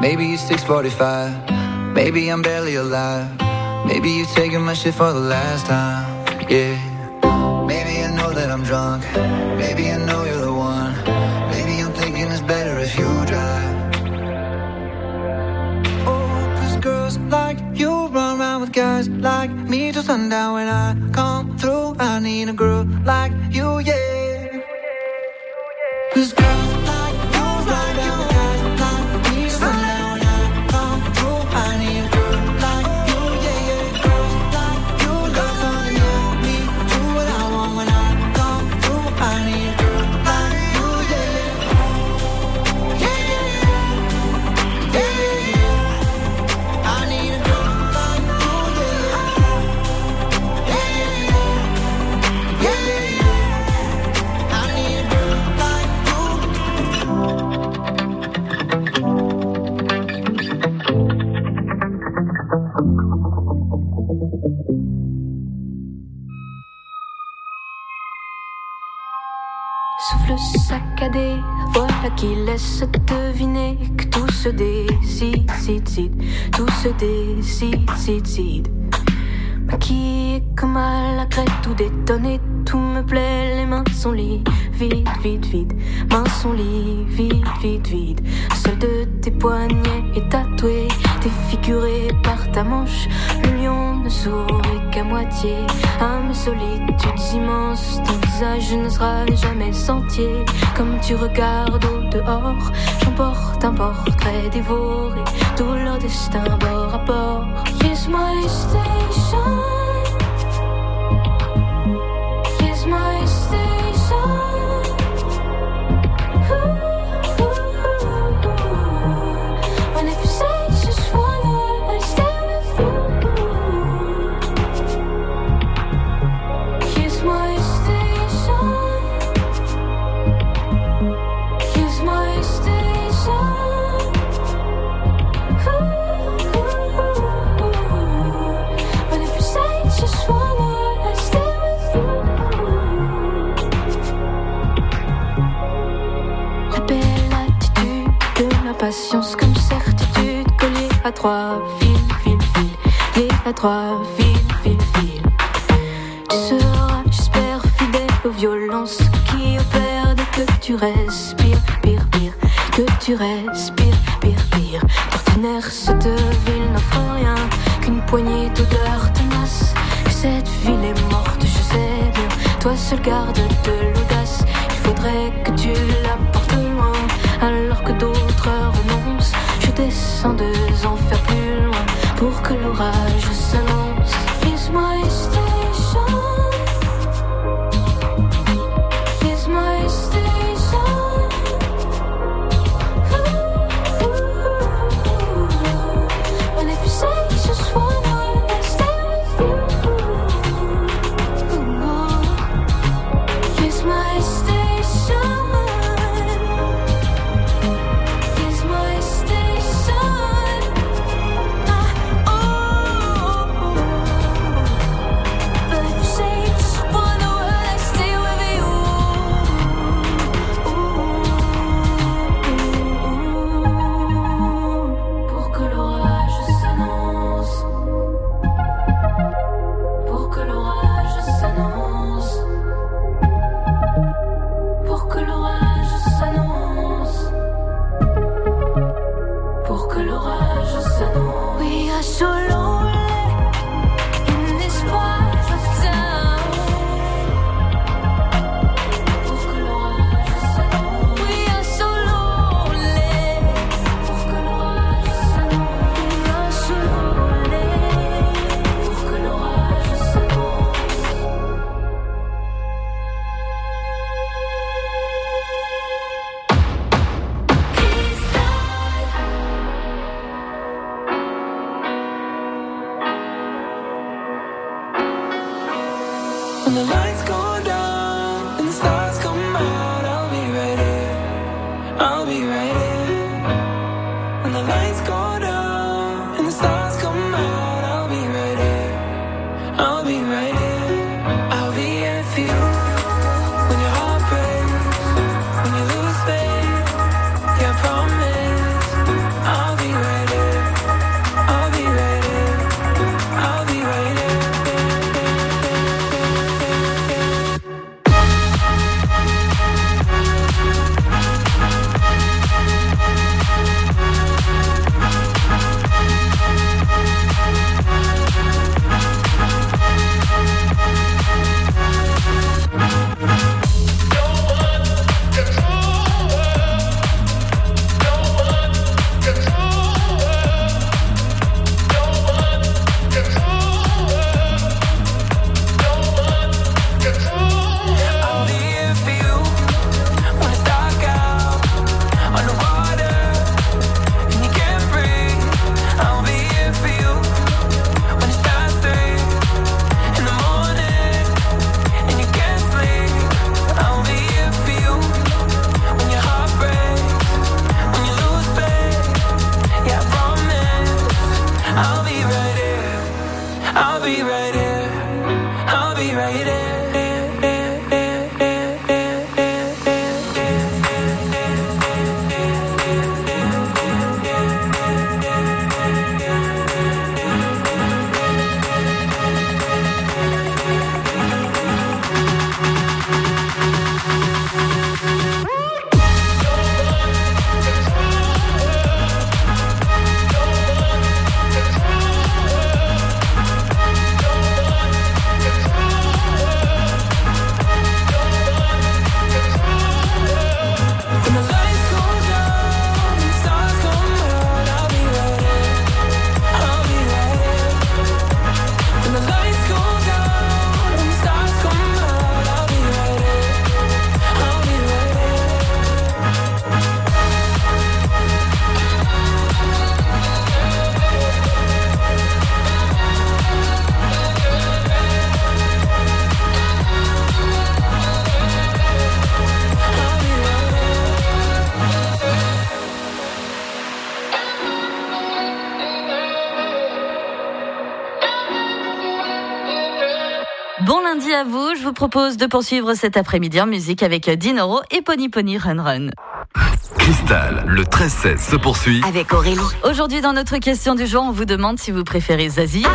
Maybe it's 6:45. Maybe I'm barely alive. Maybe you're taking my shit for the last time. Yeah. Maybe I know that I'm drunk. Maybe I know you're the one. Maybe I'm thinking it's better if you drive. Oh, 'cause girls like you run around with guys like me till sundown. When I come through, I need a girl like you, yeah. 'Cause girls like you run around with guys like me till sundown. When I come through, I need a girl like you, yeah, yeah. Girls like you got something on me, do what I want. When I come through, I need a girl like you, yeah, yeah. Yeah, yeah, yeah. Yeah, yeah, yeah. I need a girl like you, yeah, yeah. Yeah, yeah, yeah. Yeah, yeah, yeah. I need a girl like you. Souffle saccadé, voilà qui laisse deviner que tout se décide, tout se décide. Maquillée comme à la crête, tout détonné, tout me plaît, les mains sont liées, vide, mains sont liées, vide. Seul de tes poignets est tatoué, défiguré par ta manche. Le lion ne sourit qu'à moitié, à mes solitudes immenses, ton visage ne sera jamais entier. Comme tu regardes au dehors, j'emporte un portrait dévoré, tout leur destin bord à bord. Here's my station. Here's my station. Ooh, ooh, ooh. And if you say you just wanna stay with you, here's my station. Here's my station. Ooh, ooh, ooh. And if you say you just wanna stay with you. La belle attitude de l'impatience comme certitude collée à trois fils, liée à trois fils. Tu seras, j'espère, fidèle aux violences qui opèrent dès que tu respires, pire, que tu respires, pire. D'ordinaire, cette ville n'offre rien qu'une poignée d'odeurs tenaces. Que cette ville est morte, je sais bien. Toi seul garde de l'audace. Il faudrait que tu la portes loin, alors que d'autres renoncent. Je descends 2 enfers plus loin pour que l'orage s'annonce. Here's my station. Here's my station. Ooh, ooh, ooh. And if you say you just wanna stay with you. Here's my station. Here's my station. Oh. But if you say you just wanna stay with you. Pour que l'orage s'annonce. Pour que l'orage s'annonce. Pour que l'orage s'annonce. Pour que l'orage s'annonce. We are so lonely in this part of town. Pour que l'orage s'annonce. We are so lonely. Pour que l'orage s'annonce. We are so lonely. Pour que l'orage s'annonce. When the lights go down and the stars come out, I'll be right here. I'll be right here. When the lights go down and the stars come out, I'll be right here. I'll be right here. I'll be here for you. When your heart breaks, when you lose faith, yeah, I promise I'll be Bon lundi à vous, je vous propose de poursuivre cet après-midi en musique avec Dinoro et Pony Pony Run Run. Cristal, le 13-16 se poursuit Avec Aurélie. Aujourd'hui dans notre question du jour, on vous demande si vous préférez Zazie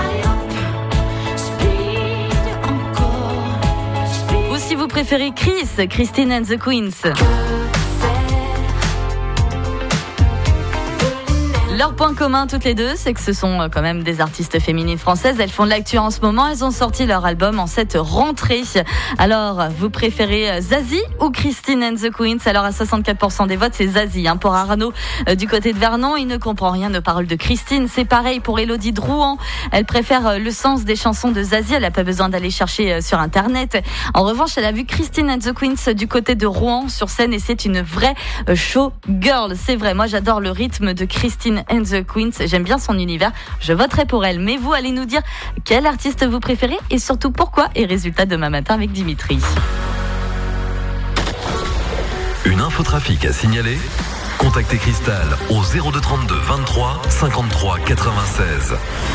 ou si vous préférez Christine and the Queens. Leur point commun toutes les deux, c'est que ce sont quand même des artistes féminines françaises. Elles font de l'actu en ce moment. Elles ont sorti leur album en cette rentrée. Alors, vous préférez Zazie ou Christine and the Queens? Alors, à 64% des votes, c'est Zazie. Pour Arnaud, du côté de Vernon, il ne comprend rien aux paroles de Christine. C'est pareil pour Élodie de Rouen. Elle préfère le sens des chansons de Zazie. Elle n'a pas besoin d'aller chercher sur Internet. En revanche, elle a vu Christine and the Queens du côté de Rouen sur scène et c'est une vraie showgirl. C'est vrai, moi j'adore le rythme de Christine and the Queens, j'aime bien son univers, je voterai pour elle. Mais vous, allez nous dire quel artiste vous préférez et surtout pourquoi. Et résultat demain matin avec Dimitri. Une infotrafic à signaler? Contactez Cristal au 0232 23 53 96.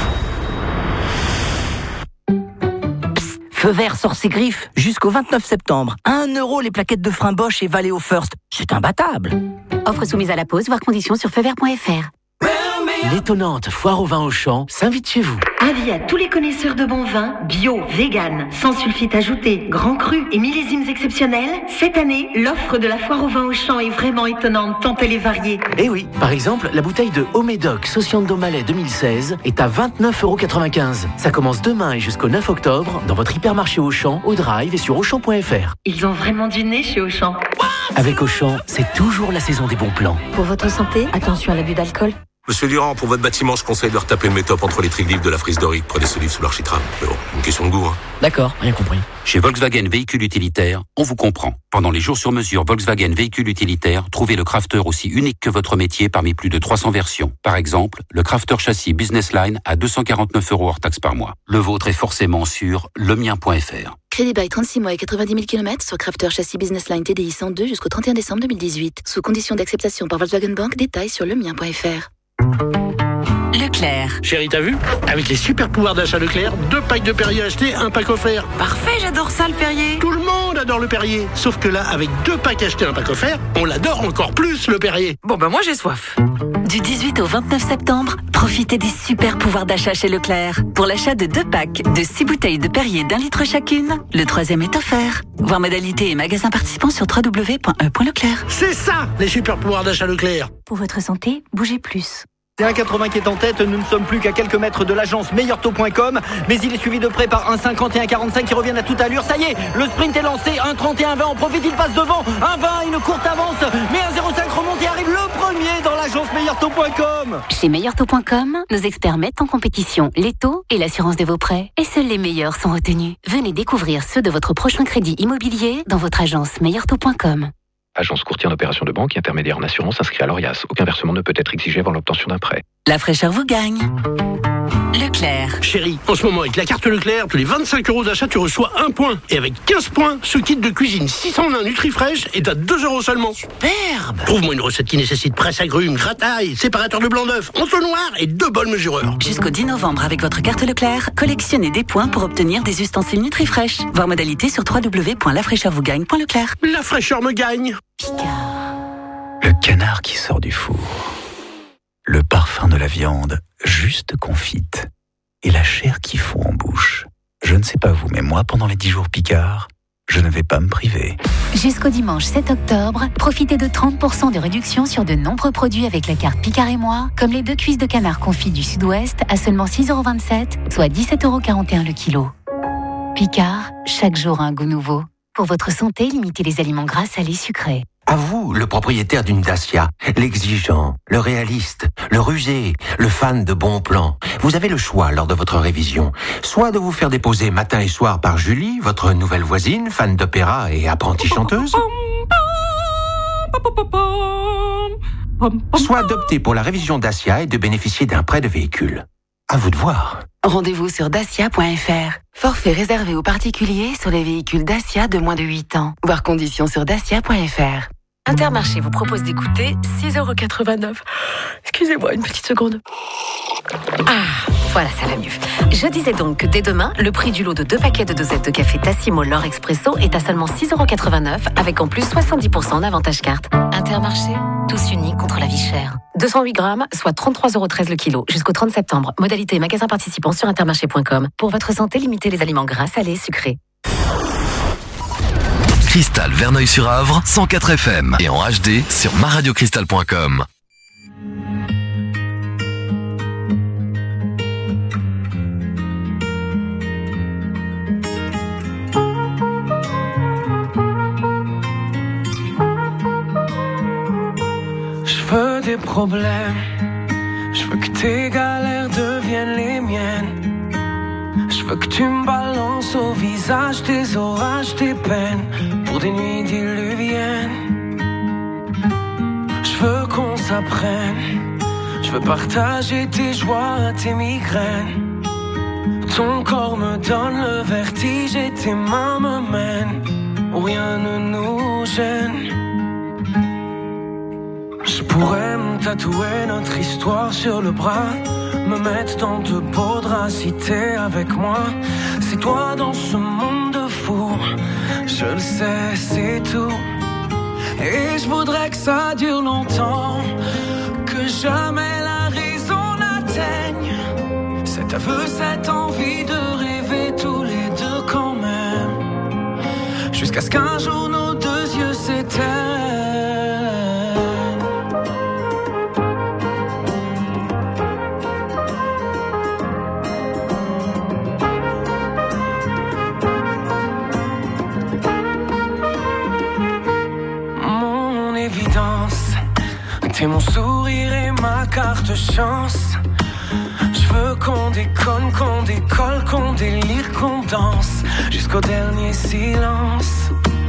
Feu vert sort ses griffes jusqu'au 29 septembre. 1 € les plaquettes de frein Bosch et Valeo First. C'est imbattable. Offre soumise à la pause, voir conditions sur feuvert.fr. L'étonnante foire au vin Auchan s'invite chez vous. Avis à tous les connaisseurs de bons vins, bio, vegan, sans sulfite ajouté, grand cru et millésimes exceptionnels. Cette année, l'offre de la foire au vin Auchan est vraiment étonnante tant elle est variée. Eh oui, par exemple, la bouteille de Haut-Médoc Sociando Malais 2016 est à 29,95 €. Ça commence demain et jusqu'au 9 octobre dans votre hypermarché Auchan, au Drive et sur Auchan.fr. Ils ont vraiment du nez chez Auchan. Avec Auchan, c'est toujours la saison des bons plans. Pour votre santé, attention à l'abus d'alcool. Monsieur Durand, pour votre bâtiment, je conseille de retaper le métop entre les triglyphes de la frise dorique. Prenez ce livre sous l'architrave. Mais bon, une question de goût, hein. D'accord, rien compris. Chez Volkswagen Véhicules Utilitaires, on vous comprend. Pendant les jours sur mesure Volkswagen Véhicules Utilitaires, trouvez le crafter aussi unique que votre métier parmi plus de 300 versions. Par exemple, le crafter châssis Business Line à 249 € hors taxe par mois. Le vôtre est forcément sur lemien.fr. Crédit bail 36 mois et 90 000 km sur Crafter Châssis Business Line TDI 102 jusqu'au 31 décembre 2018. Sous condition d'acceptation par Volkswagen Bank, détails sur lemien.fr. Leclerc. Chérie, t'as vu? Avec les super pouvoirs d'achat Leclerc, 2 packs de Perrier achetés, 1 pack offert. Parfait, j'adore ça le Perrier. Tout le monde adore le Perrier. Sauf que là, avec 2 packs achetés, 1 pack offert, on l'adore encore plus le Perrier. Bon moi j'ai soif. Du 18 au 29 septembre, profitez des super pouvoirs d'achat chez Leclerc. Pour l'achat de 2 packs de 6 bouteilles de Perrier d'1 litre chacune, le 3e est offert. Voir modalités et magasins participants sur www.e.leclerc. C'est ça, les super pouvoirs d'achat Leclerc. Pour votre santé, bougez plus. C'est 1,80 qui est en tête, nous ne sommes plus qu'à quelques mètres de l'agence meilleurtaux.com, mais il est suivi de près par 1,50 et 1,45 qui reviennent à toute allure. Ça y est, le sprint est lancé, 1,31, 20 en profite, il passe devant, 1,20, une courte avance, mais 1,05 remonte et arrive le premier dans l'agence meilleurtaux.com. Chez meilleurtaux.com, nos experts mettent en compétition les taux et l'assurance de vos prêts, et seuls les meilleurs sont retenus. Venez découvrir ceux de votre prochain crédit immobilier dans votre agence meilleurtaux.com. Agence courtier en opération de banque et intermédiaire en assurance inscrit à l'ORIAS. Aucun versement ne peut être exigé avant l'obtention d'un prêt. La fraîcheur vous gagne. Leclerc. Chérie, en ce moment avec la carte Leclerc, tous les 25 € d'achat, tu reçois 1 point. Et avec 15 points, ce kit de cuisine 600 en 1 NutriFresh est à 2 € seulement. Superbe. Trouve-moi une recette qui nécessite presse agrumes, grattaille, séparateur de blanc d'œuf, entonnoir et 2 bols mesureurs. Jusqu'au 10 novembre avec votre carte Leclerc, collectionnez des points pour obtenir des ustensiles NutriFresh. Voir modalité sur www.lafraîcheurvougagne.leclerc. La fraîcheur me gagne. Le canard qui sort du four. Le parfum de la viande juste confite. Et la chair qui fond en bouche. Je ne sais pas vous, mais moi, pendant les 10 jours Picard, je ne vais pas me priver. Jusqu'au dimanche 7 octobre, profitez de 30% de réduction sur de nombreux produits avec la carte Picard et moi, comme les 2 cuisses de canard confit du Sud-Ouest à seulement 6,27 €, soit 17,41 € le kilo. Picard, chaque jour un goût nouveau. Pour votre santé, limitez les aliments gras, salés, sucrés. À vous, le propriétaire d'une Dacia, l'exigeant, le réaliste, le rusé, le fan de bons plans. Vous avez le choix lors de votre révision. Soit de vous faire déposer matin et soir par Julie, votre nouvelle voisine, fan d'opéra et apprentie chanteuse. Soit d'opter pour la révision Dacia et de bénéficier d'un prêt de véhicule. À vous de voir. Rendez-vous sur dacia.fr. Forfait réservé aux particuliers sur les véhicules Dacia de moins de 8 ans. Voir conditions sur dacia.fr. Intermarché vous propose d'écouter 6,89 €. Excusez-moi, une petite seconde. Ah, voilà, ça va mieux. Je disais donc que dès demain, le prix du lot de 2 paquets de dosettes de café Tassimo L'Or Expresso est à seulement 6,89 € avec en plus 70% en avantage carte. Intermarché, tous unis contre la vie chère. 208 grammes, soit 33,13 € le kilo, jusqu'au 30 septembre. Modalité magasin participant sur intermarché.com. Pour votre santé, limitez les aliments gras, salés, sucrés. Cristal Verneuil-sur-Avre, 104 FM et en HD sur maradiocristal.com. Je veux des problèmes, je veux que tes galères deviennent les miennes. Je veux que tu me balances au visage des orages, des peines, pour des nuits diluviennes. Je veux qu'on s'apprenne, je veux partager tes joies, tes migraines. Ton corps me donne le vertige et tes mains me mènent où rien ne nous gêne. Je pourrais me tatouer notre histoire sur le bras, me mettre dans de beaux draps si t'es avec moi. C'est toi dans ce monde de fou, je le sais, c'est tout. Et je voudrais que ça dure longtemps, que jamais la raison n'atteigne cet aveu, cette envie de rêver tous les deux quand même, jusqu'à ce qu'un jour nos deux yeux s'éteignent. T'es mon sourire et ma carte chance. Je veux qu'on déconne, qu'on décolle, qu'on délire, qu'on danse jusqu'au dernier silence.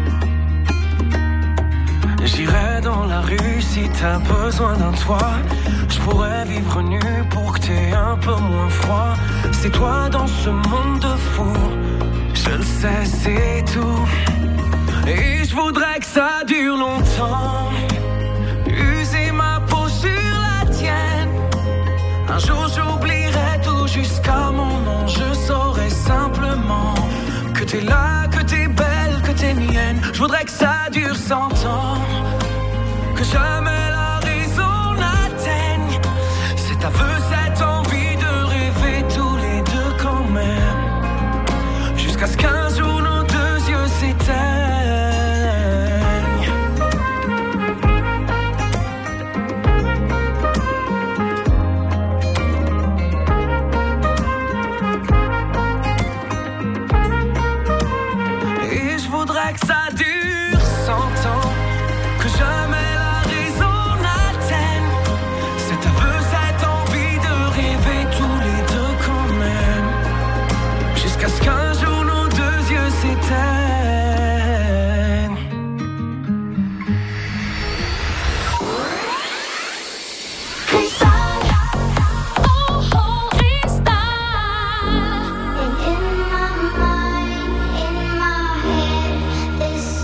J'irai dans la rue si t'as besoin d'un toit. Je pourrais vivre nu pour que t'aies un peu moins froid. C'est toi dans ce monde de fou, je le sais, c'est tout. Et je voudrais que ça dure longtemps, user ma peau sur la tienne. Un jour j'oublierai tout jusqu'à mon nom. Je saurai simplement que t'es là, que t'es belle, que t'es mienne. Je voudrais que ça dure 100 ans, que jamais la raison n'atteigne cet aveu, cette envie de rêver tous les deux quand même, jusqu'à ce qu'un jour nos deux yeux s'éteignent. Que ça dure 100 ans, que jamais la raison n'atteigne cet aveu, cette envie de rêver tous les deux quand même, jusqu'à ce qu'un jour nos deux yeux s'éteignent. This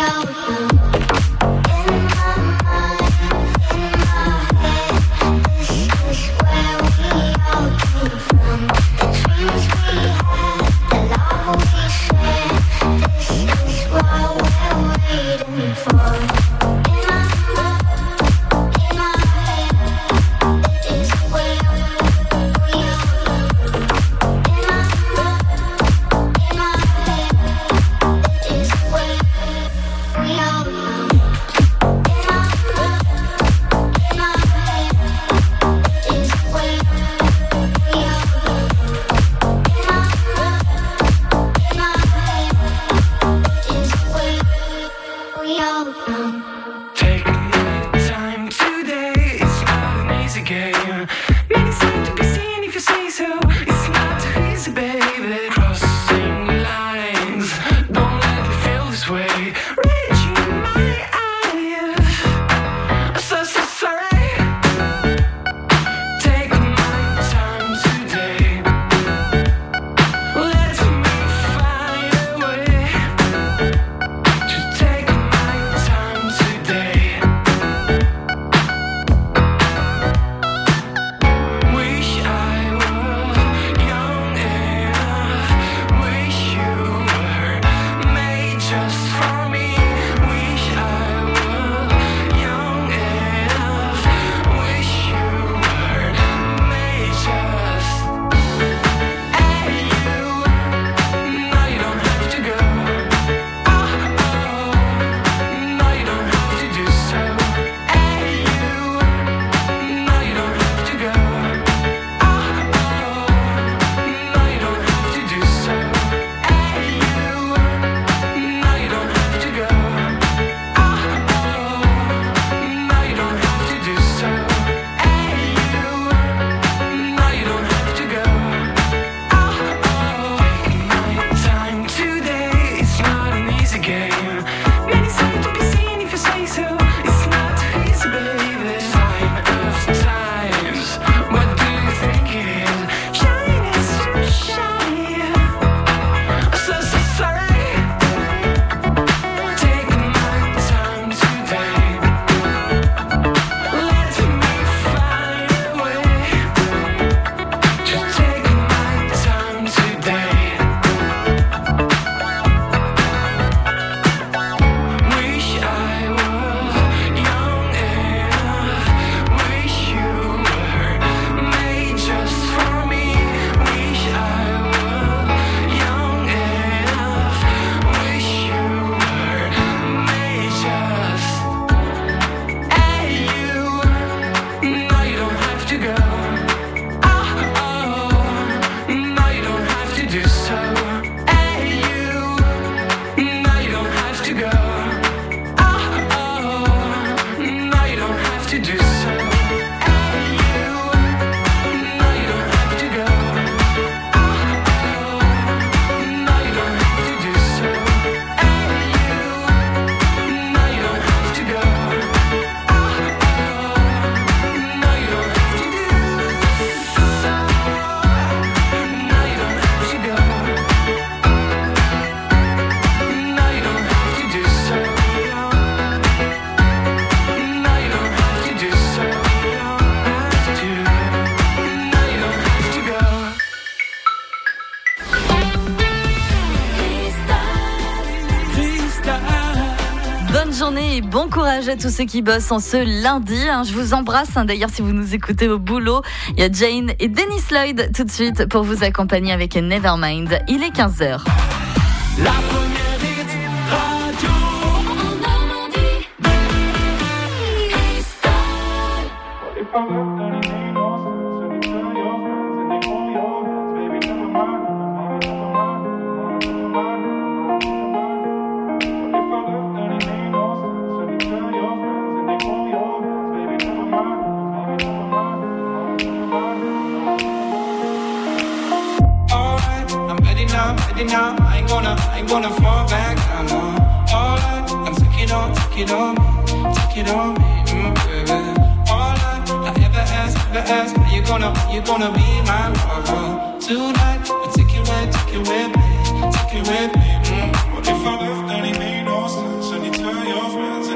journée et bon courage à tous ceux qui bossent en ce lundi. Je vous embrasse. D'ailleurs, si vous nous écoutez au boulot, il y a Jane et Dennis Lloyd tout de suite pour vous accompagner avec Nevermind. Il est 15h. La première hit radio en Normandie. Now I ain't gonna fall back down. No. Alright, I'm take it on me, baby. Alright, I ever ask, are you gonna be my lover tonight? But take it with me. What if I left? That ain't made no sense.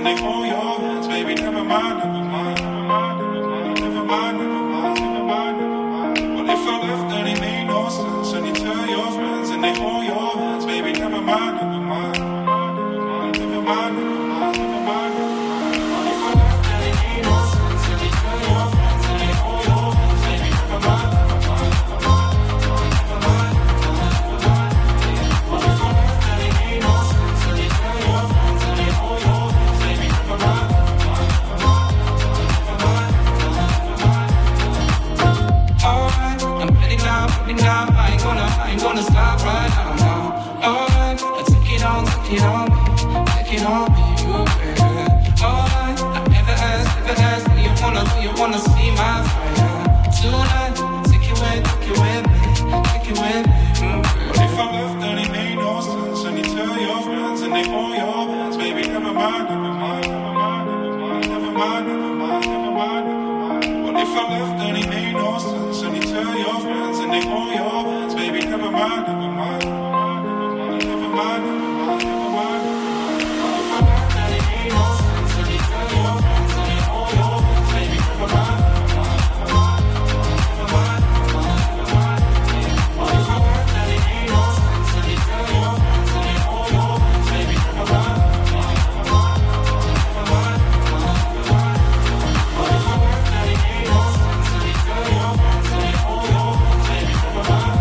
and they hold your hands, baby. Never mind, never mind, never mind, never mind, never mind, never mind, never mind, never mind. Well, if I left, then it made no sense. And you tell your friends, and they hold your hands, baby. Never mind, never mind, never mind, never mind, never mind, never mind, never mind. Well, if I left, then it made no sense. And you tell your friends, and they hold your hands, baby. Never mind, never mind, never mind, never mind, never mind. Well, if I left, then it made no sense. And you tell your friends, and they hold your hands, baby. Never mind, never mind, never mind, never mind, never mind. Alright, I'm ready now, I ain't gonna stop right now. Alright, take it on me, you baby. Alright, I never asked, do you wanna see my fire? Tonight, take it with me. But if I left, then it made no sense. And you tell your friends, and they hold your hands, baby. Never mind, never mind, never mind, never mind, never mind, never mind, never mind. Well, if I left, then it made no sense. And you tell your friends, and they hold your hands, baby. Never mind, never mind, never mind, never mind, never mind, never mind. Well, if I left, then it made no sense. And you tell your friends, and they hold your hands, baby. Never mind, never mind, never mind, never mind, never mind. Well, if I left, then it made no sense. And you tell your friends, and they hold your hands, baby. Never mind, never mind, never mind, never mind, never mind. Well, if I left, then it made no sense. And you tell your friends, and they hold your hands, baby. Never mind, never mind, never mind, never mind, never mind.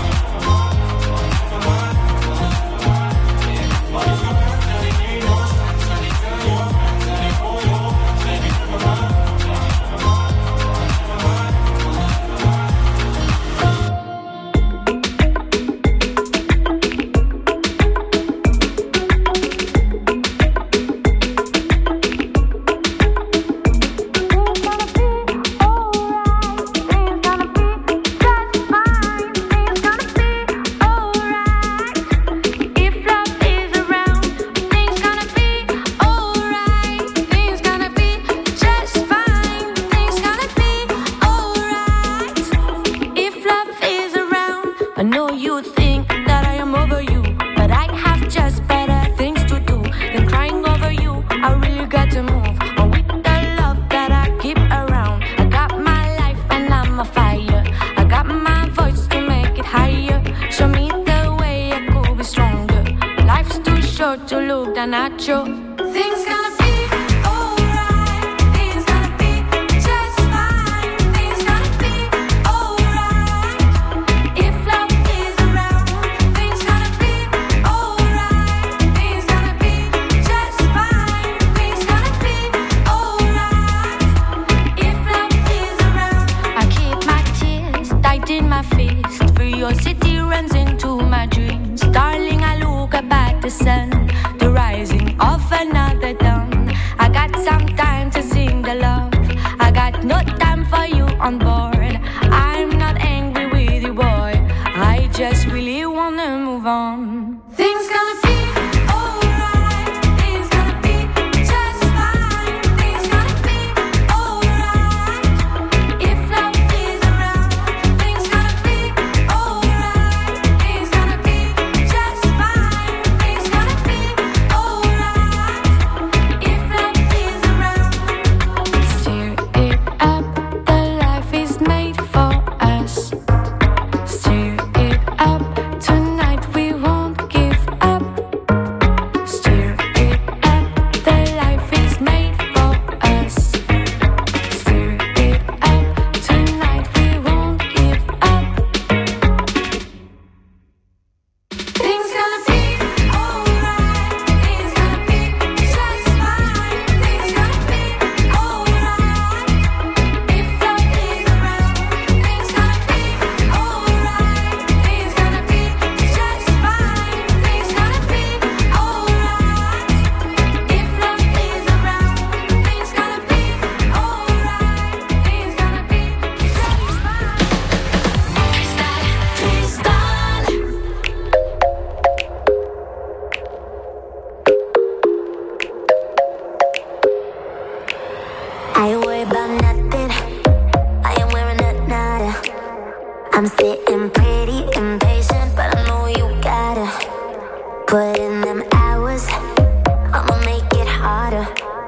Well, if I left, then it made no sense. And you tell your friends, and they hold your hands, baby. Never mind, never mind, never mind, never mind. I know you think that I am over you, but I have just better things to do than crying over you. I really got to move on with the love that I keep around. I got my life and I'm a fire. I got my voice to make it higher. Show me the way I could be stronger. Life's too short to look down at you. Things gonna be alright. Things gonna be just fine. Things gonna be alright. If love is around, things gonna be alright. Things gonna be just fine. Things gonna be alright. If love is around, I keep my tears tight in my fist. Curiosity runs into my dreams. Darling, I look up at the sun, the rising of another dawn. I got some time to sing the love. I got no time for you on board. I'm not angry with you, boy. I just really wanna move on. Things gonna be alright. Things gonna be just fine. Things gonna be alright. If love is around, things gonna be alright. Things gonna be just fine. Things gonna be alright. If love is around, steer it up. The life is made for us. Steer it up. Tonight we won't give up. Steer it up. The life is made for us. Steer it up. Tonight we won't give up. Things gonna be alright. Things gonna be just fine. Things gonna be alright. If love is around, things gonna be alright. Things gonna be just fine. Things gonna be alright. If love is around, things gonna be alright. Things gonna be just fine. I ain't worried about nothing. I am wearing a nada. I'm sitting pretty impatient, but I know you gotta put in them hours. I'ma make it harder.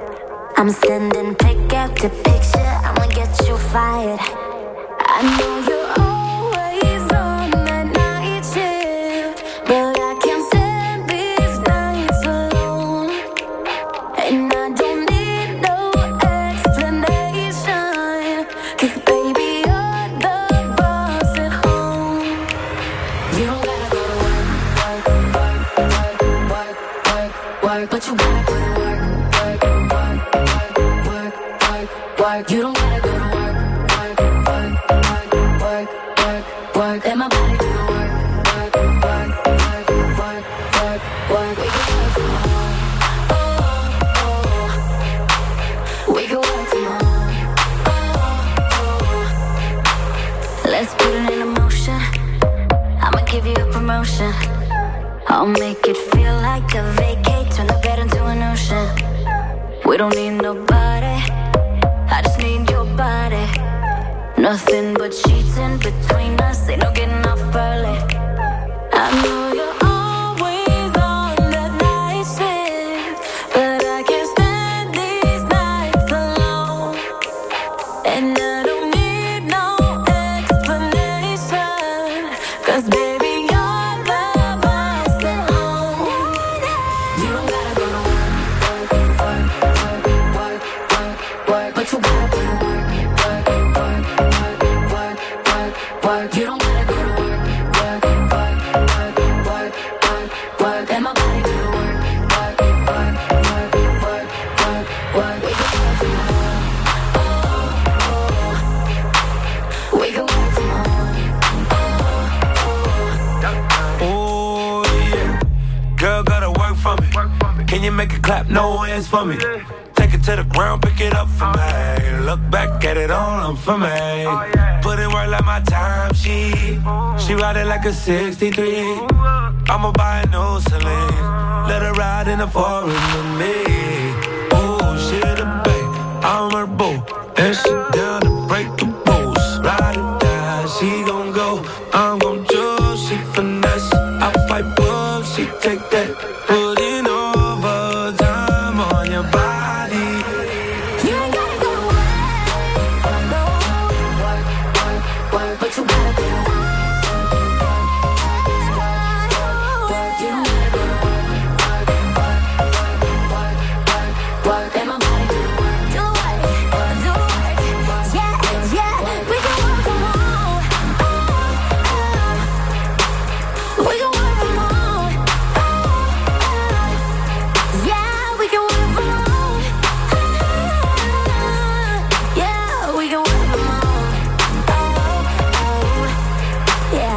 I'm sending pick after picture, I'ma get you fired. I know you're always on that night shift, but I can't stand these nights alone. And I don't need no explanation, 'cause baby you're the boss at home. You don't gotta go to work, work, work, work, work, work, but you gotta go to work, work, work, work, work, work. You don't gotta go to work, work, work, work, work, work. Let my body do the work, work, work, work, work, work, work. We can work tomorrow. Let's put it in motion. I'ma give you a promotion. I'll make it feel like a vacate, turn the bed into an ocean. We don't need nobody, I just need your body. Nothing but sheets in between us, ain't no getting off early. I know you're always on that night shift, but I can't stand these nights alone. And I don't need no explanation, 'cause baby you're the boss at home. You don't gotta go to work, work, work, work, work, work, but you gotta go to work, work, work, work, work, work, work. You don't gotta go to work, work, work, work, work, work, work. Let my body do the work, work, work, work, work, work, work. We can work tomorrow. We can work tomorrow. Oh yeah, girl gotta work for me. Can you make it clap? No hands for me. Take it to the ground, pick it up for me. Look back at it all, I'm for me. Put in work like my time, she ride it like a 63. I'ma buy a new Celine, let her ride in the foreign with me. Oh, she the babe, I'm her boo, and she down to break the rules. Ride or die, she gon' go, I'm gon' choose. She finesse, I fight book, she take that. Put in overtime on your body. You ain't gotta go to work, work, work, work, but you gotta go to work. You don't gotta go to work, work, work, work, work, work. Let my body do the work, do the work, do the work. Yeah, yeah, we can work from home. We can work from home. Yeah, we can work from home. Yeah, we can work from home. Yeah.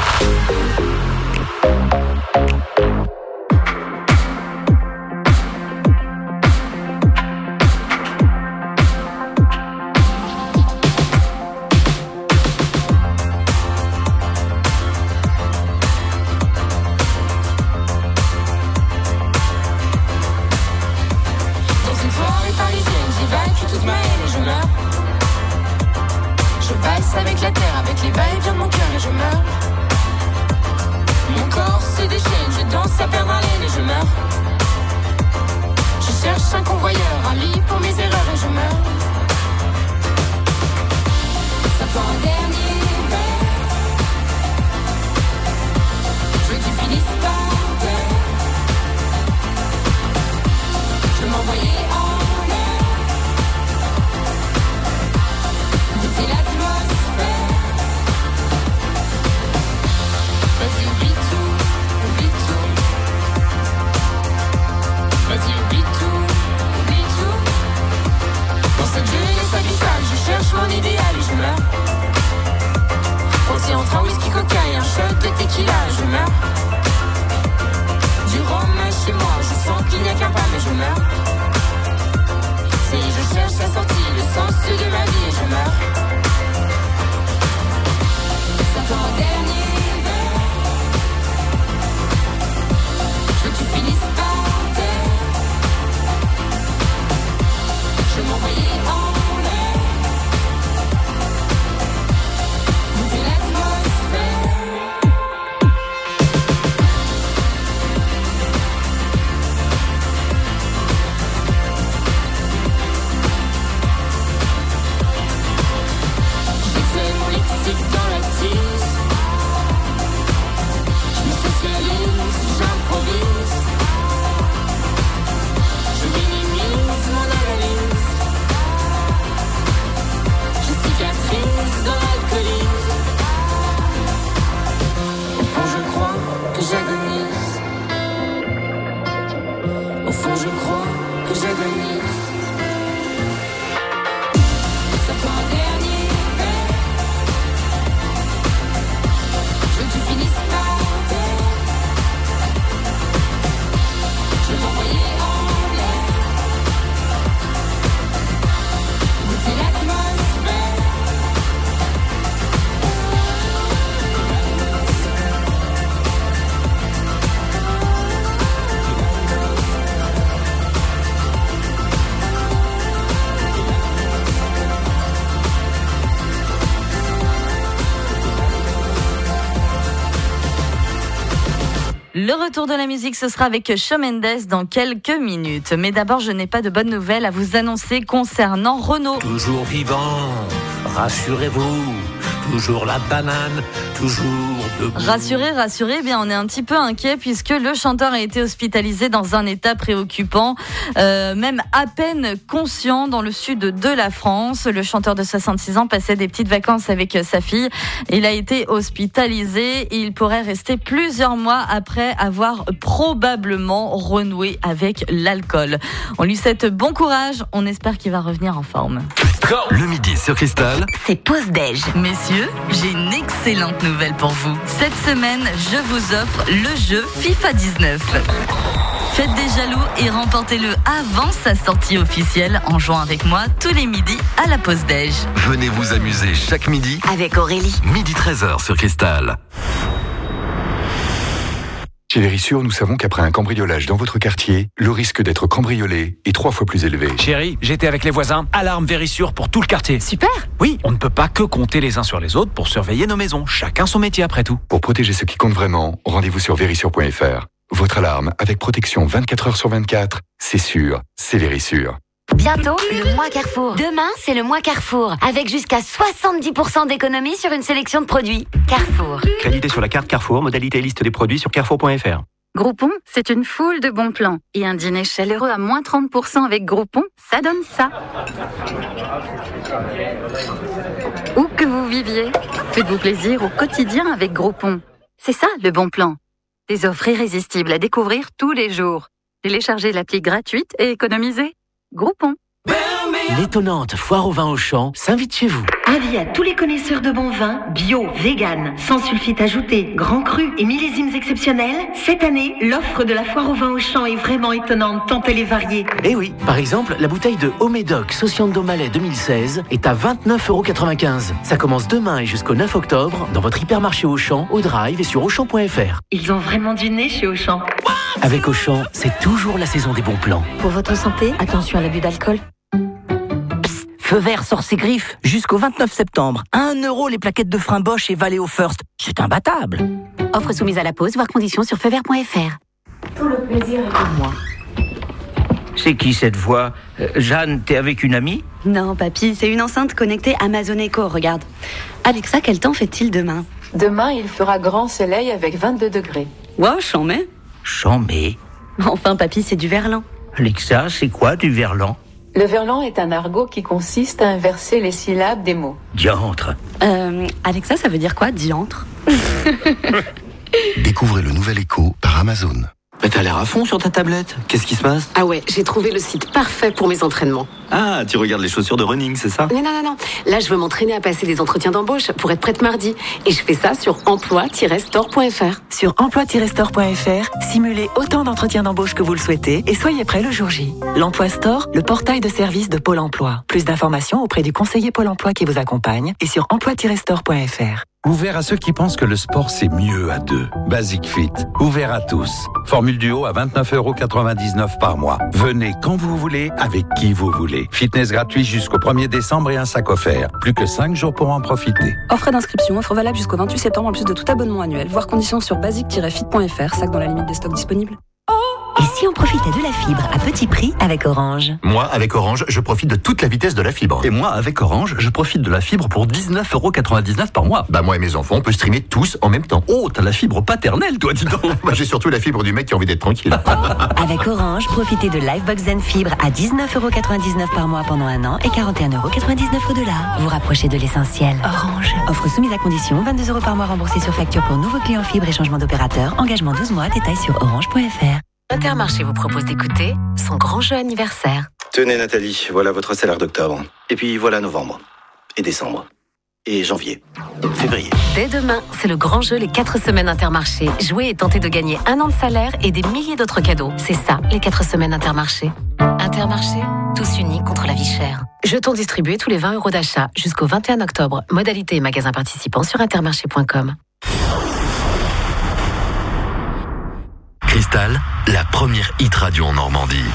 Dans une forêt parisienne, j'évacue toute ma haine et je meurs. Je valse avec la terre, avec les va-et-vient de mon cœur et je meurs. Mon corps se déchaîne, je danse à perdre haleine et je meurs. Je cherche un convoyeur, un lit pour mes erreurs et je meurs. Ça prend un dernier verre. Je veux que tu finisses par terre. Je m'envoyais en l'air. Goûter l'atmosphère. Vas-y, oublie tout, oublie tout. Vas-y, oublie tout, oublie tout. Dans cette jeunesse abyssale, je cherche mon idéal et je meurs. Aussi entre un whisky coca et un shot de tequila, je meurs. Du rhum chez moi, je sens qu'il n'y a qu'un pas mais je meurs. C'est je cherche la sortie, le sens de ma vie et je meurs. Ça prend un dernier verre. Je veux que tu finisses par terre. Je m'envoyais en l'air. Goûter l'atmosphère. je crois que j'ai gagné. C'est toi un dernier verre. Je veux que tu finisses par terre. Je vais m'envoyer en l'air. Goûter l'atmosphère. Le retour de la musique, ce sera avec Shawn Mendes dans quelques minutes. Mais d'abord, je n'ai pas de bonnes nouvelles à vous annoncer concernant Renault. Toujours vivant, rassurez-vous. Toujours la banane, toujours debout. Rassurez, bien on est un petit peu inquiet puisque le chanteur a été hospitalisé dans un état préoccupant, même à peine conscient dans le sud de la France. Le chanteur de 66 ans passait des petites vacances avec sa fille. Il a été hospitalisé et il pourrait rester plusieurs mois après avoir probablement renoué avec l'alcool. On lui souhaite bon courage, on espère qu'il va revenir en forme. Le midi sur Cristal. C'est pause déj. Messieurs, j'ai une excellente nouvelle pour vous. Cette semaine, je vous offre le jeu FIFA 19. Faites des jaloux et remportez-le avant sa sortie officielle en jouant avec moi tous les midis à la pause déj. Venez vous amuser chaque midi Avec Aurélie. midi 13h sur Cristal. Chez Vérissure, nous savons qu'après un cambriolage dans votre quartier, le risque d'être cambriolé est 3 fois plus élevé. Chérie, j'étais avec les voisins. Alarme Vérissure pour tout le quartier. Super. Oui, on ne peut pas que compter les uns sur les autres pour surveiller nos maisons. Chacun son métier après tout. Pour protéger ce qui compte vraiment, rendez-vous sur vérissure.fr. Votre alarme avec protection 24 heures sur 24, c'est sûr, c'est Vérissure. Bientôt, le mois Carrefour. Demain, c'est le mois Carrefour, avec jusqu'à 70% d'économie sur une sélection de produits. Carrefour. Crédité sur la carte Carrefour, modalité et liste des produits sur carrefour.fr. Groupon, c'est une foule de bons plans. Et un dîner chaleureux à moins 30% avec Groupon, ça donne ça. Où que vous viviez, faites-vous plaisir au quotidien avec Groupon. C'est ça, le bon plan. Des offres irrésistibles à découvrir tous les jours. Téléchargez l'appli gratuite et économisez. Groupon. L'étonnante foire au vin au champ s'invite chez vous. Avis à tous les connaisseurs de bons vins, bio, vegan, sans sulfite ajouté, grand cru et millésimes exceptionnels. Cette année, l'offre de la foire au vin au champ est vraiment étonnante tant elle est variée. Eh oui, par exemple, la bouteille de Haut-Médoc Sauciando Malais 2016 est à 29,95 €. Ça commence demain et jusqu'au 9 octobre dans votre hypermarché Auchan, au Drive et sur Auchan.fr. Ils ont vraiment du nez chez Auchan. Avec Auchan, c'est toujours la saison des bons plans. Pour votre santé, attention à l'abus d'alcool. Feu vert sort ses griffes jusqu'au 29 septembre. 1 € les plaquettes de frein Bosch et Valeo First. C'est imbattable. Offre soumise à la pause, voir conditions sur feuvert.fr. Tout le plaisir est pour moi. C'est qui cette voix Jeanne, t'es avec une amie? Non, papy, c'est une enceinte connectée Amazon Echo, regarde. Alexa, quel temps fait-il demain? Demain, il fera grand soleil avec 22 degrés. Wow, chambé. Chambé. Enfin, papy, c'est du verlan. Alexa, c'est quoi du verlan? Le verlan est un argot qui consiste à inverser les syllabes des mots. Diantre. Alexa, ça veut dire quoi, diantre? Découvrez le nouvel Echo par Amazon. Mais t'as l'air à fond sur ta tablette. Qu'est-ce qui se passe? Ah ouais, j'ai trouvé le site parfait pour mes entraînements. Ah, tu regardes les chaussures de running, c'est ça? Non. Là, je veux m'entraîner à passer des entretiens d'embauche pour être prête mardi. Et je fais ça sur emploi-store.fr. Sur emploi-store.fr, simulez autant d'entretiens d'embauche que vous le souhaitez et soyez prêt le jour J. L'Emploi Store, le portail de services de Pôle emploi. Plus d'informations auprès du conseiller Pôle emploi qui vous accompagne et sur emploi-store.fr. Ouvert à ceux qui pensent que le sport c'est mieux à deux. Basic Fit, ouvert à tous. Formule duo à 29,99 € par mois. Venez quand vous voulez, avec qui vous voulez. Fitness gratuit jusqu'au 1er décembre et un sac offert. Plus que 5 jours pour en profiter. Offre d'inscription, offre valable jusqu'au 28 septembre en plus de tout abonnement annuel. Voir conditions sur basic-fit.fr, sac dans la limite des stocks disponibles. Et si on profitait de la fibre à petit prix avec Orange? Moi, avec Orange, je profite de toute la vitesse de la fibre. Et moi, avec Orange, je profite de la fibre pour 19,99 € par mois. Bah moi et mes enfants, on peut streamer tous en même temps. Oh, t'as la fibre paternelle, toi, dis donc. Bah j'ai surtout la fibre du mec qui a envie d'être tranquille. Avec Orange, profitez de Livebox Zen Fibre à 19,99 € par mois pendant un an et 41,99 € au-delà. Vous rapprochez de l'essentiel. Orange. Offre soumise à condition, 22 € par mois remboursé sur facture pour nouveaux clients fibre et changement d'opérateur. Engagement 12 mois, détails sur orange.fr. Intermarché vous propose d'écouter son grand jeu anniversaire. Tenez Nathalie, voilà votre salaire d'octobre. Et puis voilà novembre. Et décembre. Et janvier. Février. Dès demain, c'est le grand jeu les 4 semaines Intermarché. Jouez et tentez de gagner 1 an de salaire et des milliers d'autres cadeaux. C'est ça, les 4 semaines Intermarché. Intermarché, tous unis contre la vie chère. Jetons distribués tous les 20 € d'achat jusqu'au 21 octobre. Modalités et magasins participants sur intermarché.com. Cristal, la première hit radio en Normandie.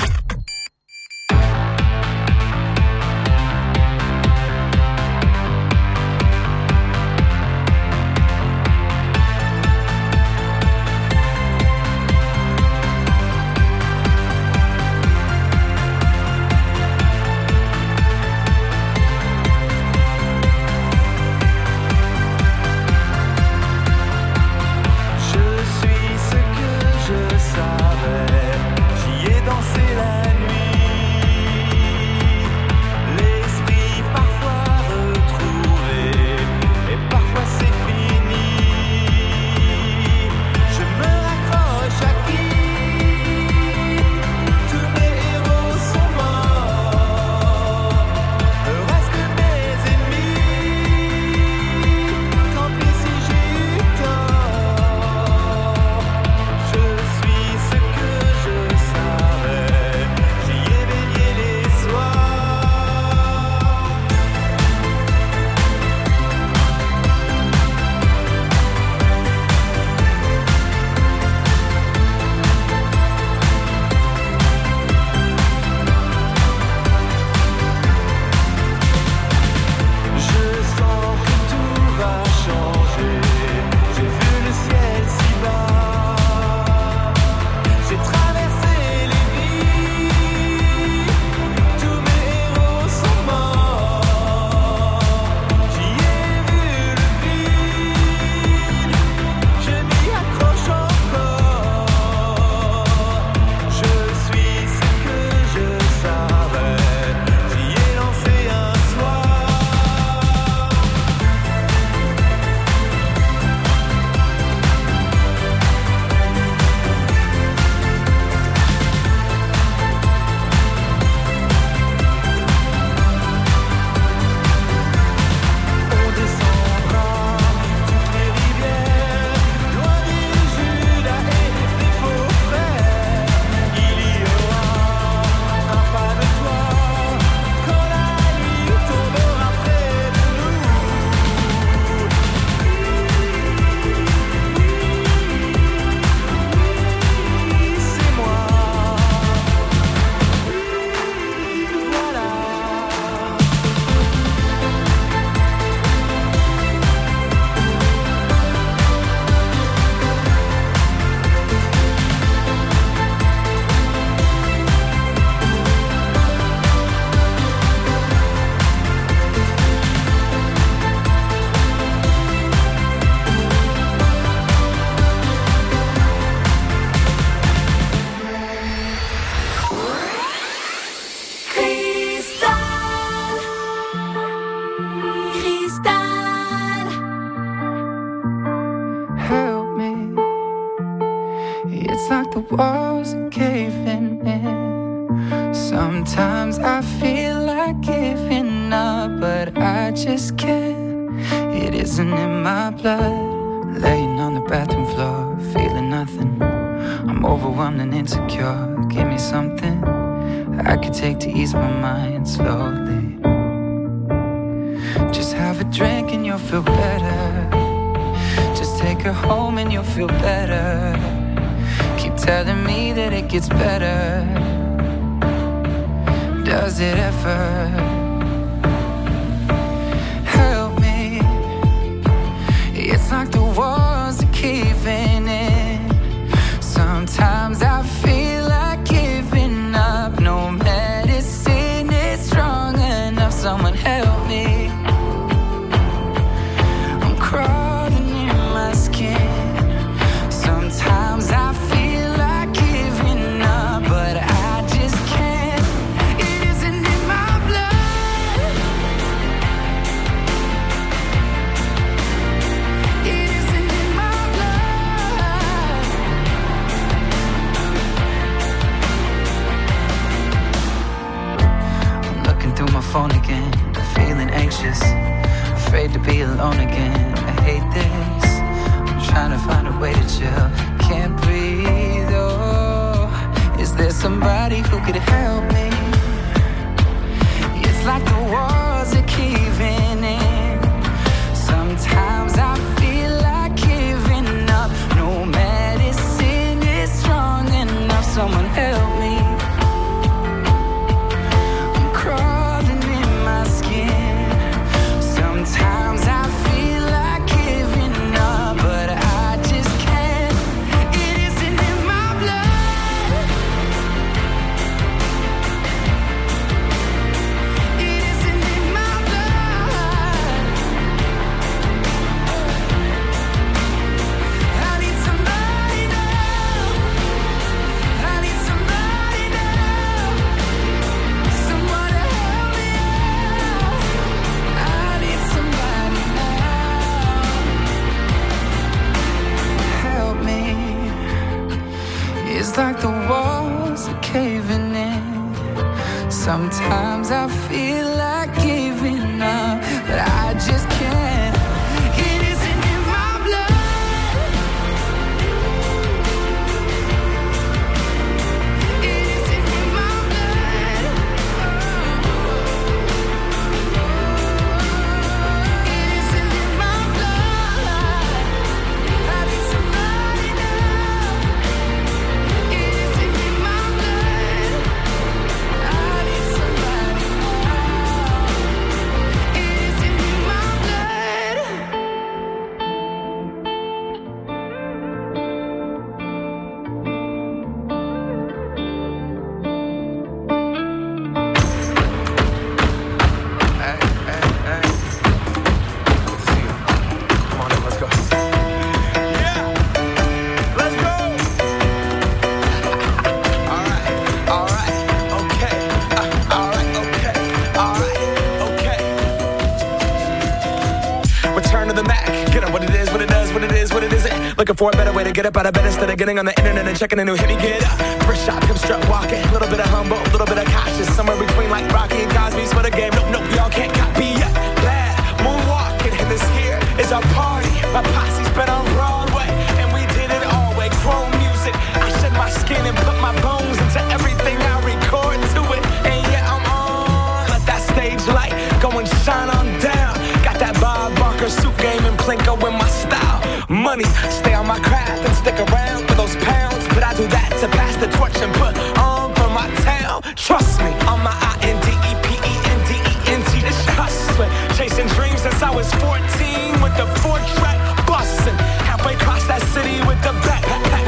J'y ai dansé la like the walls are caving in. Sometimes I feel like giving up, but I just can't. It isn't in my blood. Laying on the bathroom floor, feeling nothing. I'm overwhelmed and insecure. Give me something I could take to ease my mind slowly. Just have a drink and you'll feel better. Just take her home and you'll feel better. Keep telling me that it gets better. Does it ever? Help me. It's like the walls are caving in. Sometimes I feel like giving up. No medicine is strong enough. Someone help me. I'm crawling in my skin. Sometimes I feel like giving up, but I just can't. It isn't in my blood. phone again, feeling anxious, afraid to be alone again. I hate this, I'm trying to find a way to chill. Can't breathe, oh, is there somebody who could help me? It's like the walls are caving in. Sometimes I feel like giving up. No medicine is strong enough. Someone help me. I'm crawling in my skin. Sometimes I feel like giving up, but I just can't. It isn't in my blood. It isn't in my blood. I need somebody now. I need somebody now. Someone to help me out. I need somebody now. Help me. It's like the walls are caving in. Sometimes I feel like giving up, but I just can't. It isn't in my blood. It isn't in my blood. It isn't in my blood. I need somebody now. It isn't in my blood. I need somebody now. It isn't in my blood. Hey, hey, hey. Good to see you. Come on in, let's go. Yeah, let's go. All right, okay. All right, okay. Return to the Mac. Get on what it is, what it does, what it is, what it isn't. Looking for a better way to get up out of bed instead of getting on the internet and checking a new hit. Me get up. First shot, come strut walking. A little bit of humble, a little bit of cautious. Somewhere between like Rocky and Cosby's for the game. Nope, y'all can't copy yet. Glad moonwalking, and this here is our party. My posse's been on Broadway, and we did it all way. Chrome music. I shed my skin and put my bones into everything I record to it. And yeah, I'm on. Let that stage light go and shine on down. Got that Bob Barker suit game and Plinko in my style. Money, stay on my craft and stick around for those pounds. But I do that to pass the torch and put on for my town. Trust me, on my INDEPENDENT. This hustling, chasing dreams since I was 14 with the 4-track bustin'. Halfway across that city with the back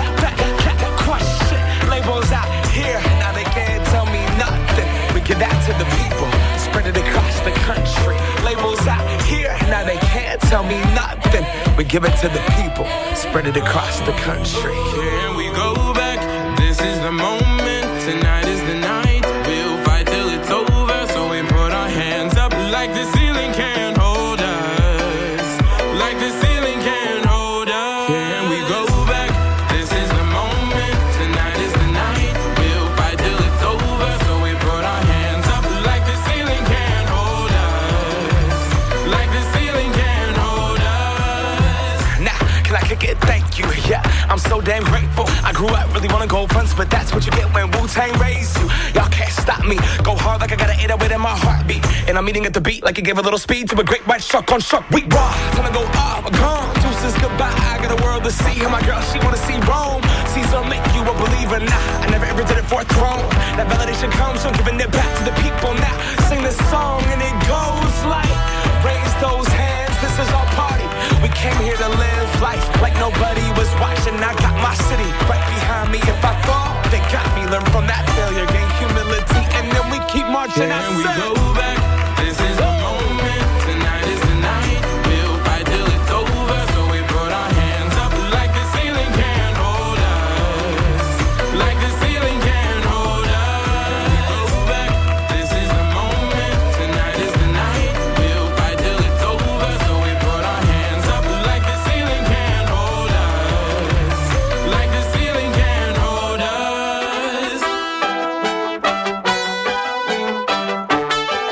crush shit. Labels out here, now they can't tell me nothing. We give that to the people, spread it across the country. Labels out here, now they can't tell me nothing. We give it to the people, spread it across the country. Here we go back. This is the moment. Tonight is the night. We'll fight till it's over. So we put our hands up like the ceiling can't hold us. Like the ceiling can't hold us. Here we go back. This is the moment. Tonight is the night. We'll fight till it's over. So we put our hands up like the ceiling can't hold us. Like the ceiling can't hold us. Now, can I kick it? Thank you, yeah. I'm so damn grateful. I grew up really wanna go fronts, but that's what you get when Wu-Tang raised you. Y'all can't stop me. Go hard like I got an 808 in my heartbeat. And I'm eating at the beat like it gave a little speed to a great white shark on shark. We raw, time to go up, gone. Deuces goodbye, I got a world to see. And my girl, she wanna see Rome. Caesar make you a believer, nah. I never ever did it for a throne. That validation comes from giving it back to the people. Now sing this song and it goes like, raise those hands, this is our party. We came here to live life like nobody was watching. I got my city right behind me. If I fall, they got me. Learn from that failure, gain humility, and then we keep marching. Can we go back? This is the moment. Tonight is the night. We'll fight till it's over. So we put our hands up like the ceiling can't hold us. Like the ceiling can't hold us. We go back. This is the moment. Tonight is the night. We'll fight till it's over. So we put our hands up like the ceiling can't hold us. Like the ceiling can't hold us.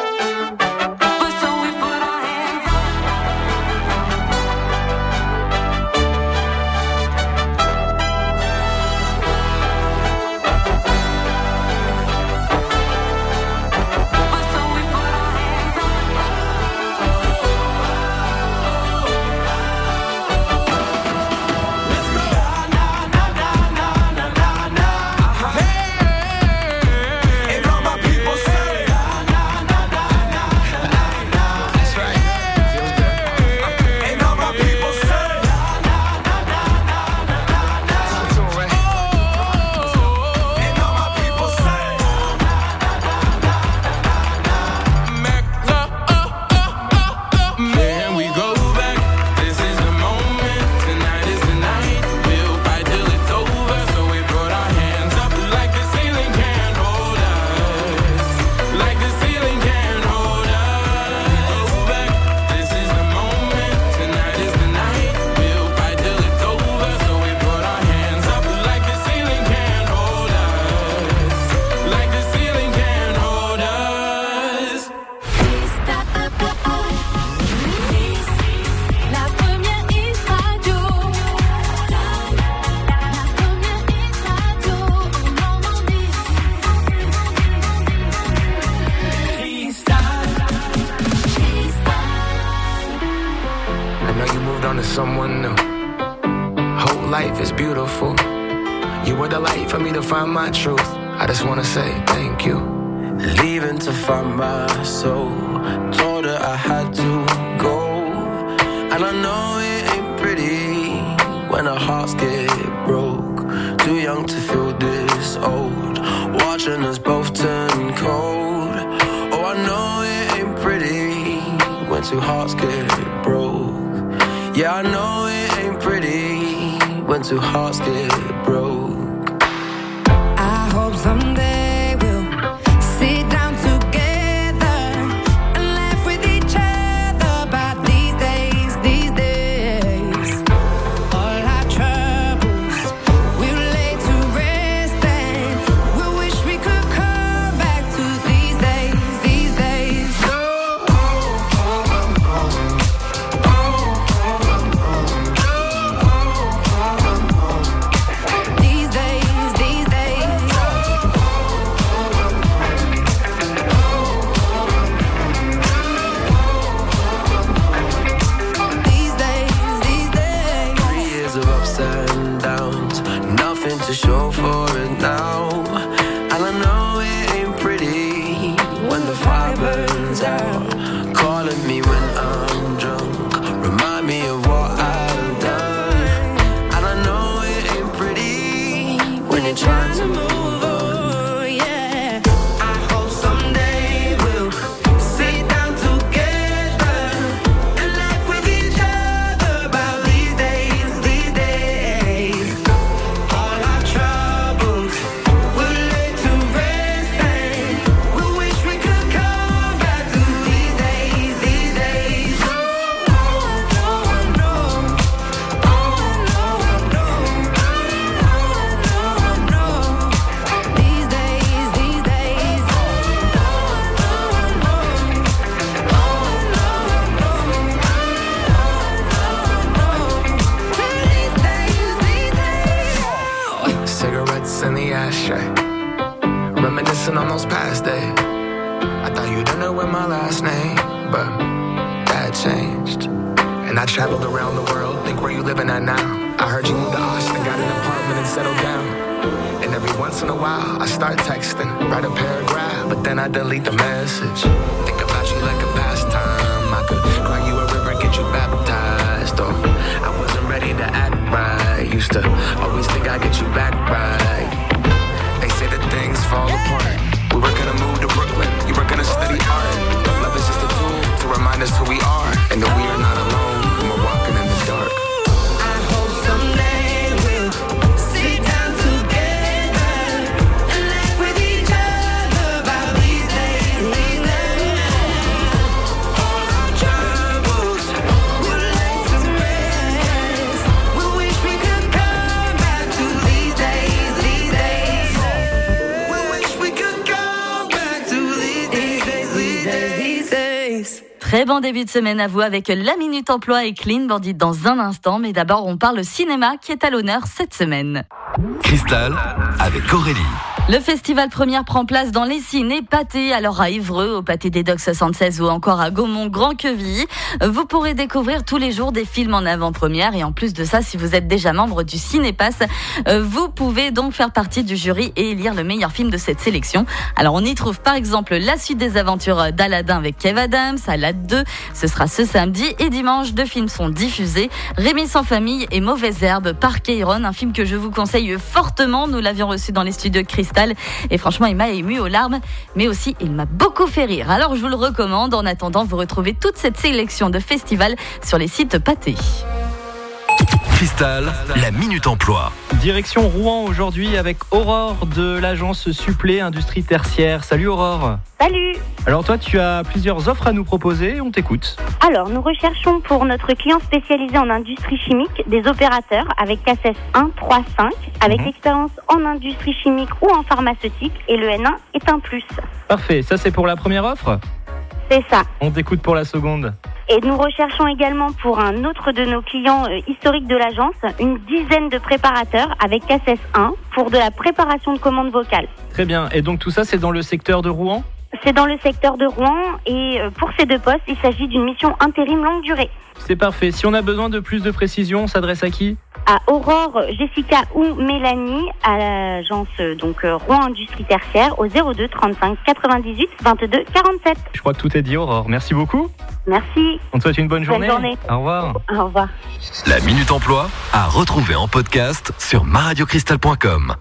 someone new. Whole life is beautiful. You were the light for me to find my truth. I just wanna say thank you. Leaving to find my soul. Told her I had to go. And I know it ain't pretty when our hearts get broke. Too young to feel this old. Watching us both turn cold. Oh, I know it ain't pretty when two hearts get broke. Yeah, I know it ain't pretty when two hearts get broke. I hope someday we'll sit down together and laugh with each other about these days, these days. All our troubles we'll lay to rest and we wish we could come back to these days, these days. These days, these days. These days, these days. 3 years of ups and downs, nothing to show for it now. And I know it ain't pretty when the fire burns out. Calling me when I'm drunk, remind me of what I've done. And I know it ain't pretty when you're trying to move on. Yeah. I hope someday we'll sit down together and laugh with each other about these days, these days. All our troubles we'll lay to rest and we wish we could come back to these days, these days. Oh, no, no. Oh, no, no. These days, these days. Cigarettes in the ashtray, reminiscing on those past days. I thought you didn't know my last name, but that changed. And I traveled around the world, think where you living at now. I heard you moved to Austin, got an apartment and settled down. And every once in a while, I start texting, write a paragraph, but then I delete the message. Think about you like a pastime. I could cry you a river, get you baptized. Or I wasn't ready to act right. Used to always think I'd get you back right. They say that things fall apart. We were gonna move to Brooklyn, you were gonna study art. Love is just a tool to remind us who we are, and that we are not alone when we're walking in the dark. I hope someday we'll sit down together and laugh with each other about these days, these days. All our troubles we'll lay to rest. We wish we could come back to these days, these days. We wish we could come back to these days, these days, these days. Très bon début de semaine à vous avec la Minute Emploi et Clean Bandit dans un instant. Mais d'abord, on parle cinéma qui est à l'honneur cette semaine. Cristal avec Aurélie. Le festival Première prend place dans les ciné Pâté, alors à Évreux, au Pâté des Docks 76 ou encore à Gaumont Grand-Quevilly. Vous pourrez découvrir tous les jours des films en avant-première et en plus de ça, si vous êtes déjà membre du Cinépass, vous pouvez donc faire partie du jury et élire le meilleur film de cette sélection. Alors on y trouve par exemple La suite des aventures d'Aladin avec Kev Adams, Alad 2, ce sera ce samedi et dimanche, 2 films sont diffusés. Rémi sans famille et Mauvaise herbe par Keiron, un film que je vous conseille fortement. Nous l'avions reçu dans les studios de Cristal et franchement il m'a ému aux larmes, mais aussi il m'a beaucoup fait rire. Alors je vous le recommande. En attendant, vous retrouvez toute cette sélection de festivals sur les sites Pâté. Cristal, la Minute Emploi. Direction Rouen aujourd'hui avec Aurore de l'agence Supplé Industrie Tertiaire. Salut Aurore. Salut. Alors toi, tu as plusieurs offres à nous proposer, on t'écoute. Alors, nous recherchons pour notre client spécialisé en industrie chimique des opérateurs avec CACES 1, 3, 5, avec expérience en industrie chimique ou en pharmaceutique, et le N1 est un plus. Parfait, ça c'est pour la première offre ? C'est ça. On t'écoute pour la seconde. Et nous recherchons également pour un autre de nos clients historiques de l'agence, une dizaine de préparateurs avec CACES 1 pour de la préparation de commandes vocales. Très bien, et donc tout ça c'est dans le secteur de Rouen ? C'est dans le secteur de Rouen et pour ces 2 postes, il s'agit d'une mission intérim longue durée. C'est parfait. Si on a besoin de plus de précision, on s'adresse à qui ? À Aurore, Jessica ou Mélanie, à l'agence Rouen Industrie Tertiaire, au 02 35 98 22 47. Je crois que tout est dit, Aurore. Merci beaucoup. Merci. On te souhaite une bonne journée. Bonne journée. Au revoir. Au revoir. La Minute Emploi à retrouver en podcast sur maradiocristal.com.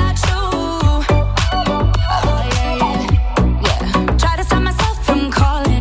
Calling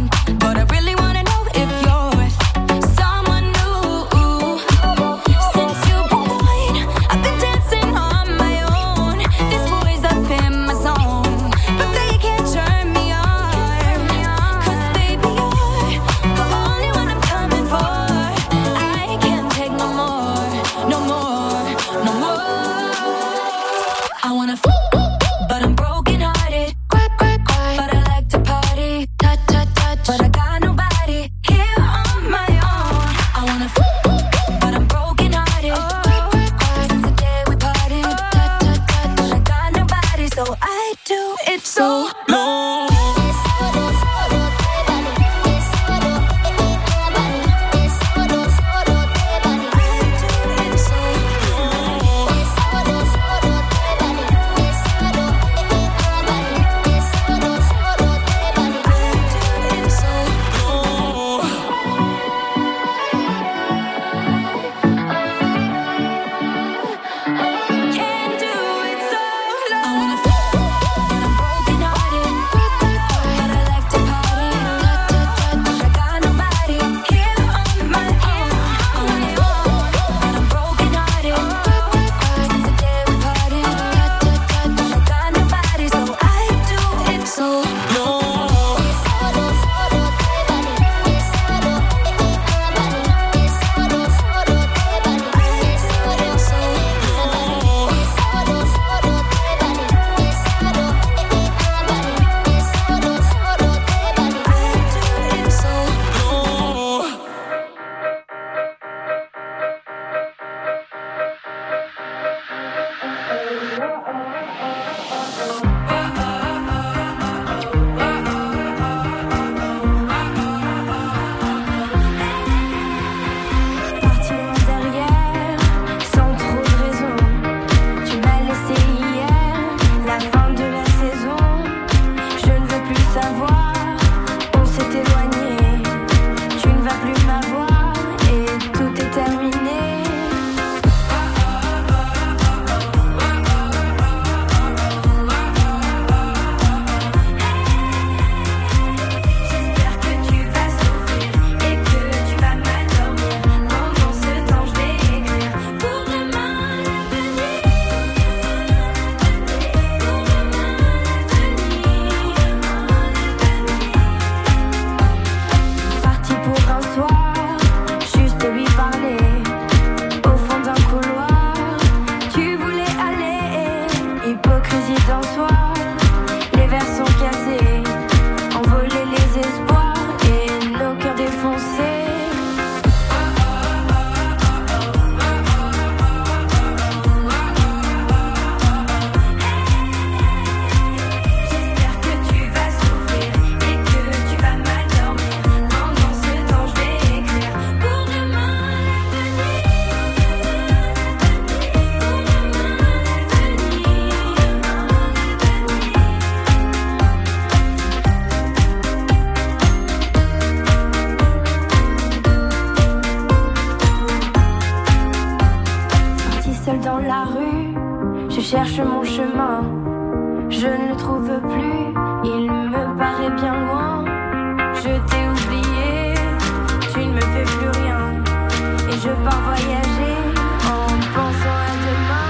cherche mon chemin, je ne le trouve plus, il me paraît bien loin. Je t'ai oublié, tu ne me fais plus rien, et je pars voyager en pensant à demain.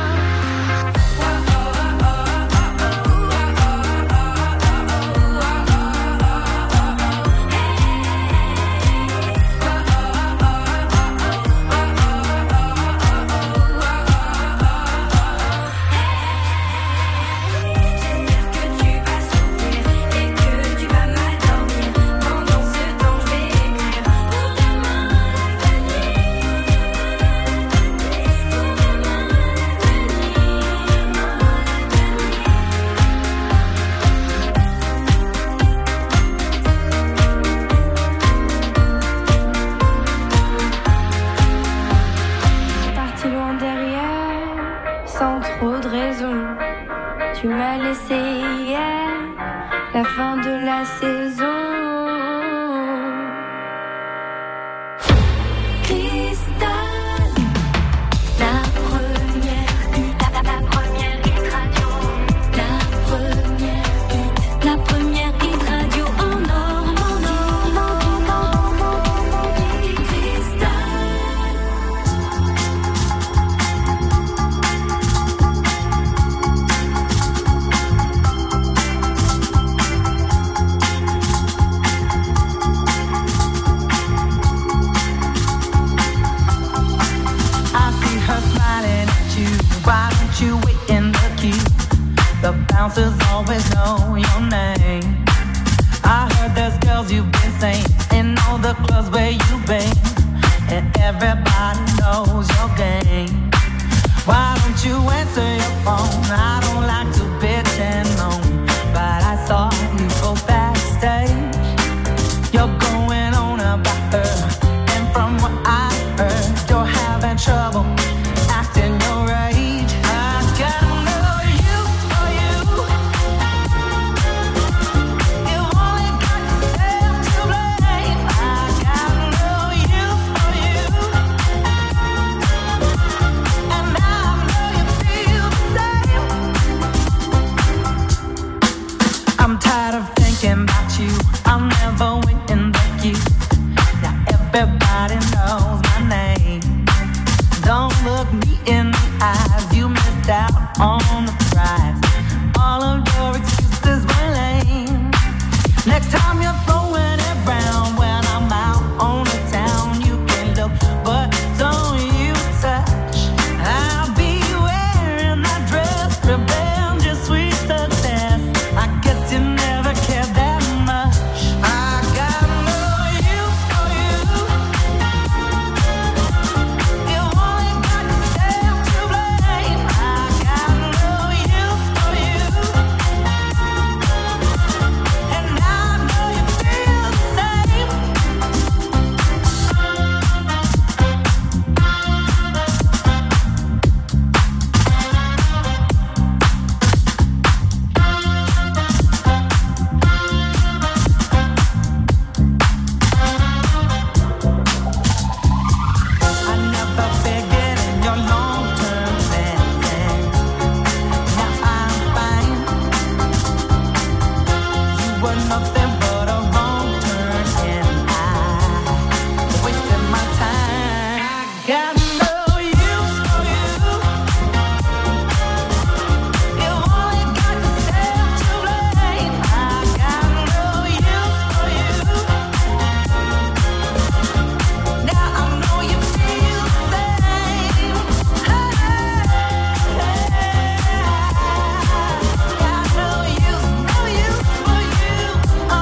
Tu m'as laissé hier, la fin de la saison. Cristal, la première hit radio. La première hit radio en Normandie. Cristal. You wait in the queue. The bouncers always know your name. I heard there's girls you've been saying in all the clubs where you've been, and everybody knows your game. Why don't you answer your phone? I don't like to bitch and moan, but I saw you go backstage. You're going on about her, and from what I heard, you're having trouble acting your age. I'm tired of thinking about you. I'll never win in the queue. Now everybody knows my name. Don't look me in the eyes. You missed out on the prize. All of your excuses were lame. Next time you're throwing it round, when I'm out on the town, you can look, but don't you touch. I'll be wearing that dress, revenge is sweet success. I guess you never cared that much. I got no use for you. You only got yourself to blame. I got no use for you. And I know you feel the same. I never figured in your long-term planning. Now I'm fine. You were nothing but a wrong turn, and I wasted my time. I got no use for you. You only got yourself to blame. I got no use for you. Now I know you feel the same. Hey, got no use for you. You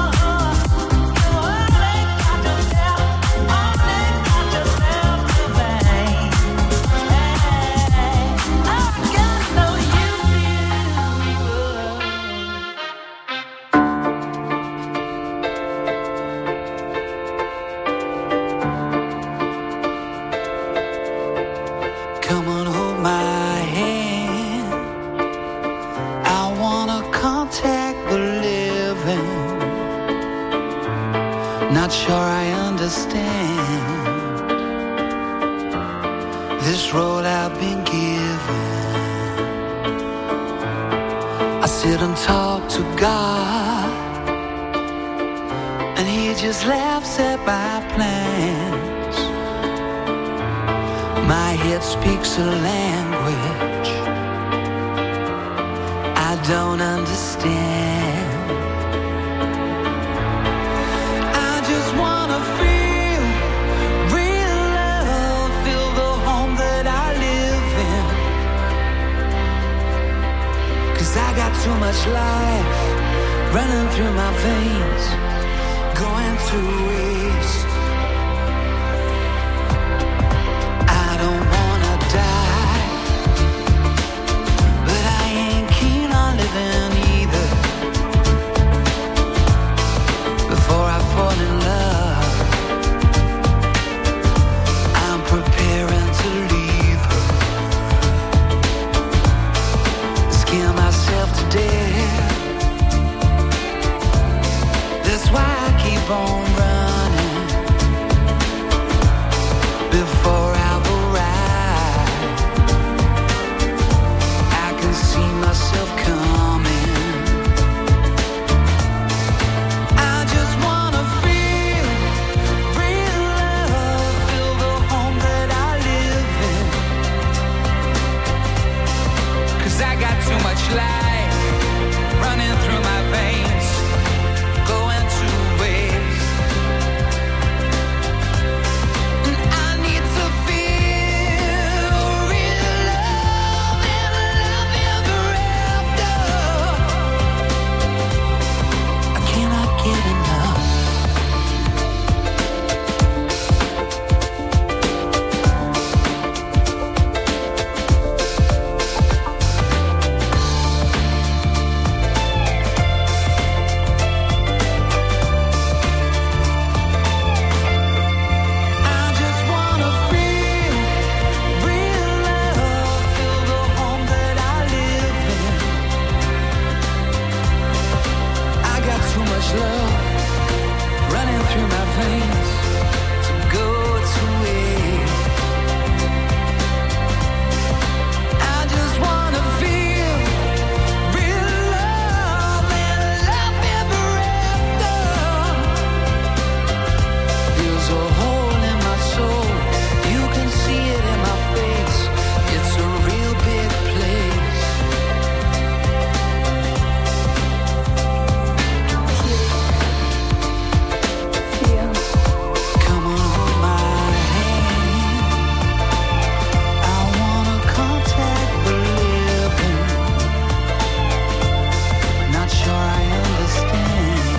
only got yourself to blame. I got no use for you. Come on, hold my hand. I wanna contact the living. Not sure I understand this road I've been given. sit and talk to God, and He just laughs at my plans. My head speaks a language I don't understand. I just wanna feel real love, feel the home that I live in. 'Cause I got too much life running through my veins, going to waste. I don't wanna die, but I ain't keen on living either. Before I fall in love, I'm preparing to leave her. Scare myself to death. That's why I keep on running. Before I've arrived, I can see myself coming. I just wanna feel real love, feel the home that I live in. 'Cause I got too much life running through my veins, going to waste. And I need to feel real love and love ever after. I cannot get enough. I just wanna feel real love, feel the home that I live in. I got too much love running through my veins to go to waste. I just wanna feel real love and love ever after. There's a hole in my soul, you can see it in my face. It's a real big place. Come on, hold my hand. I wanna contact the living. Not sure I understand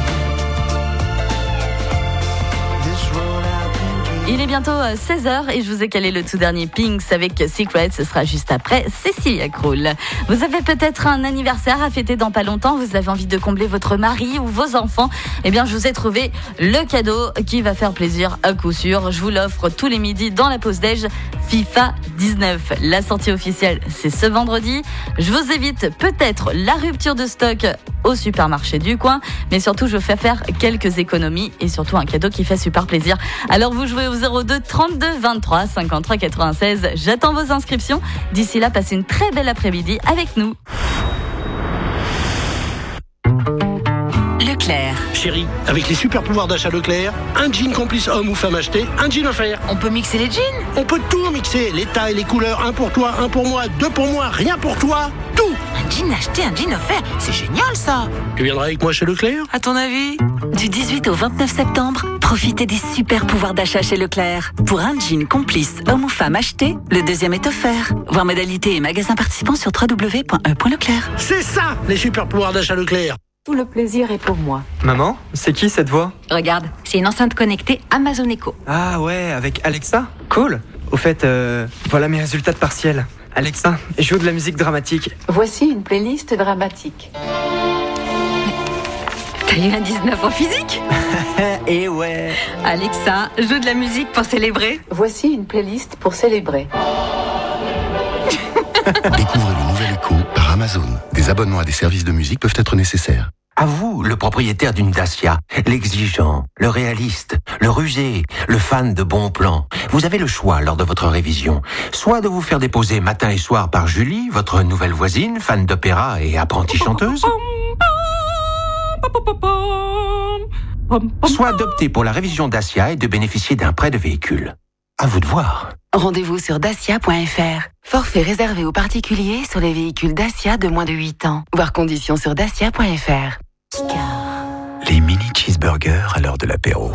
this road I've been dreaming. Il est bientôt 16h et je vous ai calé le tout dernier Pinks avec Secret. Ce sera juste après Cécilia Krull. Vous avez peut-être un anniversaire à fêter dans pas longtemps. Vous avez envie de combler votre mari ou vos enfants. Eh bien, je vous ai trouvé le cadeau qui va faire plaisir à coup sûr. Je vous l'offre tous les midis dans la pause déj. FIFA 19. La sortie officielle, c'est ce vendredi. Je vous évite peut-être la rupture de stock au supermarché du coin, mais surtout je vous fais faire quelques économies et surtout un cadeau qui fait super plaisir. Alors vous jouez au 02 32 23 53 96. J'attends vos inscriptions. D'ici là, passez une très belle après-midi avec nous. Leclerc. Chérie, avec les super pouvoirs d'achat Leclerc, un jean complice homme ou femme acheté, un jean offert. On peut mixer les jeans? On peut tout mixer, les tailles, les couleurs, un pour toi, un pour moi, deux pour moi, rien pour toi, tout. Un jean acheté, un jean offert, c'est génial ça. Tu viendras avec moi chez Leclerc? À ton avis? Du 18 au 29 septembre, profitez des super pouvoirs d'achat chez Leclerc. Pour un jean complice homme ou femme acheté, le deuxième est offert. Voir modalités et magasins participants sur www.e.leclerc. C'est ça, les super pouvoirs d'achat Leclerc. Tout le plaisir est pour moi. Maman, c'est qui cette voix? Regarde, c'est une enceinte connectée Amazon Echo. Ah ouais, avec Alexa? Cool. Au fait, voilà mes résultats de partiel. Alexa, joue de la musique dramatique. Voici une playlist dramatique. T'as eu un 19 en physique? Et ouais. Alexa, joue de la musique pour célébrer. Voici une playlist pour célébrer. Découvrez le nouvel Echo par Amazon. Des abonnements à des services de musique peuvent être nécessaires. À vous, le propriétaire d'une Dacia, l'exigeant, le réaliste, le rusé, le fan de bons plans. Vous avez le choix lors de votre révision. Soit de vous faire déposer matin et soir par Julie, votre nouvelle voisine, fan d'opéra et apprentie chanteuse. Soit d'opter pour la révision Dacia et de bénéficier d'un prêt de véhicule. À vous de voir. Rendez-vous sur dacia.fr. Forfait réservé aux particuliers sur les véhicules Dacia de moins de 8 ans. Voir conditions sur dacia.fr. Les mini cheeseburgers à l'heure de l'apéro.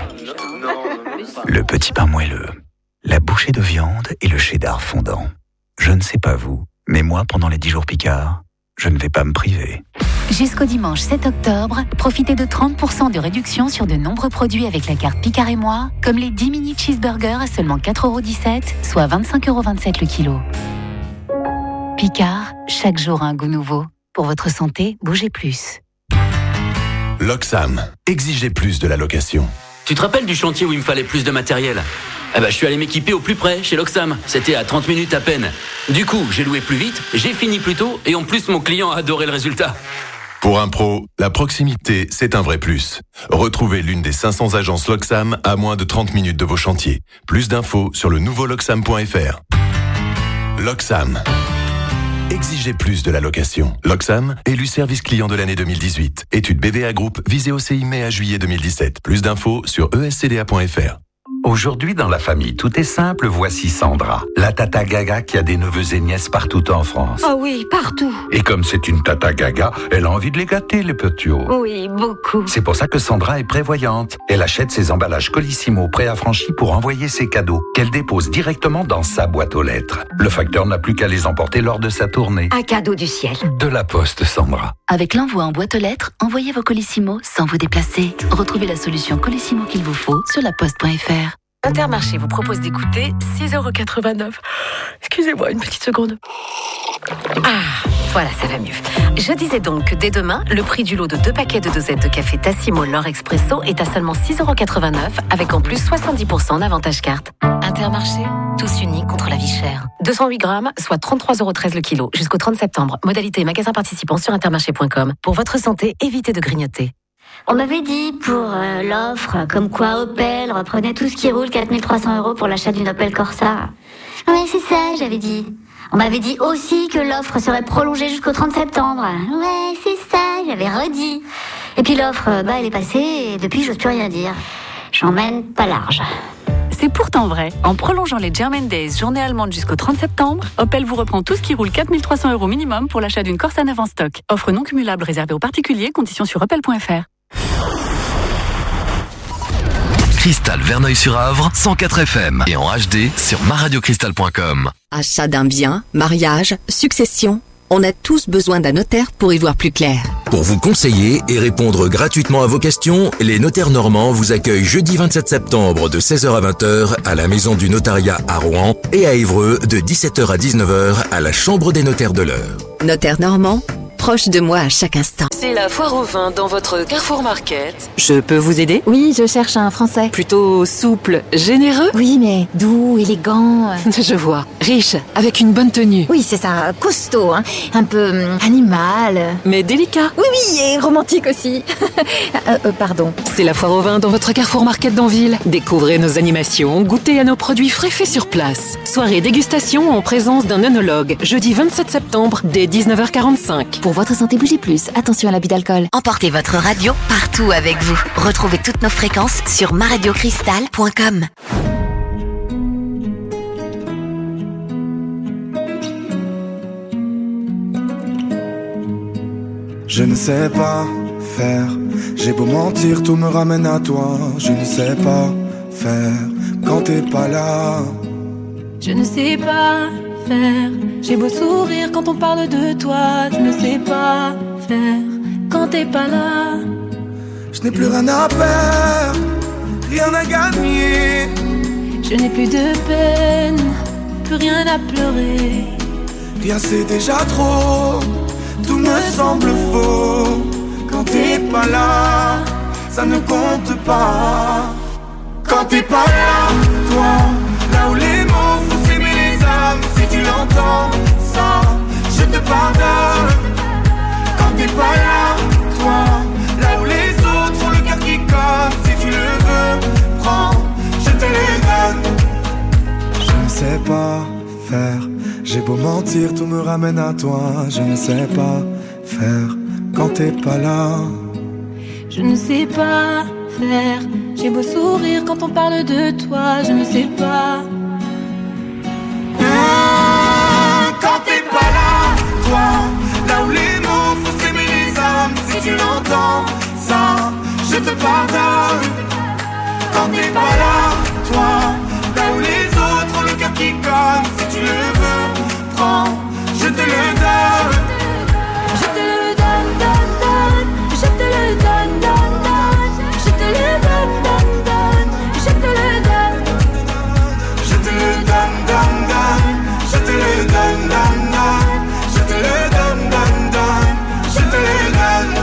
Le petit pain moelleux. La bouchée de viande et le cheddar fondant. Je ne sais pas vous, mais moi, pendant les 10 jours Picard, je ne vais pas me priver. Jusqu'au dimanche 7 octobre, profitez de 30% de réduction sur de nombreux produits avec la carte Picard et moi, comme les 10 mini cheeseburgers à seulement 4,17€, soit 25,27€ le kilo. Picard, chaque jour un goût nouveau. Pour votre santé, bougez plus. Locsam, exigez plus de la location. Tu te rappelles du chantier où il me fallait plus de matériel ? Je suis allé m'équiper au plus près, chez Locsam. C'était à 30 minutes à peine. Du coup, j'ai loué plus vite, j'ai fini plus tôt, et en plus, mon client a adoré le résultat. Pour un pro, la proximité, c'est un vrai plus. Retrouvez l'une des 500 agences Locsam à moins de 30 minutes de vos chantiers. Plus d'infos sur le nouveau locsam.fr. Locsam. Exigez plus de la location. Locsam, élu service client de l'année 2018. Étude BVA Group, visée au CI mai à juillet 2017. Plus d'infos sur escda.fr. Aujourd'hui, dans la famille, tout est simple. Voici Sandra, la tata gaga qui a des neveux et nièces partout en France. Oh oui, partout. Et comme c'est une tata gaga, elle a envie de les gâter, les petits. Oui, beaucoup. C'est pour ça que Sandra est prévoyante. Elle achète ses emballages Colissimo préaffranchis pour envoyer ses cadeaux, qu'elle dépose directement dans sa boîte aux lettres. Le facteur n'a plus qu'à les emporter lors de sa tournée. Un cadeau du ciel. De la Poste, Sandra. Avec l'envoi en boîte aux lettres, envoyez vos Colissimo sans vous déplacer. Retrouvez la solution Colissimo qu'il vous faut sur laposte.fr. Intermarché vous propose d'écouter 6,89€. Excusez-moi, une petite seconde. Voilà, ça va mieux. Je disais donc que dès demain, le prix du lot de 2 paquets de dosettes de café Tassimo L'Or Expresso est à seulement 6,89€, avec en plus 70% d'avantage carte. Intermarché, tous unis contre la vie chère. 208 grammes, soit 33,13€ le kilo, jusqu'au 30 septembre. Modalité magasin participant sur intermarché.com. Pour votre santé, évitez de grignoter. On m'avait dit pour l'offre, comme quoi Opel reprenait tout ce qui roule, 4 300€ pour l'achat d'une Opel Corsa. Ouais, c'est ça, j'avais dit. On m'avait dit aussi que l'offre serait prolongée jusqu'au 30 septembre. Ouais, c'est ça, j'avais redit. Et puis l'offre, elle est passée et depuis, j'ose plus rien dire. J'en mène pas large. C'est pourtant vrai. En prolongeant les German Days, journée allemande jusqu'au 30 septembre, Opel vous reprend tout ce qui roule 4 300€ minimum pour l'achat d'une Corsa neuve en stock. Offre non cumulable réservée aux particuliers, conditions sur opel.fr. Cristal Verneuil-sur-Avre, 104 FM et en HD sur maradiocristal.com. Achat d'un bien, mariage, succession, on a tous besoin d'un notaire pour y voir plus clair. Pour vous conseiller et répondre gratuitement à vos questions, les notaires normands vous accueillent jeudi 27 septembre de 16h à 20h à la Maison du Notariat à Rouen et à Évreux de 17h à 19h à la Chambre des notaires de l'Eure. Notaire normand, proche de moi à chaque instant. C'est la foire au vin dans votre Carrefour Market. Je peux vous aider ? Oui, je cherche un Français. Plutôt souple, généreux ? Oui, mais doux, élégant. Je vois. Riche, avec une bonne tenue. Oui, c'est ça, costaud, hein. Un peu animal. Mais délicat. Oui, et romantique aussi. Pardon. C'est la foire au vin dans votre Carrefour Market d'Anville. Découvrez nos animations, goûtez à nos produits frais faits sur place. Soirée dégustation en présence d'un œnologue, jeudi 27 septembre, dès 19h45. Pour votre santé, bougez plus. Attention à l'abus d'alcool. Emportez votre radio partout avec vous. Retrouvez toutes nos fréquences sur maradiocristal.com. Je ne sais pas faire. J'ai beau mentir, tout me ramène à toi. Je ne sais pas faire quand t'es pas là. Je ne sais pas faire. J'ai beau sourire quand on parle de toi. Je ne sais pas faire quand t'es pas là. Je n'ai plus rien à perdre, rien à gagner. Je n'ai plus de peine, plus rien à pleurer. Rien c'est déjà trop, tout me semble faux. Quand t'es pas là, ça ne compte pas. Quand t'es pas là, toi, là où les mots font s'aimer les âmes. Si tu l'entends, ça, je te pardonne. Quand t'es pas là, toi, faire. J'ai beau mentir, tout me ramène à toi. Je ne sais pas faire quand t'es pas là. Je ne sais pas faire. J'ai beau sourire quand on parle de toi. Je ne sais pas. Quand t'es pas là, toi, là où les mots font s'aimer les hommes. Si tu l'entends, ça, je te pardonne. Quand t'es pas là, toi, là où les autres ont le cœur qui cogne. Si tu le veux, prends, je te le donne. Je te le donne, donne, donne. Je te le donne, donne, donne. Je te le donne, donne, donne. Je te le donne. Je te le donne, donne, donne. Je te le donne, donne, donne. Je te le donne, donne, donne. Je te le donne.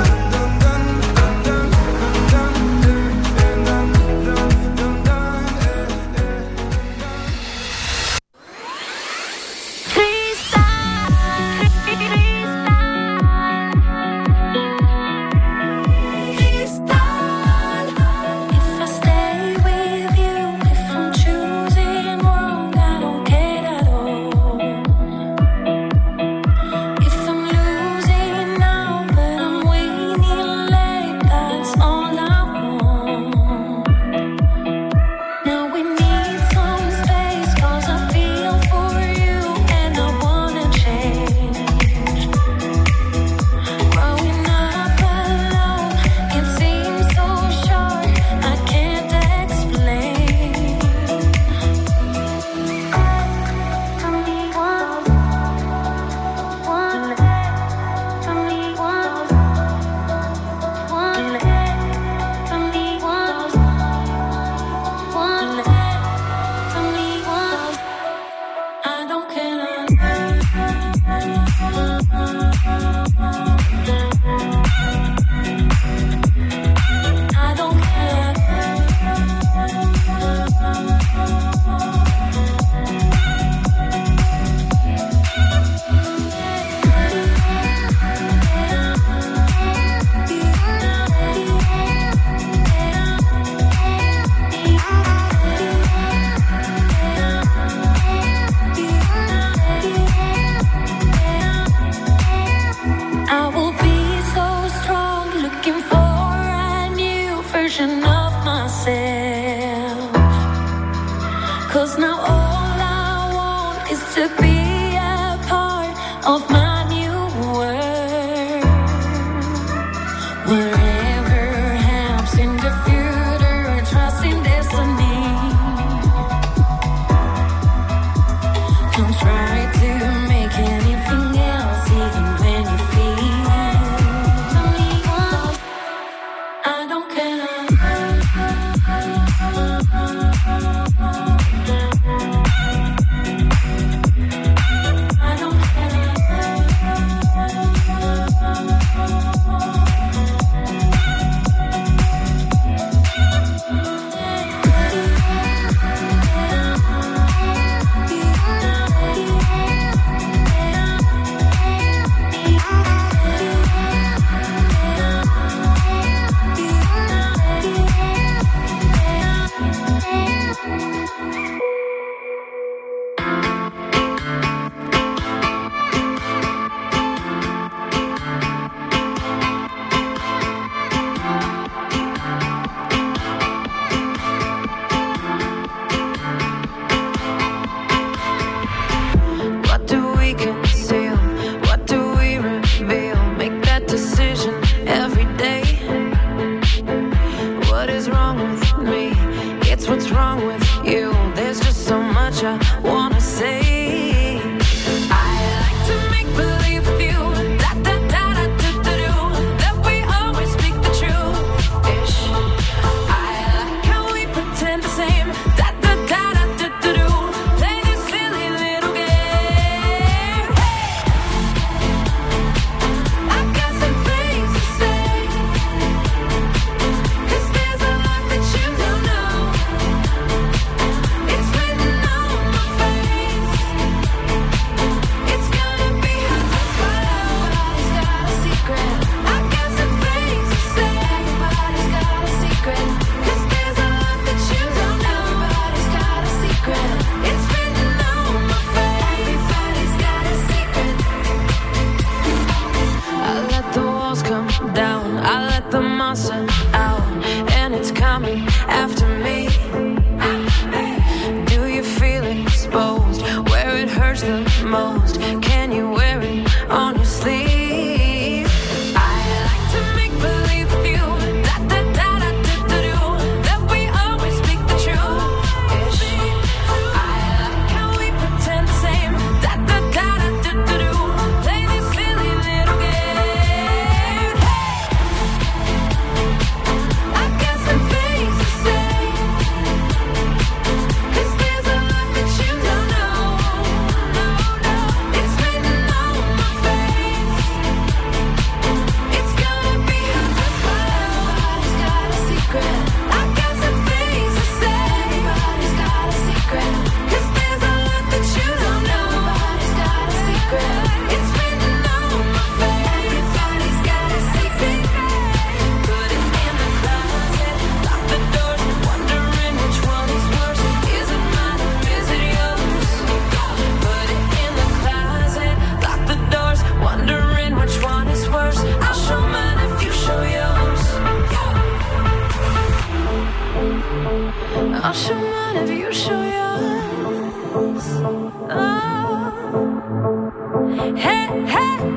show mine if you show yours. Oh. Hey, hey.